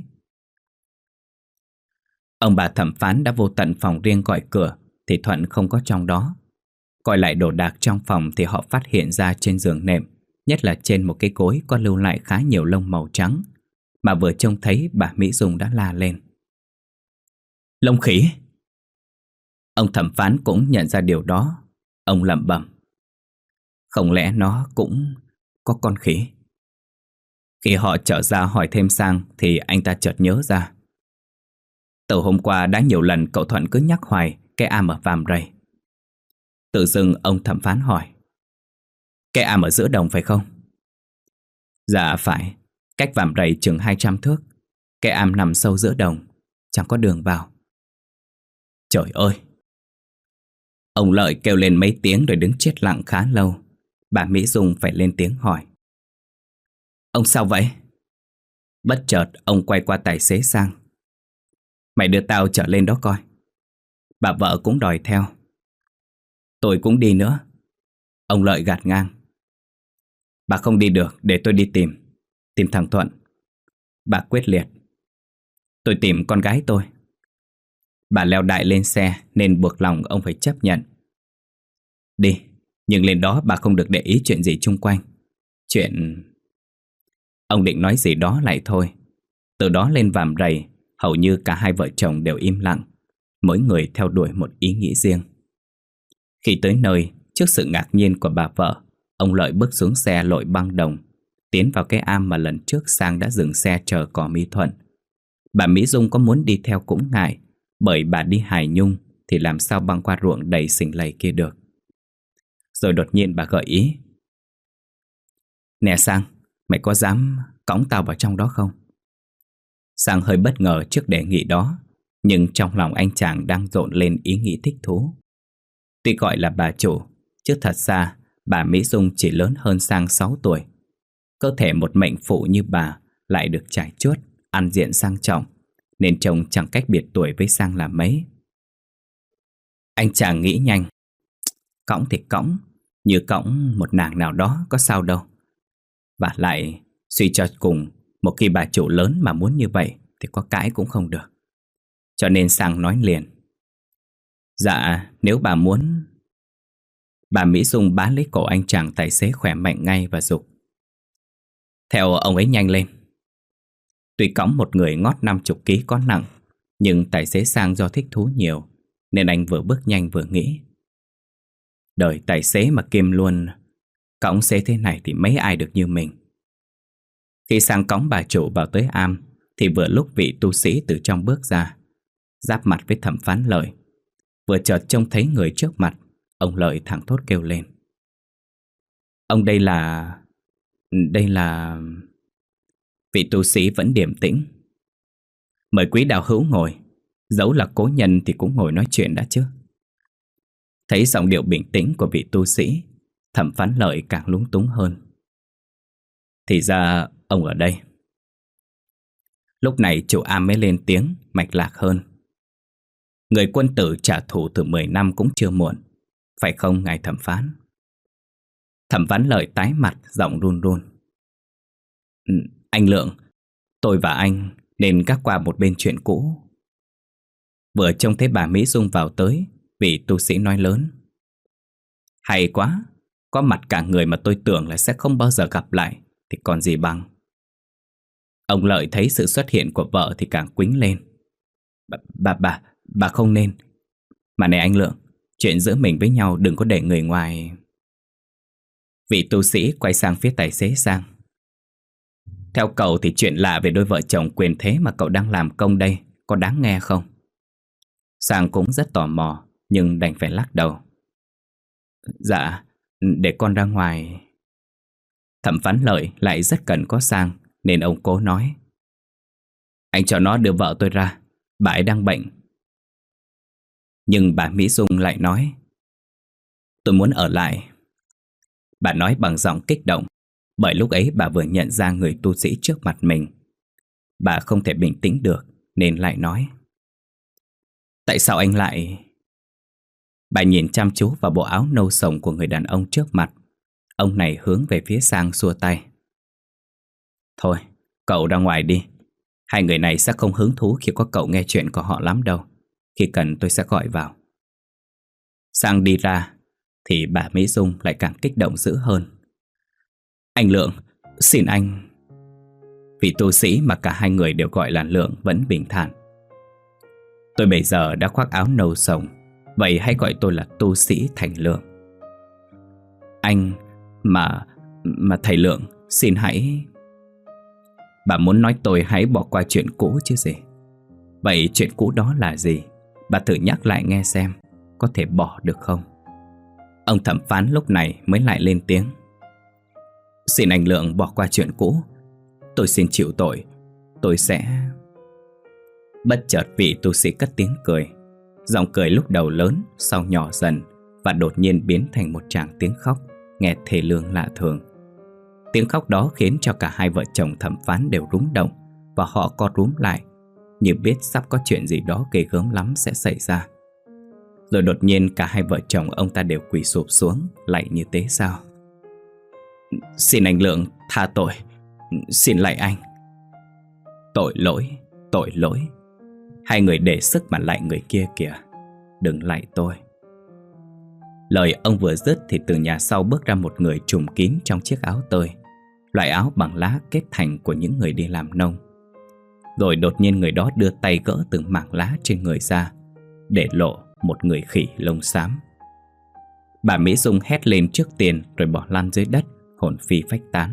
Ông bà thẩm phán đã vô tận phòng riêng gọi cửa thì Thuận không có trong đó. Coi lại đồ đạc trong phòng thì họ phát hiện ra trên giường nệm, nhất là trên một cái gối có lưu lại khá nhiều lông màu trắng, mà vừa trông thấy bà Mỹ Dung đã la lên. Lông khỉ! Ông thẩm phán cũng nhận ra điều đó. Ông lẩm bẩm. Không lẽ nó cũng có con khỉ? Khi họ trở ra hỏi thêm Sang thì anh ta chợt nhớ ra. Từ hôm qua đã nhiều lần cậu Thuận cứ nhắc hoài cái am ở Vàm Rầy. Tự dưng ông thẩm phán hỏi. Cái am ở giữa đồng phải không? Dạ phải. Cách Vàm Rầy chừng hai trăm thước. Cái am nằm sâu giữa đồng, chẳng có đường vào. Trời ơi! Ông Lợi kêu lên mấy tiếng rồi đứng chết lặng khá lâu. Bà Mỹ Dung phải lên tiếng hỏi. Ông sao vậy? Bất chợt ông quay qua tài xế Sang. Mày đưa tao trở lên đó coi. Bà vợ cũng đòi theo. Tôi cũng đi nữa. Ông Lợi gạt ngang. Bà không đi được, để tôi đi tìm. Tìm thằng Thuận. Bà quyết liệt. Tôi tìm con gái tôi. Bà leo đại lên xe nên buộc lòng ông phải chấp nhận. Đi, nhưng lên đó bà không được để ý chuyện gì chung quanh. Chuyện... Ông định nói gì đó lại thôi. Từ đó lên Vàm Rầy, hầu như cả hai vợ chồng đều im lặng, mỗi người theo đuổi một ý nghĩ riêng. Khi tới nơi, trước sự ngạc nhiên của bà vợ, ông Lợi bước xuống xe lội băng đồng, tiến vào cái am mà lần trước Sang đã dừng xe chờ cỏ Mỹ Thuận. Bà Mỹ Dung có muốn đi theo cũng ngại, bởi bà đi hài nhung thì làm sao băng qua ruộng đầy sình lầy kia được. Rồi đột nhiên bà gợi ý. Nè Sang, mày có dám cõng tao vào trong đó không? Sang hơi bất ngờ trước đề nghị đó, nhưng trong lòng anh chàng đang dồn lên ý nghĩ thích thú. Tuy gọi là bà chủ, chứ thật ra bà Mỹ Dung chỉ lớn hơn Sang sáu tuổi. Cơ thể một mệnh phụ như bà lại được trải chuốt, ăn diện sang trọng, nên trông chẳng cách biệt tuổi với Sang là mấy. Anh chàng nghĩ nhanh. Cõng thì cõng, như cõng một nàng nào đó có sao đâu. Và lại, suy cho cùng, một khi bà chủ lớn mà muốn như vậy thì có cãi cũng không được. Cho nên Sang nói liền. Dạ, nếu bà muốn... Bà Mỹ Dung bá lấy cổ anh chàng tài xế khỏe mạnh ngay và giục. Theo ông ấy nhanh lên. Tuy cõng một người ngót năm chục ký có nặng, nhưng tài xế Sang do thích thú nhiều, nên anh vừa bước nhanh vừa nghĩ. Đời tài xế mà kiêm luôn cõng xế thế này thì mấy ai được như mình. Khi Sang cõng bà chủ vào tới am thì vừa lúc vị tu sĩ từ trong bước ra, giáp mặt với thẩm phán Lợi. Vừa chợt trông thấy người trước mặt, ông Lợi thẳng thốt kêu lên. Ông đây là... Đây là... Vị tu sĩ vẫn điềm tĩnh. Mời quý đạo hữu ngồi. Dẫu là cố nhân thì cũng ngồi nói chuyện đã chứ. Thấy giọng điệu bình tĩnh của vị tu sĩ, thẩm phán Lợi càng lúng túng hơn. Thì ra ông ở đây. Lúc này chủ am mới lên tiếng mạch lạc hơn. Người quân tử trả thù từ mười năm cũng chưa muộn, phải không ngài thẩm phán? Thẩm phán Lợi tái mặt, giọng run run. Ừ, anh Lượng, tôi và anh nên gác qua một bên chuyện cũ. Vừa trông thấy bà Mỹ Dung vào tới, vị tu sĩ nói lớn. Hay quá, có mặt cả người mà tôi tưởng là sẽ không bao giờ gặp lại thì còn gì bằng. Ông Lợi thấy sự xuất hiện của vợ thì càng quýnh lên. Bà, bà, bà, bà không nên. Mà này anh Lượng, chuyện giữa mình với nhau đừng có để người ngoài... Vị tu sĩ quay sang phía tài xế Sang. Theo cậu thì chuyện lạ về đôi vợ chồng quyền thế mà cậu đang làm công đây có đáng nghe không? Sang cũng rất tò mò, nhưng đành phải lắc đầu. Dạ, để con ra ngoài. Thẩm phán Lợi lại rất cần có Sang, nên ông cố nói. Anh cho nó đưa vợ tôi ra, bà ấy đang bệnh. Nhưng bà Mỹ Dung lại nói. Tôi muốn ở lại. Bà nói bằng giọng kích động, bởi lúc ấy bà vừa nhận ra người tu sĩ trước mặt mình. Bà không thể bình tĩnh được, nên lại nói: Tại sao anh lại... Bà nhìn chăm chú vào bộ áo nâu sồng của người đàn ông trước mặt. Ông này hướng về phía Sang xua tay: Thôi, cậu ra ngoài đi. Hai người này sẽ không hứng thú khi có cậu nghe chuyện của họ lắm đâu. Khi cần tôi sẽ gọi vào. Sang đi ra thì bà Mỹ Dung lại càng kích động dữ hơn. Anh Lượng, xin anh... Vị tu sĩ mà cả hai người đều gọi là Lượng vẫn bình thản: Tôi bây giờ đã khoác áo nâu sồng, vậy hãy gọi tôi là tu sĩ Thành Lượng. Anh... Mà... Mà thầy Lượng, xin hãy... Bà muốn nói tôi hãy bỏ qua chuyện cũ chứ gì. Vậy chuyện cũ đó là gì? Bà thử nhắc lại nghe xem, có thể bỏ được không? Ông thẩm phán lúc này mới lại lên tiếng: Xin anh Lượng bỏ qua chuyện cũ. Tôi xin chịu tội. Tôi sẽ... Bất chợt vị tu sĩ cất tiếng cười. Giọng cười lúc đầu lớn, sau nhỏ dần, và đột nhiên biến thành một tràng tiếng khóc, nghe thê lương lạ thường. Tiếng khóc đó khiến cho cả hai vợ chồng thẩm phán đều rúng động, và họ co rúm lại, như biết sắp có chuyện gì đó ghê gớm lắm sẽ xảy ra. Rồi đột nhiên cả hai vợ chồng ông ta đều quỳ sụp xuống, lạy như tế sao: Xin anh Lượng tha tội. Xin lạy anh. Tội lỗi, tội lỗi. Hai người để sức mà lạy người kia kìa. Đừng lạy tôi. Lời ông vừa dứt thì từ nhà sau bước ra một người trùm kín trong chiếc áo tơi, loại áo bằng lá kết thành của những người đi làm nông. Rồi đột nhiên người đó đưa tay gỡ từng mảng lá trên người ra, để lộ một người khỉ lông xám. Bà Mỹ Dung hét lên trước tiên rồi bỏ lăn dưới đất, hồn phi phách tán.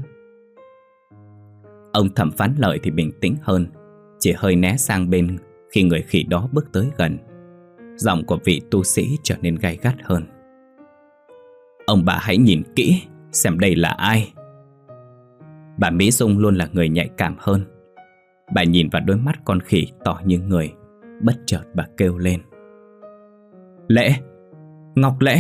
Ông thẩm phán Lợi thì bình tĩnh hơn, chỉ hơi né sang bên khi người khỉ đó bước tới gần. Giọng của vị tu sĩ trở nên gay gắt hơn: Ông bà hãy nhìn kỹ xem đây là ai. Bà Mỹ Dung luôn là người nhạy cảm hơn. Bà nhìn vào đôi mắt con khỉ tỏ như người. Bất chợt bà kêu lên: Lệ! Ngọc Lệ!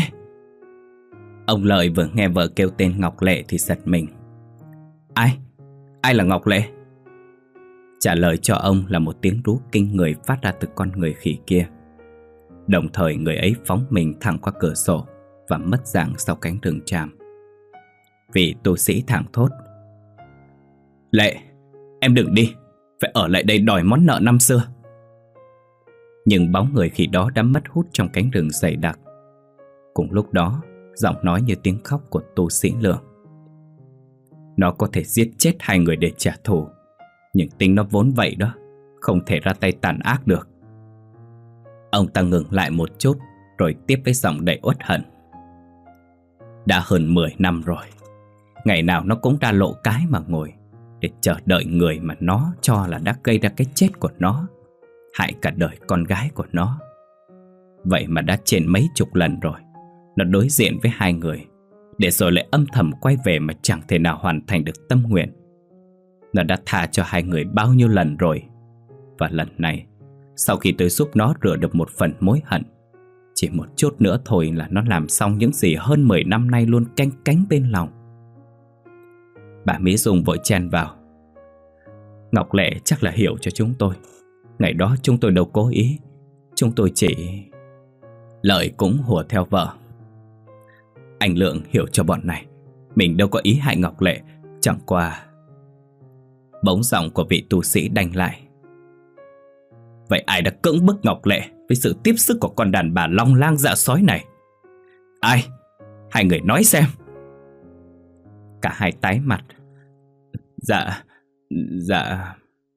Ông Lợi vừa nghe vợ kêu tên Ngọc Lệ thì giật mình. Ai? Ai là Ngọc Lệ? Trả lời cho ông là một tiếng rú kinh người phát ra từ con người khỉ kia. Đồng thời người ấy phóng mình thẳng qua cửa sổ và mất dạng sau cánh rừng tràm. Vị tu sĩ thẳng thốt: Lệ, em đừng đi, phải ở lại đây đòi món nợ năm xưa. Nhưng bóng người khỉ đó đã mất hút trong cánh rừng dày đặc. Cùng lúc đó, giọng nói như tiếng khóc của tu sĩ Lượng: Nó có thể giết chết hai người để trả thù, nhưng tính nó vốn vậy đó, không thể ra tay tàn ác được. Ông ta ngừng lại một chút, rồi tiếp với giọng đầy uất hận: Đã hơn mười năm rồi, ngày nào nó cũng ra lộ cái mà ngồi, để chờ đợi người mà nó cho là đã gây ra cái chết của nó, hại cả đời con gái của nó. Vậy mà đã trên mấy chục lần rồi nó đối diện với hai người, để rồi lại âm thầm quay về mà chẳng thể nào hoàn thành được tâm nguyện. Nó đã tha cho hai người bao nhiêu lần rồi. Và lần này, sau khi tôi giúp nó rửa được một phần mối hận, chỉ một chút nữa thôi là nó làm xong những gì hơn mười năm nay luôn canh cánh bên lòng. Bà Mỹ Dung vội chen vào: Ngọc Lệ chắc là hiểu cho chúng tôi. Ngày đó chúng tôi đâu cố ý. Chúng tôi chỉ... Lợi cũng hùa theo vợ: Anh Lượng hiểu cho bọn này, mình đâu có ý hại Ngọc Lệ, chẳng qua... Bỗng giọng của vị tu sĩ đanh lại: Vậy ai đã cưỡng bức Ngọc Lệ với sự tiếp sức của con đàn bà long lang dạ sói này? Ai? Hai người nói xem. Cả hai tái mặt. Dạ, dạ...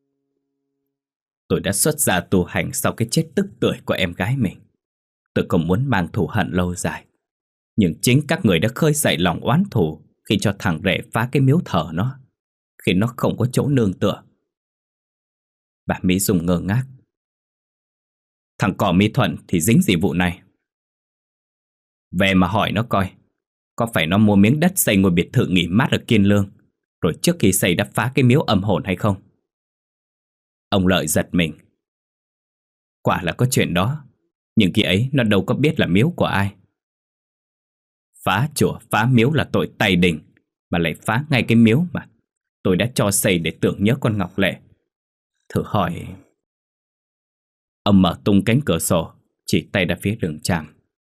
Tôi đã xuất gia tu hành sau cái chết tức tưởi của em gái mình. Tôi không muốn mang thù hận lâu dài, nhưng chính các người đã khơi dậy lòng oán thù khi cho thằng rể phá cái miếu thờ nó, khi nó không có chỗ nương tựa. Bà Mỹ Dung ngơ ngác: Thằng cỏ Mi Thuận thì dính gì vụ này? Về mà hỏi nó coi, có phải nó mua miếng đất xây ngôi biệt thự nghỉ mát ở Kiên Lương, rồi trước khi xây đã phá cái miếu âm hồn hay không? Ông Lợi giật mình. Quả là có chuyện đó, nhưng khi ấy nó đâu có biết là miếu của ai. Phá chùa phá miếu là tội tày đình, mà lại phá ngay cái miếu mà tôi đã cho xây để tưởng nhớ con Ngọc Lệ. Thử hỏi... Ông mở tung cánh cửa sổ, chỉ tay ra phía rừng tràm.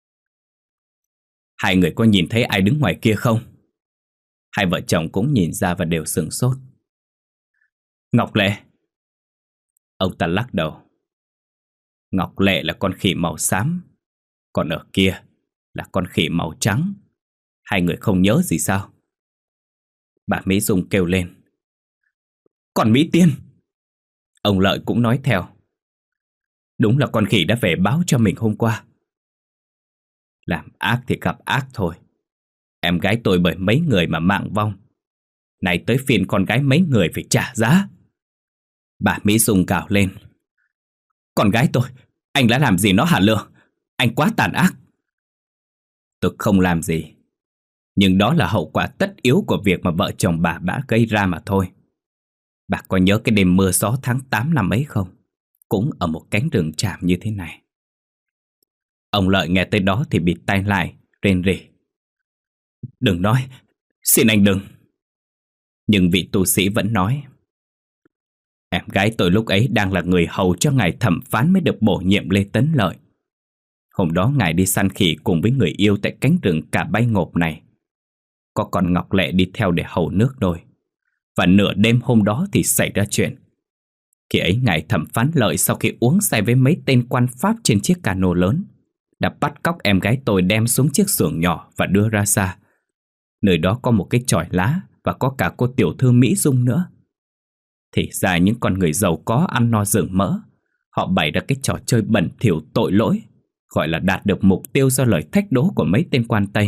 Hai người có nhìn thấy ai đứng ngoài kia không? Hai vợ chồng cũng nhìn ra và đều sửng sốt. Ngọc Lệ. Ông ta lắc đầu. Ngọc Lệ là con khỉ màu xám, còn ở kia là con khỉ màu trắng. Hai người không nhớ gì sao? Bà Mỹ Dung kêu lên. Còn Mỹ Tiên. Ông Lợi cũng nói theo. Đúng là con khỉ đã về báo cho mình hôm qua. Làm ác thì gặp ác thôi. Em gái tôi bởi mấy người mà mạng vong. Này tới phiên con gái mấy người phải trả giá. Bà Mỹ Dung gào lên. Con gái tôi, anh đã làm gì nó hả Lương? Anh quá tàn ác. Tôi không làm gì, nhưng đó là hậu quả tất yếu của việc mà vợ chồng bà đã gây ra mà thôi. Bà có nhớ cái đêm mưa gió tháng tám năm ấy không? Cũng ở một cánh rừng tràm như thế này. Ông Lợi nghe tới đó thì bịt tai lại, rên rỉ. Đừng nói, xin anh đừng. Nhưng vị tu sĩ vẫn nói. Em gái tôi lúc ấy đang là người hầu cho ngài thẩm phán mới được bổ nhiệm Lê Tấn Lợi. Hôm đó ngài đi săn khỉ cùng với người yêu tại cánh rừng Cả Bay Ngộp này. Có con Ngọc Lệ đi theo để hầu nước đôi. Và nửa đêm hôm đó thì xảy ra chuyện. Khi ấy ngài thẩm phán Lợi sau khi uống say với mấy tên quan Pháp trên chiếc cano lớn, đã bắt cóc em gái tôi đem xuống chiếc xuồng nhỏ và đưa ra xa. Nơi đó có một cái chòi lá và có cả cô tiểu thư Mỹ Dung nữa. Thì ra những con người giàu có ăn no rừng mỡ, họ bày ra cái trò chơi bẩn thỉu tội lỗi, gọi là đạt được mục tiêu do lời thách đố của mấy tên quan Tây.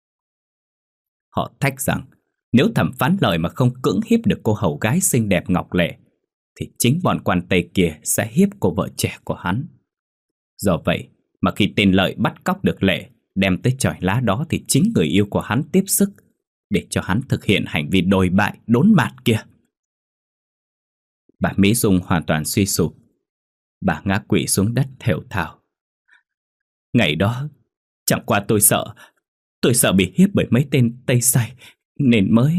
Họ thách rằng nếu thẩm phán Lợi mà không cưỡng hiếp được cô hầu gái xinh đẹp Ngọc Lệ, thì chính bọn quan Tây kia sẽ hiếp cô vợ trẻ của hắn. Do vậy mà khi tên Lợi bắt cóc được Lệ, đem tới chòi lá đó, thì chính người yêu của hắn tiếp sức để cho hắn thực hiện hành vi đồi bại đốn mạt kia. Bà Mỹ Dung hoàn toàn suy sụp. Bà ngã quỵ xuống đất thều thào. Ngày đó chẳng qua tôi sợ Tôi sợ bị hiếp bởi mấy tên Tây Sai, nên mới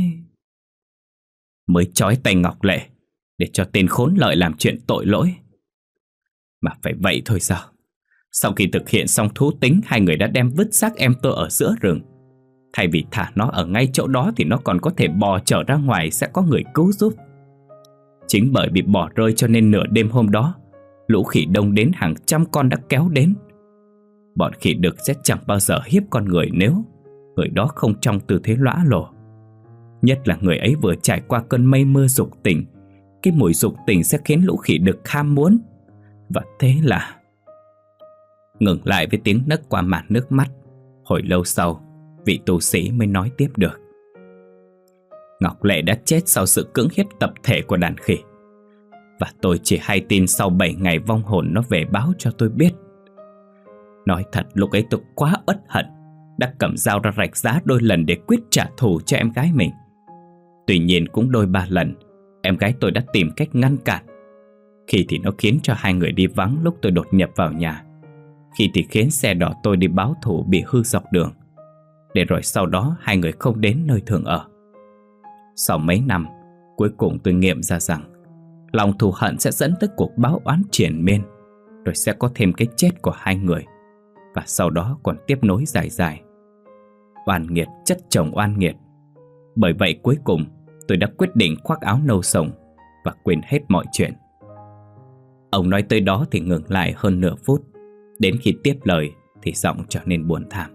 Mới trói tay Ngọc Lệ để cho tên khốn Lợi làm chuyện tội lỗi. Mà phải vậy thôi sao? Sau khi thực hiện xong thú tính, hai người đã đem vứt xác em tôi ở giữa rừng. Thay vì thả nó ở ngay chỗ đó thì nó còn có thể bò trở ra ngoài, sẽ có người cứu giúp. Chính bởi bị bỏ rơi cho nên nửa đêm hôm đó, lũ khỉ đông đến hàng trăm con đã kéo đến. Bọn khỉ đực sẽ chẳng bao giờ hiếp con người nếu người đó không trong tư thế lõa lồ. Nhất là người ấy vừa trải qua cơn mây mưa dục tình. Cái mùi dục tình sẽ khiến lũ khỉ đực ham muốn. Và thế là... Ngừng lại với tiếng nấc qua màn nước mắt. Hồi lâu sau, vị tu sĩ mới nói tiếp được. Ngọc Lệ đã chết sau sự cưỡng hiếp tập thể của đàn khỉ. Và tôi chỉ hay tin sau bảy ngày vong hồn nó về báo cho tôi biết. Nói thật, lúc ấy tôi quá uất hận, đã cầm dao ra rạch giá đôi lần để quyết trả thù cho em gái mình. Tuy nhiên cũng đôi ba lần, em gái tôi đã tìm cách ngăn cản. Khi thì nó khiến cho hai người đi vắng lúc tôi đột nhập vào nhà. Khi thì khiến xe đỏ tôi đi báo thù bị hư dọc đường. Để rồi sau đó hai người không đến nơi thường ở. Sau mấy năm, cuối cùng tôi nghiệm ra rằng lòng thù hận sẽ dẫn tới cuộc báo oán triền miên, rồi sẽ có thêm cái chết của hai người. Và sau đó còn tiếp nối dài dài. Oan nghiệt chất chồng oan nghiệt. Bởi vậy cuối cùng tôi đã quyết định khoác áo nâu sồng và quên hết mọi chuyện. Ông nói tới đó thì ngừng lại hơn nửa phút. Đến khi tiếp lời thì giọng trở nên buồn thảm.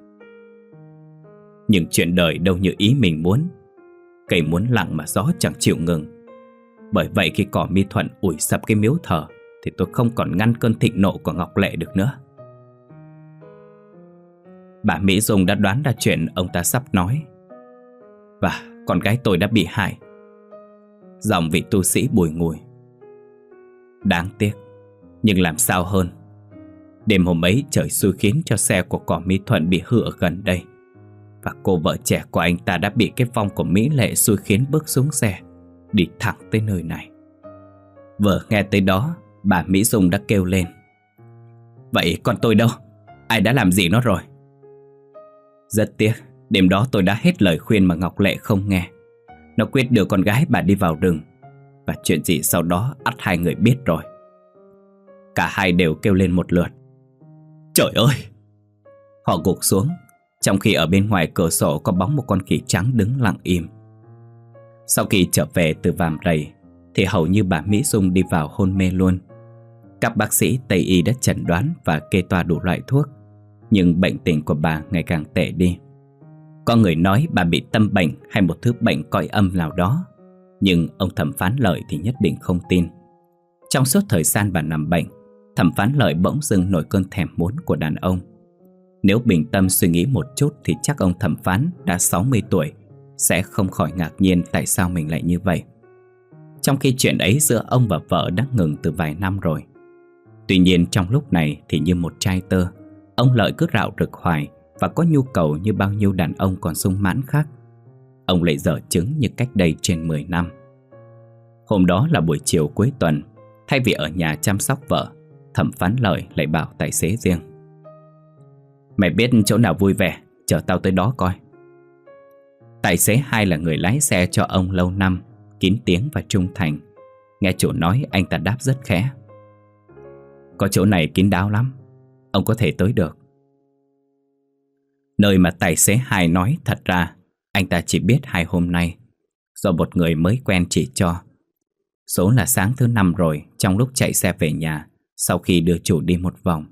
Nhưng chuyện đời đâu như ý mình muốn. Cây muốn lặng mà gió chẳng chịu ngừng. Bởi vậy khi cỏ mi thuận ủi sập cái miếu thờ thì tôi không còn ngăn cơn thịnh nộ của Ngọc Lệ được nữa. Bà Mỹ Dung đã đoán ra chuyện ông ta sắp nói. Và con gái tôi đã bị hại. Giọng vị tu sĩ bùi ngùi. Đáng tiếc, nhưng làm sao hơn. Đêm hôm ấy trời xui khiến cho xe của cỏ mi thuận bị hư ở gần đây. Và cô vợ trẻ của anh ta đã bị cái vong của Mỹ Lệ xui khiến bước xuống xe, đi thẳng tới nơi này. Vừa nghe tới đó, bà Mỹ Dung đã kêu lên. Vậy con tôi đâu? Ai đã làm gì nó rồi? Rất tiếc, đêm đó tôi đã hết lời khuyên mà Ngọc Lệ không nghe. Nó quyết đưa con gái bà đi vào rừng. Và chuyện gì sau đó ắt hai người biết rồi. Cả hai đều kêu lên một lượt: Trời ơi! Họ gục xuống, trong khi ở bên ngoài cửa sổ có bóng một con khỉ trắng đứng lặng im. Sau khi trở về từ Vàm Rầy thì hầu như bà Mỹ Dung đi vào hôn mê luôn. Các bác sĩ Tây y đã chẩn đoán và kê toa đủ loại thuốc, nhưng bệnh tình của bà ngày càng tệ đi. Có người nói bà bị tâm bệnh hay một thứ bệnh cõi âm nào đó, nhưng ông Thẩm Phán Lợi thì nhất định không tin. Trong suốt thời gian bà nằm bệnh, Thẩm Phán Lợi bỗng dưng nổi cơn thèm muốn của đàn ông. Nếu bình tâm suy nghĩ một chút thì chắc ông thẩm phán đã sáu mươi tuổi sẽ không khỏi ngạc nhiên tại sao mình lại như vậy, trong khi chuyện ấy giữa ông và vợ đã ngừng từ vài năm rồi. Tuy nhiên trong lúc này thì như một trai tơ, ông Lợi cứ rạo rực hoài và có nhu cầu như bao nhiêu đàn ông còn sung mãn khác. Ông lại dở chứng như cách đây trên mười năm. Hôm đó là buổi chiều cuối tuần, thay vì ở nhà chăm sóc vợ, Thẩm Phán Lợi lại bảo tài xế riêng: Mày biết chỗ nào vui vẻ, chở tao tới đó coi. Tài xế hai là người lái xe cho ông lâu năm, kín tiếng và trung thành. Nghe chủ nói, anh ta đáp rất khẽ: Có chỗ này kín đáo lắm, ông có thể tới được. Nơi mà tài xế hai nói thật ra anh ta chỉ biết hai hôm nay, do một người mới quen chỉ cho. Số là sáng thứ năm rồi, trong lúc chạy xe về nhà sau khi đưa chủ đi một vòng.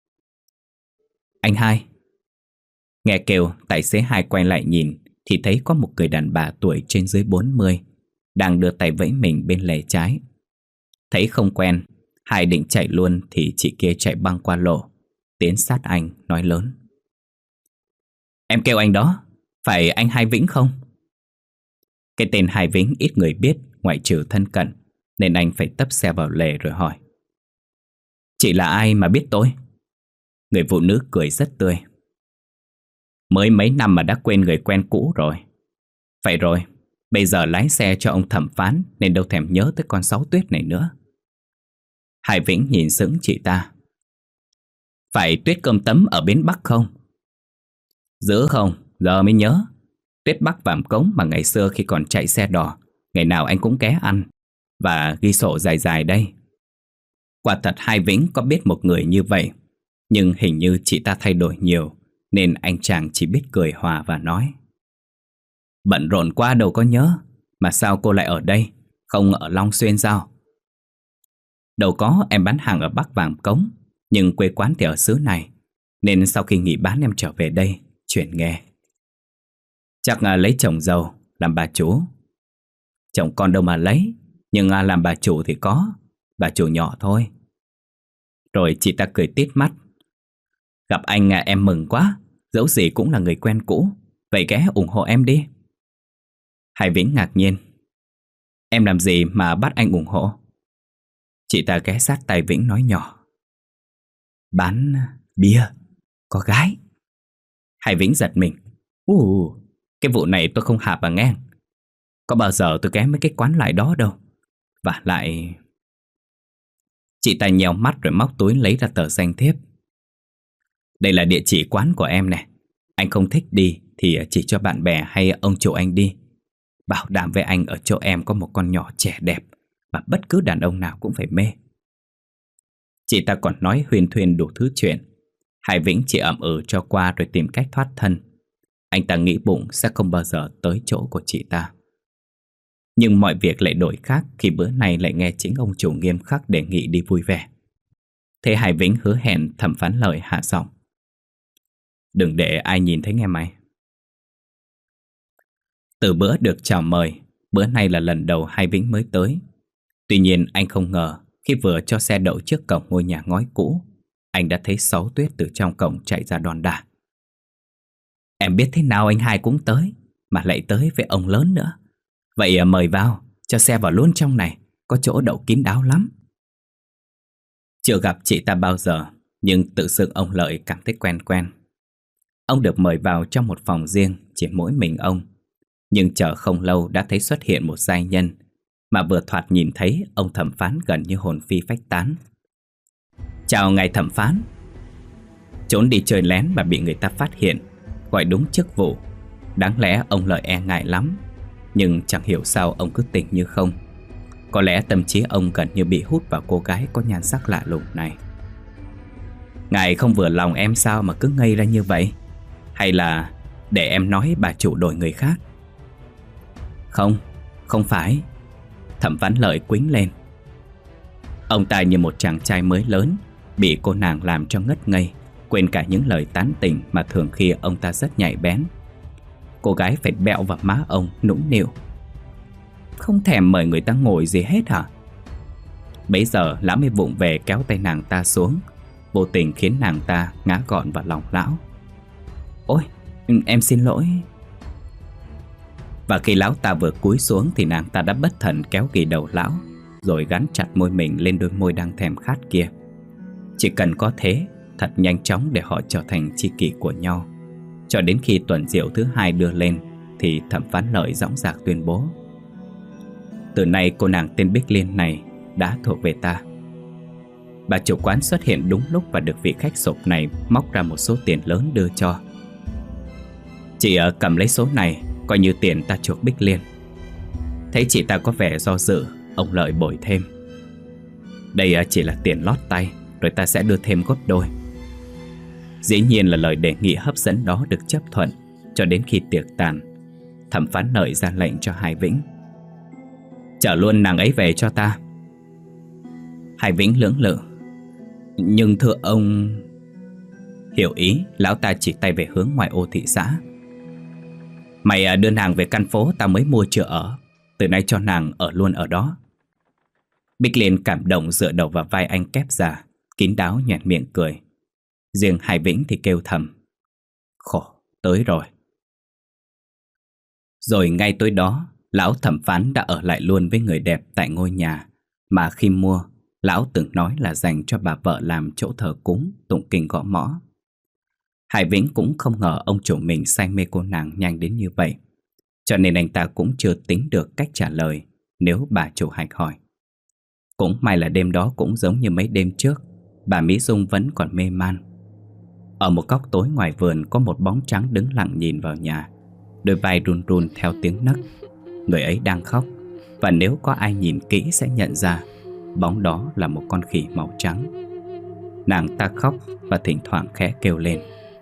Anh hai. Nghe kêu, tài xế hai quay lại nhìn thì thấy có một người đàn bà tuổi trên dưới bốn mươi đang đưa tay vẫy mình bên lề trái. Thấy không quen, hai định chạy luôn thì chị kia chạy băng qua lộ, tiến sát anh nói lớn: Em kêu anh đó, phải anh Hai Vĩnh không? Cái tên Hai Vĩnh ít người biết ngoại trừ thân cận, nên anh phải tấp xe vào lề rồi hỏi: Chị là ai mà biết tôi? Người phụ nữ cười rất tươi: Mới mấy năm mà đã quên người quen cũ rồi. Vậy rồi, bây giờ lái xe cho ông thẩm phán nên đâu thèm nhớ tới con Sáu Tuyết này nữa. Hải Vĩnh nhìn sững chị ta: Phải Tuyết cơm tấm ở bến Bắc không? Giữ không, giờ mới nhớ. Tuyết Bắc Vàm Cống mà ngày xưa khi còn chạy xe đò, ngày nào anh cũng ghé ăn và ghi sổ dài dài đây. Quả thật Hai Vĩnh có biết một người như vậy, nhưng hình như chị ta thay đổi nhiều, nên anh chàng chỉ biết cười hòa và nói: Bận rộn quá đâu có nhớ. Mà sao cô lại ở đây, không ở Long Xuyên sao? Đâu có, em bán hàng ở Bắc Vàm Cống, nhưng quê quán thì ở xứ này, nên sau khi nghỉ bán em trở về đây chuyển nghề. Chắc là lấy chồng giàu làm bà chủ. Chồng con đâu mà lấy, nhưng làm bà chủ thì có, bà chủ nhỏ thôi. Rồi chị ta cười tít mắt: Gặp anh em mừng quá, dẫu gì cũng là người quen cũ, vậy ghé ủng hộ em đi. Hải Vĩnh ngạc nhiên: Em làm gì mà bắt anh ủng hộ? Chị ta ghé sát tay Vĩnh nói nhỏ: Bán bia, có gái. Hải Vĩnh giật mình: Ù, cái vụ này tôi không hạp à nghe. Có bao giờ tôi ghé mấy cái quán lại đó đâu. Và lại... Chị ta nhèo mắt rồi móc túi lấy ra tờ danh thiếp: Đây là địa chỉ quán của em nè. Anh không thích đi thì chỉ cho bạn bè hay ông chủ anh đi. Bảo đảm với anh ở chỗ em có một con nhỏ trẻ đẹp mà bất cứ đàn ông nào cũng phải mê. Chị ta còn nói huyên thuyên đủ thứ chuyện. Hải Vĩnh chỉ ậm ừ cho qua rồi tìm cách thoát thân. Anh ta nghĩ bụng sẽ không bao giờ tới chỗ của chị ta. Nhưng mọi việc lại đổi khác khi bữa nay lại nghe chính ông chủ nghiêm khắc đề nghị đi vui vẻ. Thế Hải Vĩnh hứa hẹn thẩm phán Lợi hạ giọng: Đừng để ai nhìn thấy nghe mày. Từ bữa được chào mời, bữa nay là lần đầu Hai Vĩnh mới tới. Tuy nhiên anh không ngờ khi vừa cho xe đậu trước cổng ngôi nhà ngói cũ, anh đã thấy Sáu Tuyết từ trong cổng chạy ra đón đả. Em biết thế nào anh Hai cũng tới, mà lại tới với ông lớn nữa. Vậy mời vào, cho xe vào luôn trong này, có chỗ đậu kín đáo lắm. Chưa gặp chị ta bao giờ, nhưng tự dưng ông Lợi cảm thấy quen quen. Ông được mời vào trong một phòng riêng, chỉ mỗi mình ông. Nhưng chờ không lâu đã thấy xuất hiện một giai nhân, mà vừa thoạt nhìn thấy ông thẩm phán gần như hồn phi phách tán. Chào ngài thẩm phán. Trốn đi chơi lén mà bị người ta phát hiện, gọi đúng chức vụ. Đáng lẽ ông Lợi e ngại lắm, nhưng chẳng hiểu sao ông cứ tỉnh như không. Có lẽ tâm trí ông gần như bị hút vào cô gái có nhan sắc lạ lùng này. Ngài không vừa lòng em sao mà cứ ngây ra như vậy? Hay là để em nói bà chủ đổi người khác? Không, không phải. Thẩm Vãn Lợi quĩnh lên. Ông ta như một chàng trai mới lớn, bị cô nàng làm cho ngất ngây, quên cả những lời tán tỉnh mà thường khi ông ta rất nhạy bén. Cô gái phải bẹo vào má ông nũng nịu. Không thèm mời người ta ngồi gì hết hả? Bấy giờ lão mới vụng về kéo tay nàng ta xuống, vô tình khiến nàng ta ngã gọn vào lòng lão. Ôi, em xin lỗi. Và khi lão ta vừa cúi xuống thì nàng ta đã bất thần kéo ghì đầu lão, rồi gắn chặt môi mình lên đôi môi đang thèm khát kia. Chỉ cần có thế, thật nhanh chóng để họ trở thành tri kỷ của nhau. Cho đến khi tuần rượu thứ hai đưa lên thì Thẩm Vãn Lợi dõng dạc tuyên bố: từ nay cô nàng tên Bích Liên này đã thuộc về ta. Bà chủ quán xuất hiện đúng lúc và được vị khách sộp này móc ra một số tiền lớn đưa cho. Chị ở cầm lấy số này, coi như tiền ta chuộc Bích Liên. Thấy chị ta có vẻ do dự, ông Lợi bồi thêm: đây chỉ là tiền lót tay, rồi ta sẽ đưa thêm gấp đôi. Dĩ nhiên là lời đề nghị hấp dẫn đó được chấp thuận. Cho đến khi tiệc tàn, Thẩm Vãn Lợi ra lệnh cho Hải Vĩnh: chở luôn nàng ấy về cho ta. Hải Vĩnh lưỡng lự: nhưng thưa ông... Hiểu ý, lão ta chỉ tay về hướng ngoại ô thị xã. Mày đưa nàng về căn phố ta mới mua chưa ở, từ nay cho nàng ở luôn ở đó. Bích Liên cảm động dựa đầu vào vai anh kép già, kín đáo nhoẻn miệng cười. Riêng Hải Vĩnh thì kêu thầm: khổ, tới rồi. Rồi ngay tối đó, lão thẩm phán đã ở lại luôn với người đẹp tại ngôi nhà mà khi mua, lão từng nói là dành cho bà vợ làm chỗ thờ cúng, tụng kinh gõ mõ. Hải Vĩnh cũng không ngờ ông chủ mình say mê cô nàng nhanh đến như vậy, cho nên anh ta cũng chưa tính được cách trả lời nếu bà chủ Hạch hỏi. Cũng may là đêm đó cũng giống như mấy đêm trước, bà Mỹ Dung vẫn còn mê man. Ở một góc tối ngoài vườn có một bóng trắng đứng lặng nhìn vào nhà, đôi vai run run theo tiếng nấc. Người ấy đang khóc, và nếu có ai nhìn kỹ sẽ nhận ra bóng đó là một con khỉ màu trắng. Nàng ta khóc và thỉnh thoảng khẽ kêu lên: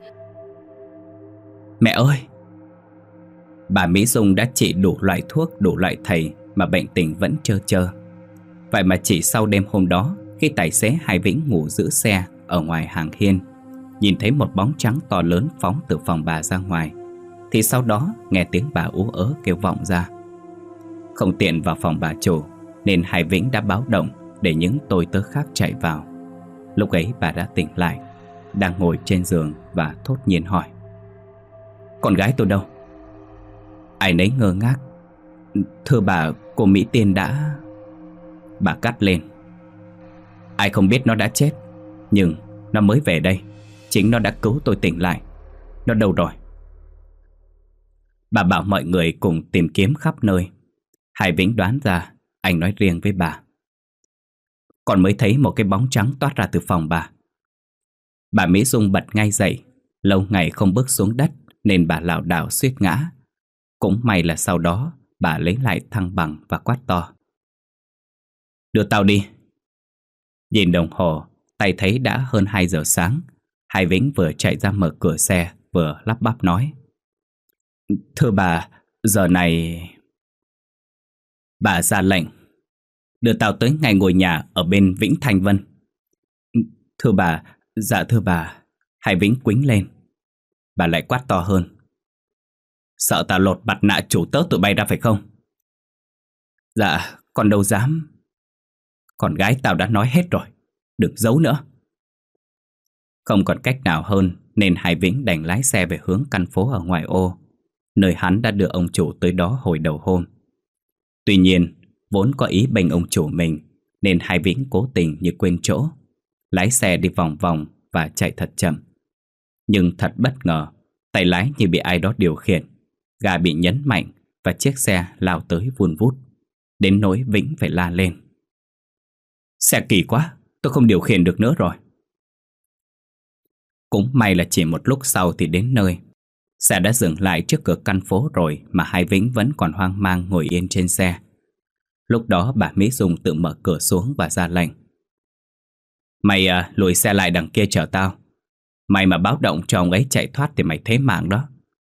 mẹ ơi! Bà Mỹ Dung đã trị đủ loại thuốc, đủ loại thầy mà bệnh tình vẫn trơ trơ. Vậy mà chỉ sau đêm hôm đó, khi tài xế Hải Vĩnh ngủ giữ xe ở ngoài hàng hiên, nhìn thấy một bóng trắng to lớn phóng từ phòng bà ra ngoài, thì sau đó nghe tiếng bà ú ớ kêu vọng ra. Không tiện vào phòng bà chủ, nên Hải Vĩnh đã báo động để những tôi tớ khác chạy vào. Lúc ấy bà đã tỉnh lại, đang ngồi trên giường và thốt nhiên hỏi: con gái tôi đâu? Ai nấy ngơ ngác: thưa bà, cô Mỹ Tiên đã... Bà cắt lên: ai không biết nó đã chết, nhưng nó mới về đây. Chính nó đã cứu tôi tỉnh lại. Nó đâu rồi? Bà bảo mọi người cùng tìm kiếm khắp nơi. Hải Vĩnh đoán ra, anh nói riêng với bà: con mới thấy một cái bóng trắng toát ra từ phòng bà. Bà Mỹ Dung bật ngay dậy. Lâu ngày không bước xuống đất nên bà lảo đảo suýt ngã. Cũng may là sau đó bà lấy lại thăng bằng và quát to: đưa tao đi. Nhìn đồng hồ, tay thấy đã hơn hai giờ sáng. Hải Vĩnh vừa chạy ra mở cửa xe, vừa lắp bắp nói: thưa bà, giờ này... Bà ra lệnh: đưa tao tới ngay ngôi nhà ở bên Vĩnh Thanh Vân. Thưa bà, dạ thưa bà. Hải Vĩnh quĩnh lên. Bà lại quát to hơn: sợ tao lột mặt nạ chủ tớ tụi bay ra phải không? Dạ, con đâu dám. Con gái tao đã nói hết rồi, đừng giấu nữa. Không còn cách nào hơn nên Hải Vĩnh đành lái xe về hướng căn phố ở ngoại ô, nơi hắn đã đưa ông chủ tới đó hồi đầu hôm. Tuy nhiên, vốn có ý bênh ông chủ mình, nên Hải Vĩnh cố tình như quên chỗ, lái xe đi vòng vòng và chạy thật chậm. Nhưng thật bất ngờ, tay lái như bị ai đó điều khiển, ga bị nhấn mạnh và chiếc xe lao tới vun vút, đến nỗi Vĩnh phải la lên: xe kỳ quá, tôi không điều khiển được nữa rồi. Cũng may là chỉ một lúc sau thì đến nơi. Xe đã dừng lại trước cửa căn phố rồi mà Hải Vĩnh vẫn còn hoang mang ngồi yên trên xe. Lúc đó bà Mỹ Dung tự mở cửa xuống và ra lệnh: Mày à, lùi xe lại đằng kia chờ tao. Mày mà báo động cho ông ấy chạy thoát thì mày thế mạng đó.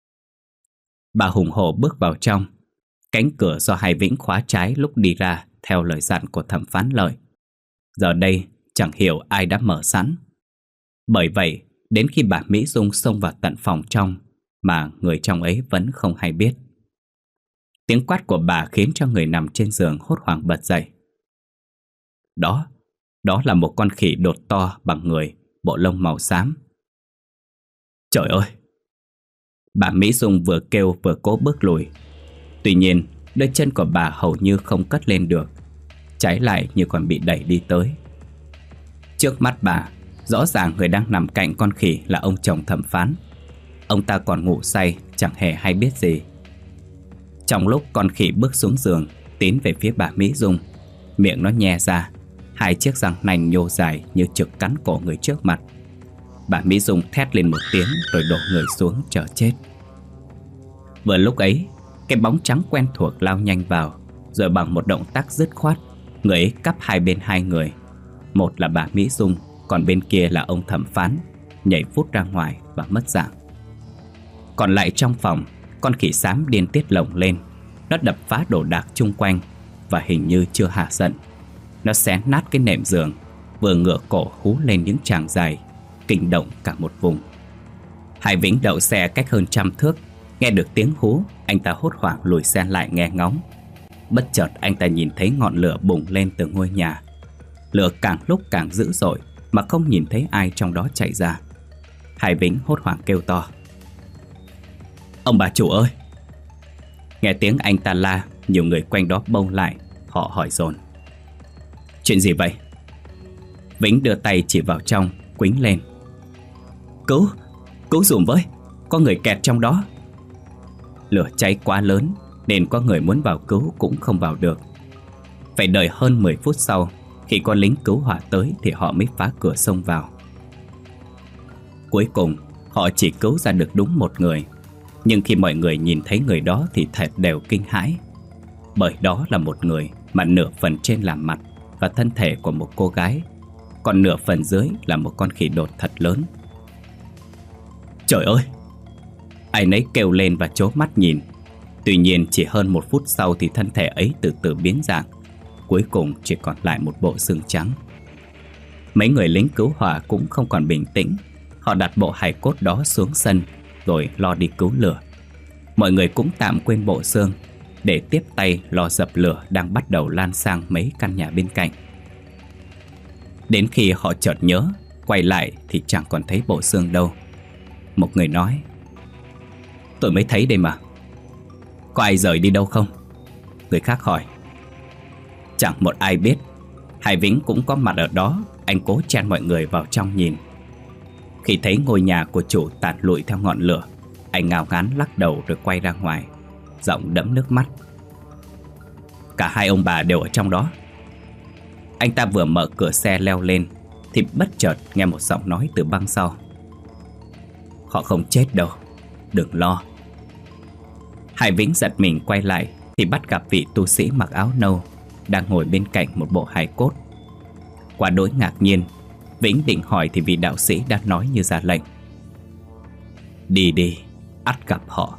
Bà hùng hổ bước vào trong. Cánh cửa do Hải Vĩnh khóa trái lúc đi ra theo lời dặn của thẩm phán Lợi. Giờ đây chẳng hiểu ai đã mở sẵn. Bởi vậy, đến khi bà Mỹ Dung xông vào tận phòng trong mà người trong ấy vẫn không hay biết. Tiếng quát của bà khiến cho người nằm trên giường hốt hoảng bật dậy. Đó, đó là một con khỉ đột to bằng người, bộ lông màu xám. Trời ơi! Bà Mỹ Dung vừa kêu vừa cố bước lùi. Tuy nhiên, đôi chân của bà hầu như không cất lên được, trái lại như còn bị đẩy đi tới. Trước mắt bà, rõ ràng người đang nằm cạnh con khỉ là ông chồng thẩm phán. Ông ta còn ngủ say, chẳng hề hay biết gì. Trong lúc con khỉ bước xuống giường, tiến về phía bà Mỹ Dung, miệng nó nhe ra, hai chiếc răng nanh nhô dài như trực cắn cổ người trước mặt. Bà Mỹ Dung thét lên một tiếng rồi đổ người xuống chờ chết. Vừa lúc ấy, cái bóng trắng quen thuộc lao nhanh vào, rồi bằng một động tác dứt khoát, người ấy cắp hai bên hai người. Một là bà Mỹ Dung, còn bên kia là ông thẩm phán, nhảy vút ra ngoài và mất dạng. Còn lại trong phòng, con khỉ xám điên tiết lồng lên. Nó đập phá đồ đạc chung quanh và hình như chưa hạ giận. Nó xé nát cái nệm giường, vừa ngửa cổ hú lên những tràng dài, kinh động cả một vùng. Hải Vĩnh đậu xe cách hơn trăm thước. Nghe được tiếng hú, anh ta hốt hoảng lùi xe lại nghe ngóng. Bất chợt anh ta nhìn thấy ngọn lửa bùng lên từ ngôi nhà. Lửa càng lúc càng dữ dội mà không nhìn thấy ai trong đó chạy ra. Hải Vĩnh hốt hoảng kêu to: Ông bà chủ ơi! Nghe tiếng anh ta la, nhiều người quanh đó bâu lại. Họ hỏi dồn: Chuyện gì vậy? Vĩnh đưa tay chỉ vào trong, quýnh lên: Cứu! Cứu dùm với! Có người kẹt trong đó! Lửa cháy quá lớn nên có người muốn vào cứu cũng không vào được. Phải đợi hơn mười phút sau, khi có lính cứu hỏa tới thì họ mới phá cửa xông vào. Cuối cùng họ chỉ cứu ra được đúng một người. Nhưng khi mọi người nhìn thấy người đó thì thật đều kinh hãi. Bởi đó là một người mà nửa phần trên là mặt và thân thể của một cô gái, còn nửa phần dưới là một con khỉ đột thật lớn. Trời ơi! Ai nấy kêu lên và trố mắt nhìn. Tuy nhiên chỉ hơn một phút sau thì thân thể ấy từ từ biến dạng, cuối cùng chỉ còn lại một bộ xương trắng. Mấy người lính cứu hỏa cũng không còn bình tĩnh. Họ đặt bộ hài cốt đó xuống sân rồi lo đi cứu lửa. Mọi người cũng tạm quên bộ xương để tiếp tay lo dập lửa đang bắt đầu lan sang mấy căn nhà bên cạnh. Đến khi họ chợt nhớ, quay lại thì chẳng còn thấy bộ xương đâu. Một người nói: Tôi mới thấy đây mà. Có ai rời đi đâu không? Người khác hỏi. Chẳng một ai biết. Hải Vĩnh cũng có mặt ở đó. Anh cố chen mọi người vào trong nhìn. Khi thấy ngôi nhà của chủ tàn lụi theo ngọn lửa, anh ngao ngán lắc đầu rồi quay ra ngoài, giọng đẫm nước mắt: Cả hai ông bà đều ở trong đó. Anh ta vừa mở cửa xe leo lên thì bất chợt nghe một giọng nói từ băng sau: Họ không chết đâu, đừng lo. Hải Vĩnh giật mình quay lại thì bắt gặp vị tu sĩ mặc áo nâu đang ngồi bên cạnh một bộ hài cốt. Qua đối ngạc nhiên, Vĩnh định hỏi thì vị đạo sĩ đã nói như ra lệnh: Đi đi, ắt gặp họ.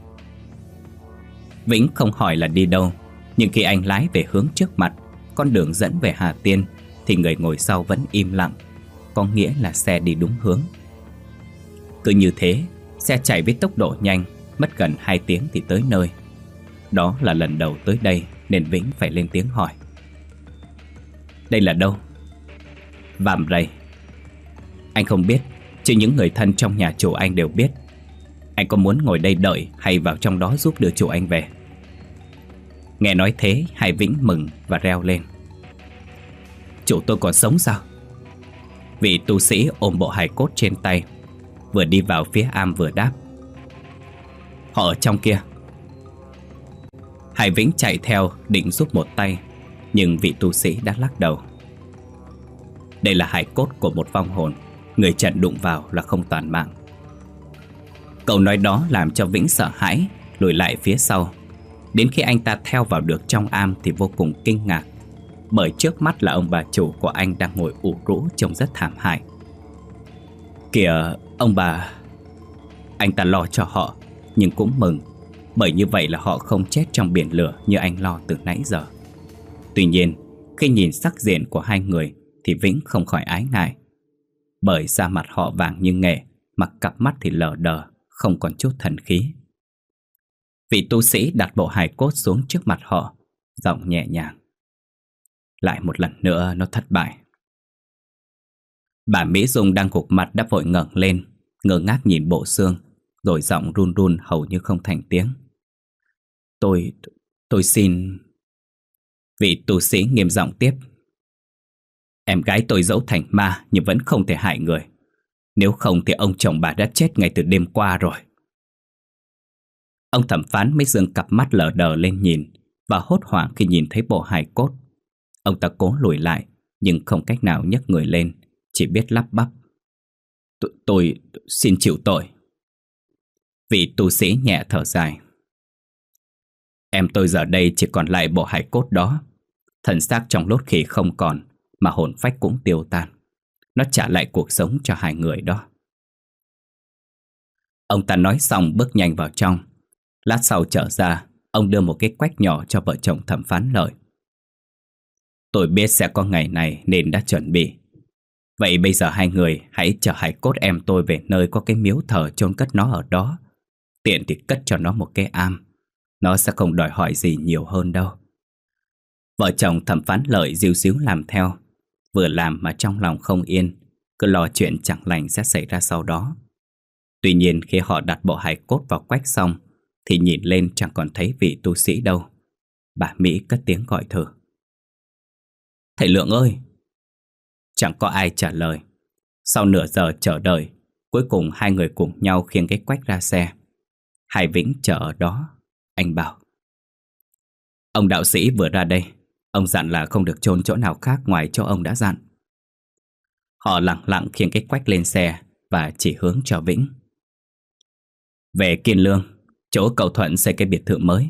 Vĩnh không hỏi là đi đâu, nhưng khi anh lái về hướng trước mặt, con đường dẫn về Hà Tiên, thì người ngồi sau vẫn im lặng, có nghĩa là xe đi đúng hướng. Cứ như thế, xe chạy với tốc độ nhanh, mất gần hai tiếng thì tới nơi. Đó là lần đầu tới đây nên Vĩnh phải lên tiếng hỏi: Đây là đâu? Vàm Rây. Anh không biết, chứ những người thân trong nhà chủ anh đều biết. Anh có muốn ngồi đây đợi hay vào trong đó giúp đưa chủ anh về? Nghe nói thế, Hải Vĩnh mừng và reo lên: Chủ tôi còn sống sao? Vị tu sĩ ôm bộ hài cốt trên tay, vừa đi vào phía am vừa đáp: Họ ở trong kia. Hải Vĩnh chạy theo định giúp một tay, nhưng vị tu sĩ đã lắc đầu: Đây là hài cốt của một vong hồn, người trận đụng vào là không toàn mạng. Câu nói đó làm cho Vĩnh sợ hãi, lùi lại phía sau. Đến khi anh ta theo vào được trong am thì vô cùng kinh ngạc, bởi trước mắt là ông bà chủ của anh đang ngồi ủ rũ trông rất thảm hại. Kìa ông bà. Anh ta lo cho họ, nhưng cũng mừng, bởi như vậy là họ không chết trong biển lửa như anh lo từ nãy giờ. Tuy nhiên, khi nhìn sắc diện của hai người thì Vĩnh không khỏi ái ngại, bởi da mặt họ vàng như nghệ, mà cặp mắt thì lờ đờ, không còn chút thần khí. Vị tu sĩ đặt bộ hài cốt xuống trước mặt họ, giọng nhẹ nhàng: Lại một lần nữa nó thất bại. Bà Mỹ Dung đang gục mặt đã vội ngẩng lên, ngơ ngác nhìn bộ xương, rồi giọng run run hầu như không thành tiếng: Tôi, tôi xin... Vị tu sĩ nghiêm giọng tiếp: Em gái tôi dẫu thành ma nhưng vẫn không thể hại người. Nếu không thì ông chồng bà đã chết ngay từ đêm qua rồi. Ông thẩm phán mới giương cặp mắt lờ đờ lên nhìn, và hốt hoảng khi nhìn thấy bộ hài cốt. Ông ta cố lùi lại, nhưng không cách nào nhấc người lên, chỉ biết lắp bắp: Tôi, tôi xin chịu tội. Vị tu sĩ nhẹ thở dài: Em tôi giờ đây chỉ còn lại bộ hài cốt đó. Thần xác trong lốt khỉ không còn, mà hồn phách cũng tiêu tan. Nó trả lại cuộc sống cho hai người đó. Ông ta nói xong bước nhanh vào trong. Lát sau trở ra, ông đưa một cái quách nhỏ cho vợ chồng thẩm phán Lợi. Tôi biết sẽ có ngày này nên đã chuẩn bị. Vậy bây giờ hai người hãy chở hài cốt em tôi về nơi có cái miếu thờ chôn cất nó ở đó. Tiện thì cất cho nó một cái am. Nó sẽ không đòi hỏi gì nhiều hơn đâu. Vợ chồng thẩm phán Lợi díu díu làm theo, vừa làm mà trong lòng không yên, cứ lo chuyện chẳng lành sẽ xảy ra sau đó. Tuy nhiên khi họ đặt bộ hài cốt vào quách xong thì nhìn lên chẳng còn thấy vị tu sĩ đâu. Bà Mỹ cất tiếng gọi thử: Thầy Lượng ơi! Chẳng có ai trả lời. Sau nửa giờ chờ đợi, cuối cùng hai người cùng nhau khiêng cái quách ra xe. Hai Vĩnh chờ ở đó. Anh bảo: Ông đạo sĩ vừa ra đây. Ông dặn là không được chôn chỗ nào khác ngoài chỗ ông đã dặn. Họ lặng lặng khiêng cái quách lên xe và chỉ hướng cho Vĩnh: Về Kiên Lương, chỗ cậu Thuận xây cái biệt thự mới.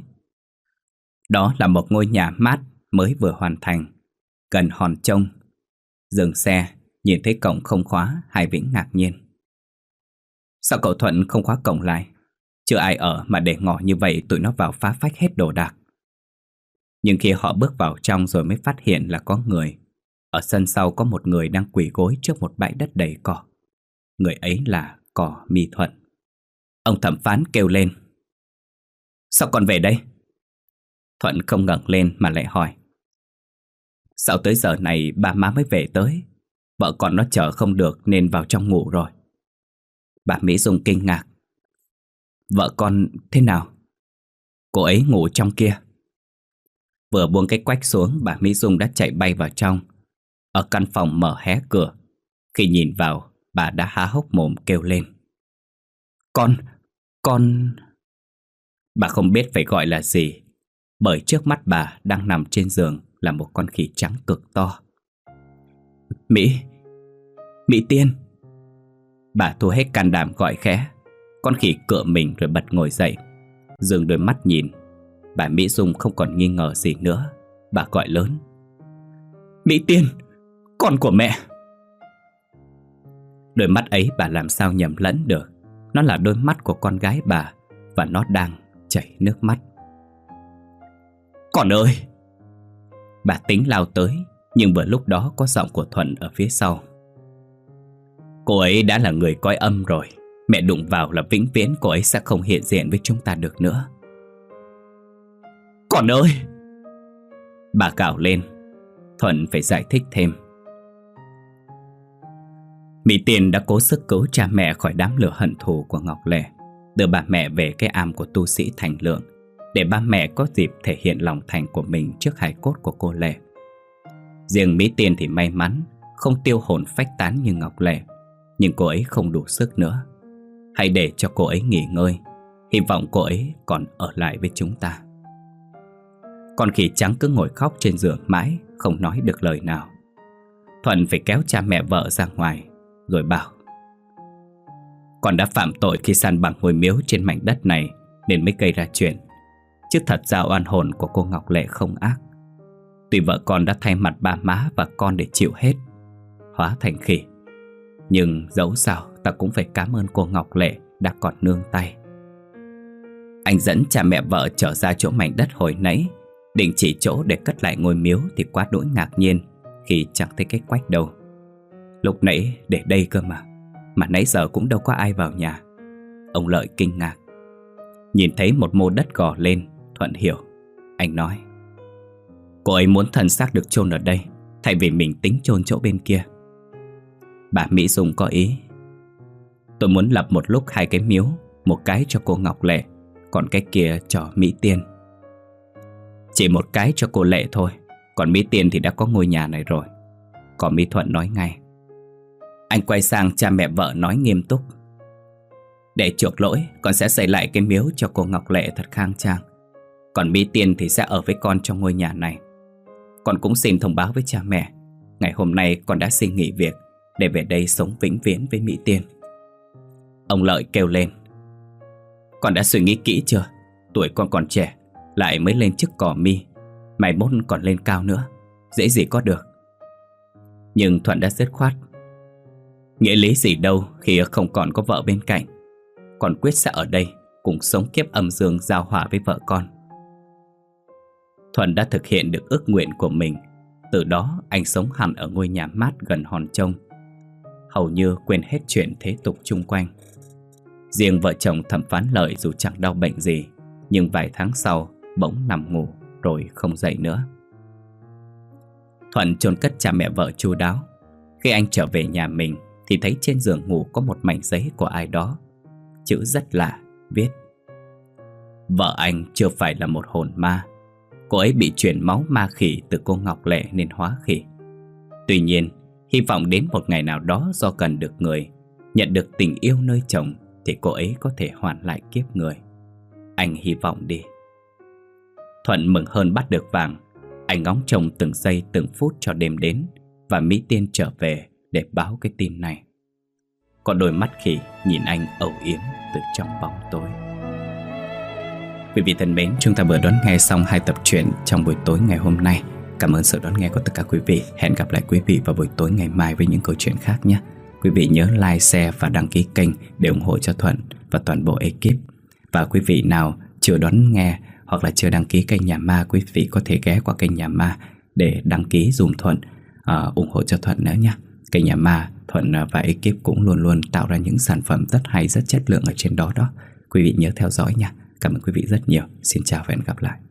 Đó là một ngôi nhà mát mới vừa hoàn thành, gần hòn trông. Dừng xe, nhìn thấy cổng không khóa, hai Vĩnh ngạc nhiên: Sao cậu Thuận không khóa cổng lại? Chưa ai ở mà để ngỏ như vậy, tụi nó vào phá phách hết đồ đạc. Nhưng khi họ bước vào trong rồi mới phát hiện là có người. Ở sân sau có một người đang quỳ gối trước một bãi đất đầy cỏ. Người ấy là Cỏ Mi Thuận. Ông thẩm phán kêu lên: Sao con về đây? Thuận không ngẩng lên mà lại hỏi: Sao tới giờ này ba má mới về tới? Vợ con nó chờ không được nên vào trong ngủ rồi. Bà Mỹ Dung kinh ngạc: Vợ con thế nào? Cô ấy ngủ trong kia. Vừa buông cái quách xuống, bà Mỹ Dung đã chạy bay vào trong. Ở căn phòng mở hé cửa. Khi nhìn vào, bà đã há hốc mồm kêu lên: Con, con... Bà không biết phải gọi là gì, bởi trước mắt bà đang nằm trên giường là một con khỉ trắng cực to. Mỹ, Mỹ Tiên. Bà thu hết can đảm gọi khẽ. Con khỉ cựa mình rồi bật ngồi dậy, dừng đôi mắt nhìn. Bà Mỹ Dung không còn nghi ngờ gì nữa. Bà gọi lớn: Mỹ Tiên, con của mẹ. Đôi mắt ấy bà làm sao nhầm lẫn được. Nó là đôi mắt của con gái bà, và nó đang chảy nước mắt. Con ơi! Bà tính lao tới, nhưng vừa lúc đó có giọng của Thuận ở phía sau: Cô ấy đã là người cõi âm rồi. Mẹ đụng vào là vĩnh viễn cô ấy sẽ không hiện diện với chúng ta được nữa. Con ơi! Bà gào lên. Thuận phải giải thích thêm: Mỹ Tiên đã cố sức cứu cha mẹ khỏi đám lửa hận thù của Ngọc Lệ, đưa bà mẹ về cái am của tu sĩ Thành Lượng, để ba mẹ có dịp thể hiện lòng thành của mình trước hài cốt của cô Lệ. Riêng Mỹ Tiên thì may mắn không tiêu hồn phách tán như Ngọc Lệ, nhưng cô ấy không đủ sức nữa. Hãy để cho cô ấy nghỉ ngơi, hy vọng cô ấy còn ở lại với chúng ta. Con khỉ trắng cứ ngồi khóc trên giường mãi, không nói được lời nào. Thuận phải kéo cha mẹ vợ ra ngoài, rồi bảo: Con đã phạm tội khi san bằng ngôi miếu trên mảnh đất này, nên mới gây ra chuyện. Chứ thật ra oan hồn của cô Ngọc Lệ không ác. Tuy vợ con đã thay mặt ba má và con để chịu hết, hóa thành khỉ, nhưng dẫu sao ta cũng phải cảm ơn cô Ngọc Lệ đã còn nương tay. Anh dẫn cha mẹ vợ trở ra chỗ mảnh đất hồi nãy, định chỉ chỗ để cất lại ngôi miếu thì quá đỗi ngạc nhiên khi chẳng thấy cái quách đâu. Lúc nãy để đây cơ mà, mà nãy giờ cũng đâu có ai vào nhà. Ông Lợi kinh ngạc. Nhìn thấy một mô đất gò lên, Thuận hiểu. Anh nói: cô ấy muốn thân xác được chôn ở đây, thay vì mình tính chôn chỗ bên kia. Bà Mỹ Dung có ý: tôi muốn lập một lúc hai cái miếu, một cái cho cô Ngọc Lệ, còn cái kia cho Mỹ Tiên. Chỉ một cái cho cô Lệ thôi, còn Mỹ Tiên thì đã có ngôi nhà này rồi. Còn Mỹ Thuận nói ngay. Anh quay sang cha mẹ vợ nói nghiêm túc: để chuộc lỗi, con sẽ xây lại cái miếu cho cô Ngọc Lệ thật khang trang. Còn Mỹ Tiên thì sẽ ở với con trong ngôi nhà này. Con cũng xin thông báo với cha mẹ, ngày hôm nay con đã xin nghỉ việc để về đây sống vĩnh viễn với Mỹ Tiên. Ông Lợi kêu lên: con đã suy nghĩ kỹ chưa? Tuổi con còn trẻ, lại mới lên chức cò mi, mai mốt còn lên cao nữa, dễ gì có được. Nhưng Thuận đã dứt khoát: nghĩa lý gì đâu khi không còn có vợ bên cạnh. Con quyết sẽ ở đây cùng sống kiếp âm dương giao hòa với vợ con. Thuận đã thực hiện được ước nguyện của mình. Từ đó anh sống hẳn ở ngôi nhà mát gần hòn trông, hầu như quên hết chuyện thế tục chung quanh. Riêng vợ chồng Thẩm Phán Lợi dù chẳng đau bệnh gì, nhưng vài tháng sau bỗng nằm ngủ rồi không dậy nữa. Thuận chôn cất cha mẹ vợ chu đáo. Khi anh trở về nhà mình thì thấy trên giường ngủ có một mảnh giấy của ai đó. Chữ rất lạ, viết: vợ anh chưa phải là một hồn ma. Cô ấy bị chuyển máu ma khỉ từ cô Ngọc Lệ nên hóa khỉ. Tuy nhiên, hy vọng đến một ngày nào đó do cần được người, nhận được tình yêu nơi chồng, thì cô ấy có thể hoàn lại kiếp người. Anh hy vọng đi. Thuận mừng hơn bắt được vàng. Anh ngóng trông từng giây từng phút cho đêm đến và Mỹ Tiên trở về để báo cái tin này. Có đôi mắt khỉ nhìn anh âu yếm từ trong bóng tối. Quý vị thân mến, chúng ta vừa đón nghe xong hai tập truyện trong buổi tối ngày hôm nay. Cảm ơn sự đón nghe của tất cả quý vị. Hẹn gặp lại quý vị vào buổi tối ngày mai với những câu chuyện khác nhé. Quý vị nhớ like, share và đăng ký kênh để ủng hộ cho Thuận và toàn bộ ekip. Và quý vị nào chưa đón nghe hoặc là chưa đăng ký kênh Nhà Ma, quý vị có thể ghé qua kênh Nhà Ma để đăng ký dùm Thuận, uh, ủng hộ cho Thuận nữa nhé. Kênh Nhà Ma, Thuận và ekip cũng luôn luôn tạo ra những sản phẩm rất hay, rất chất lượng ở trên đó đó. Quý vị nhớ theo dõi nha. Cảm ơn quý vị rất nhiều. Xin chào và hẹn gặp lại.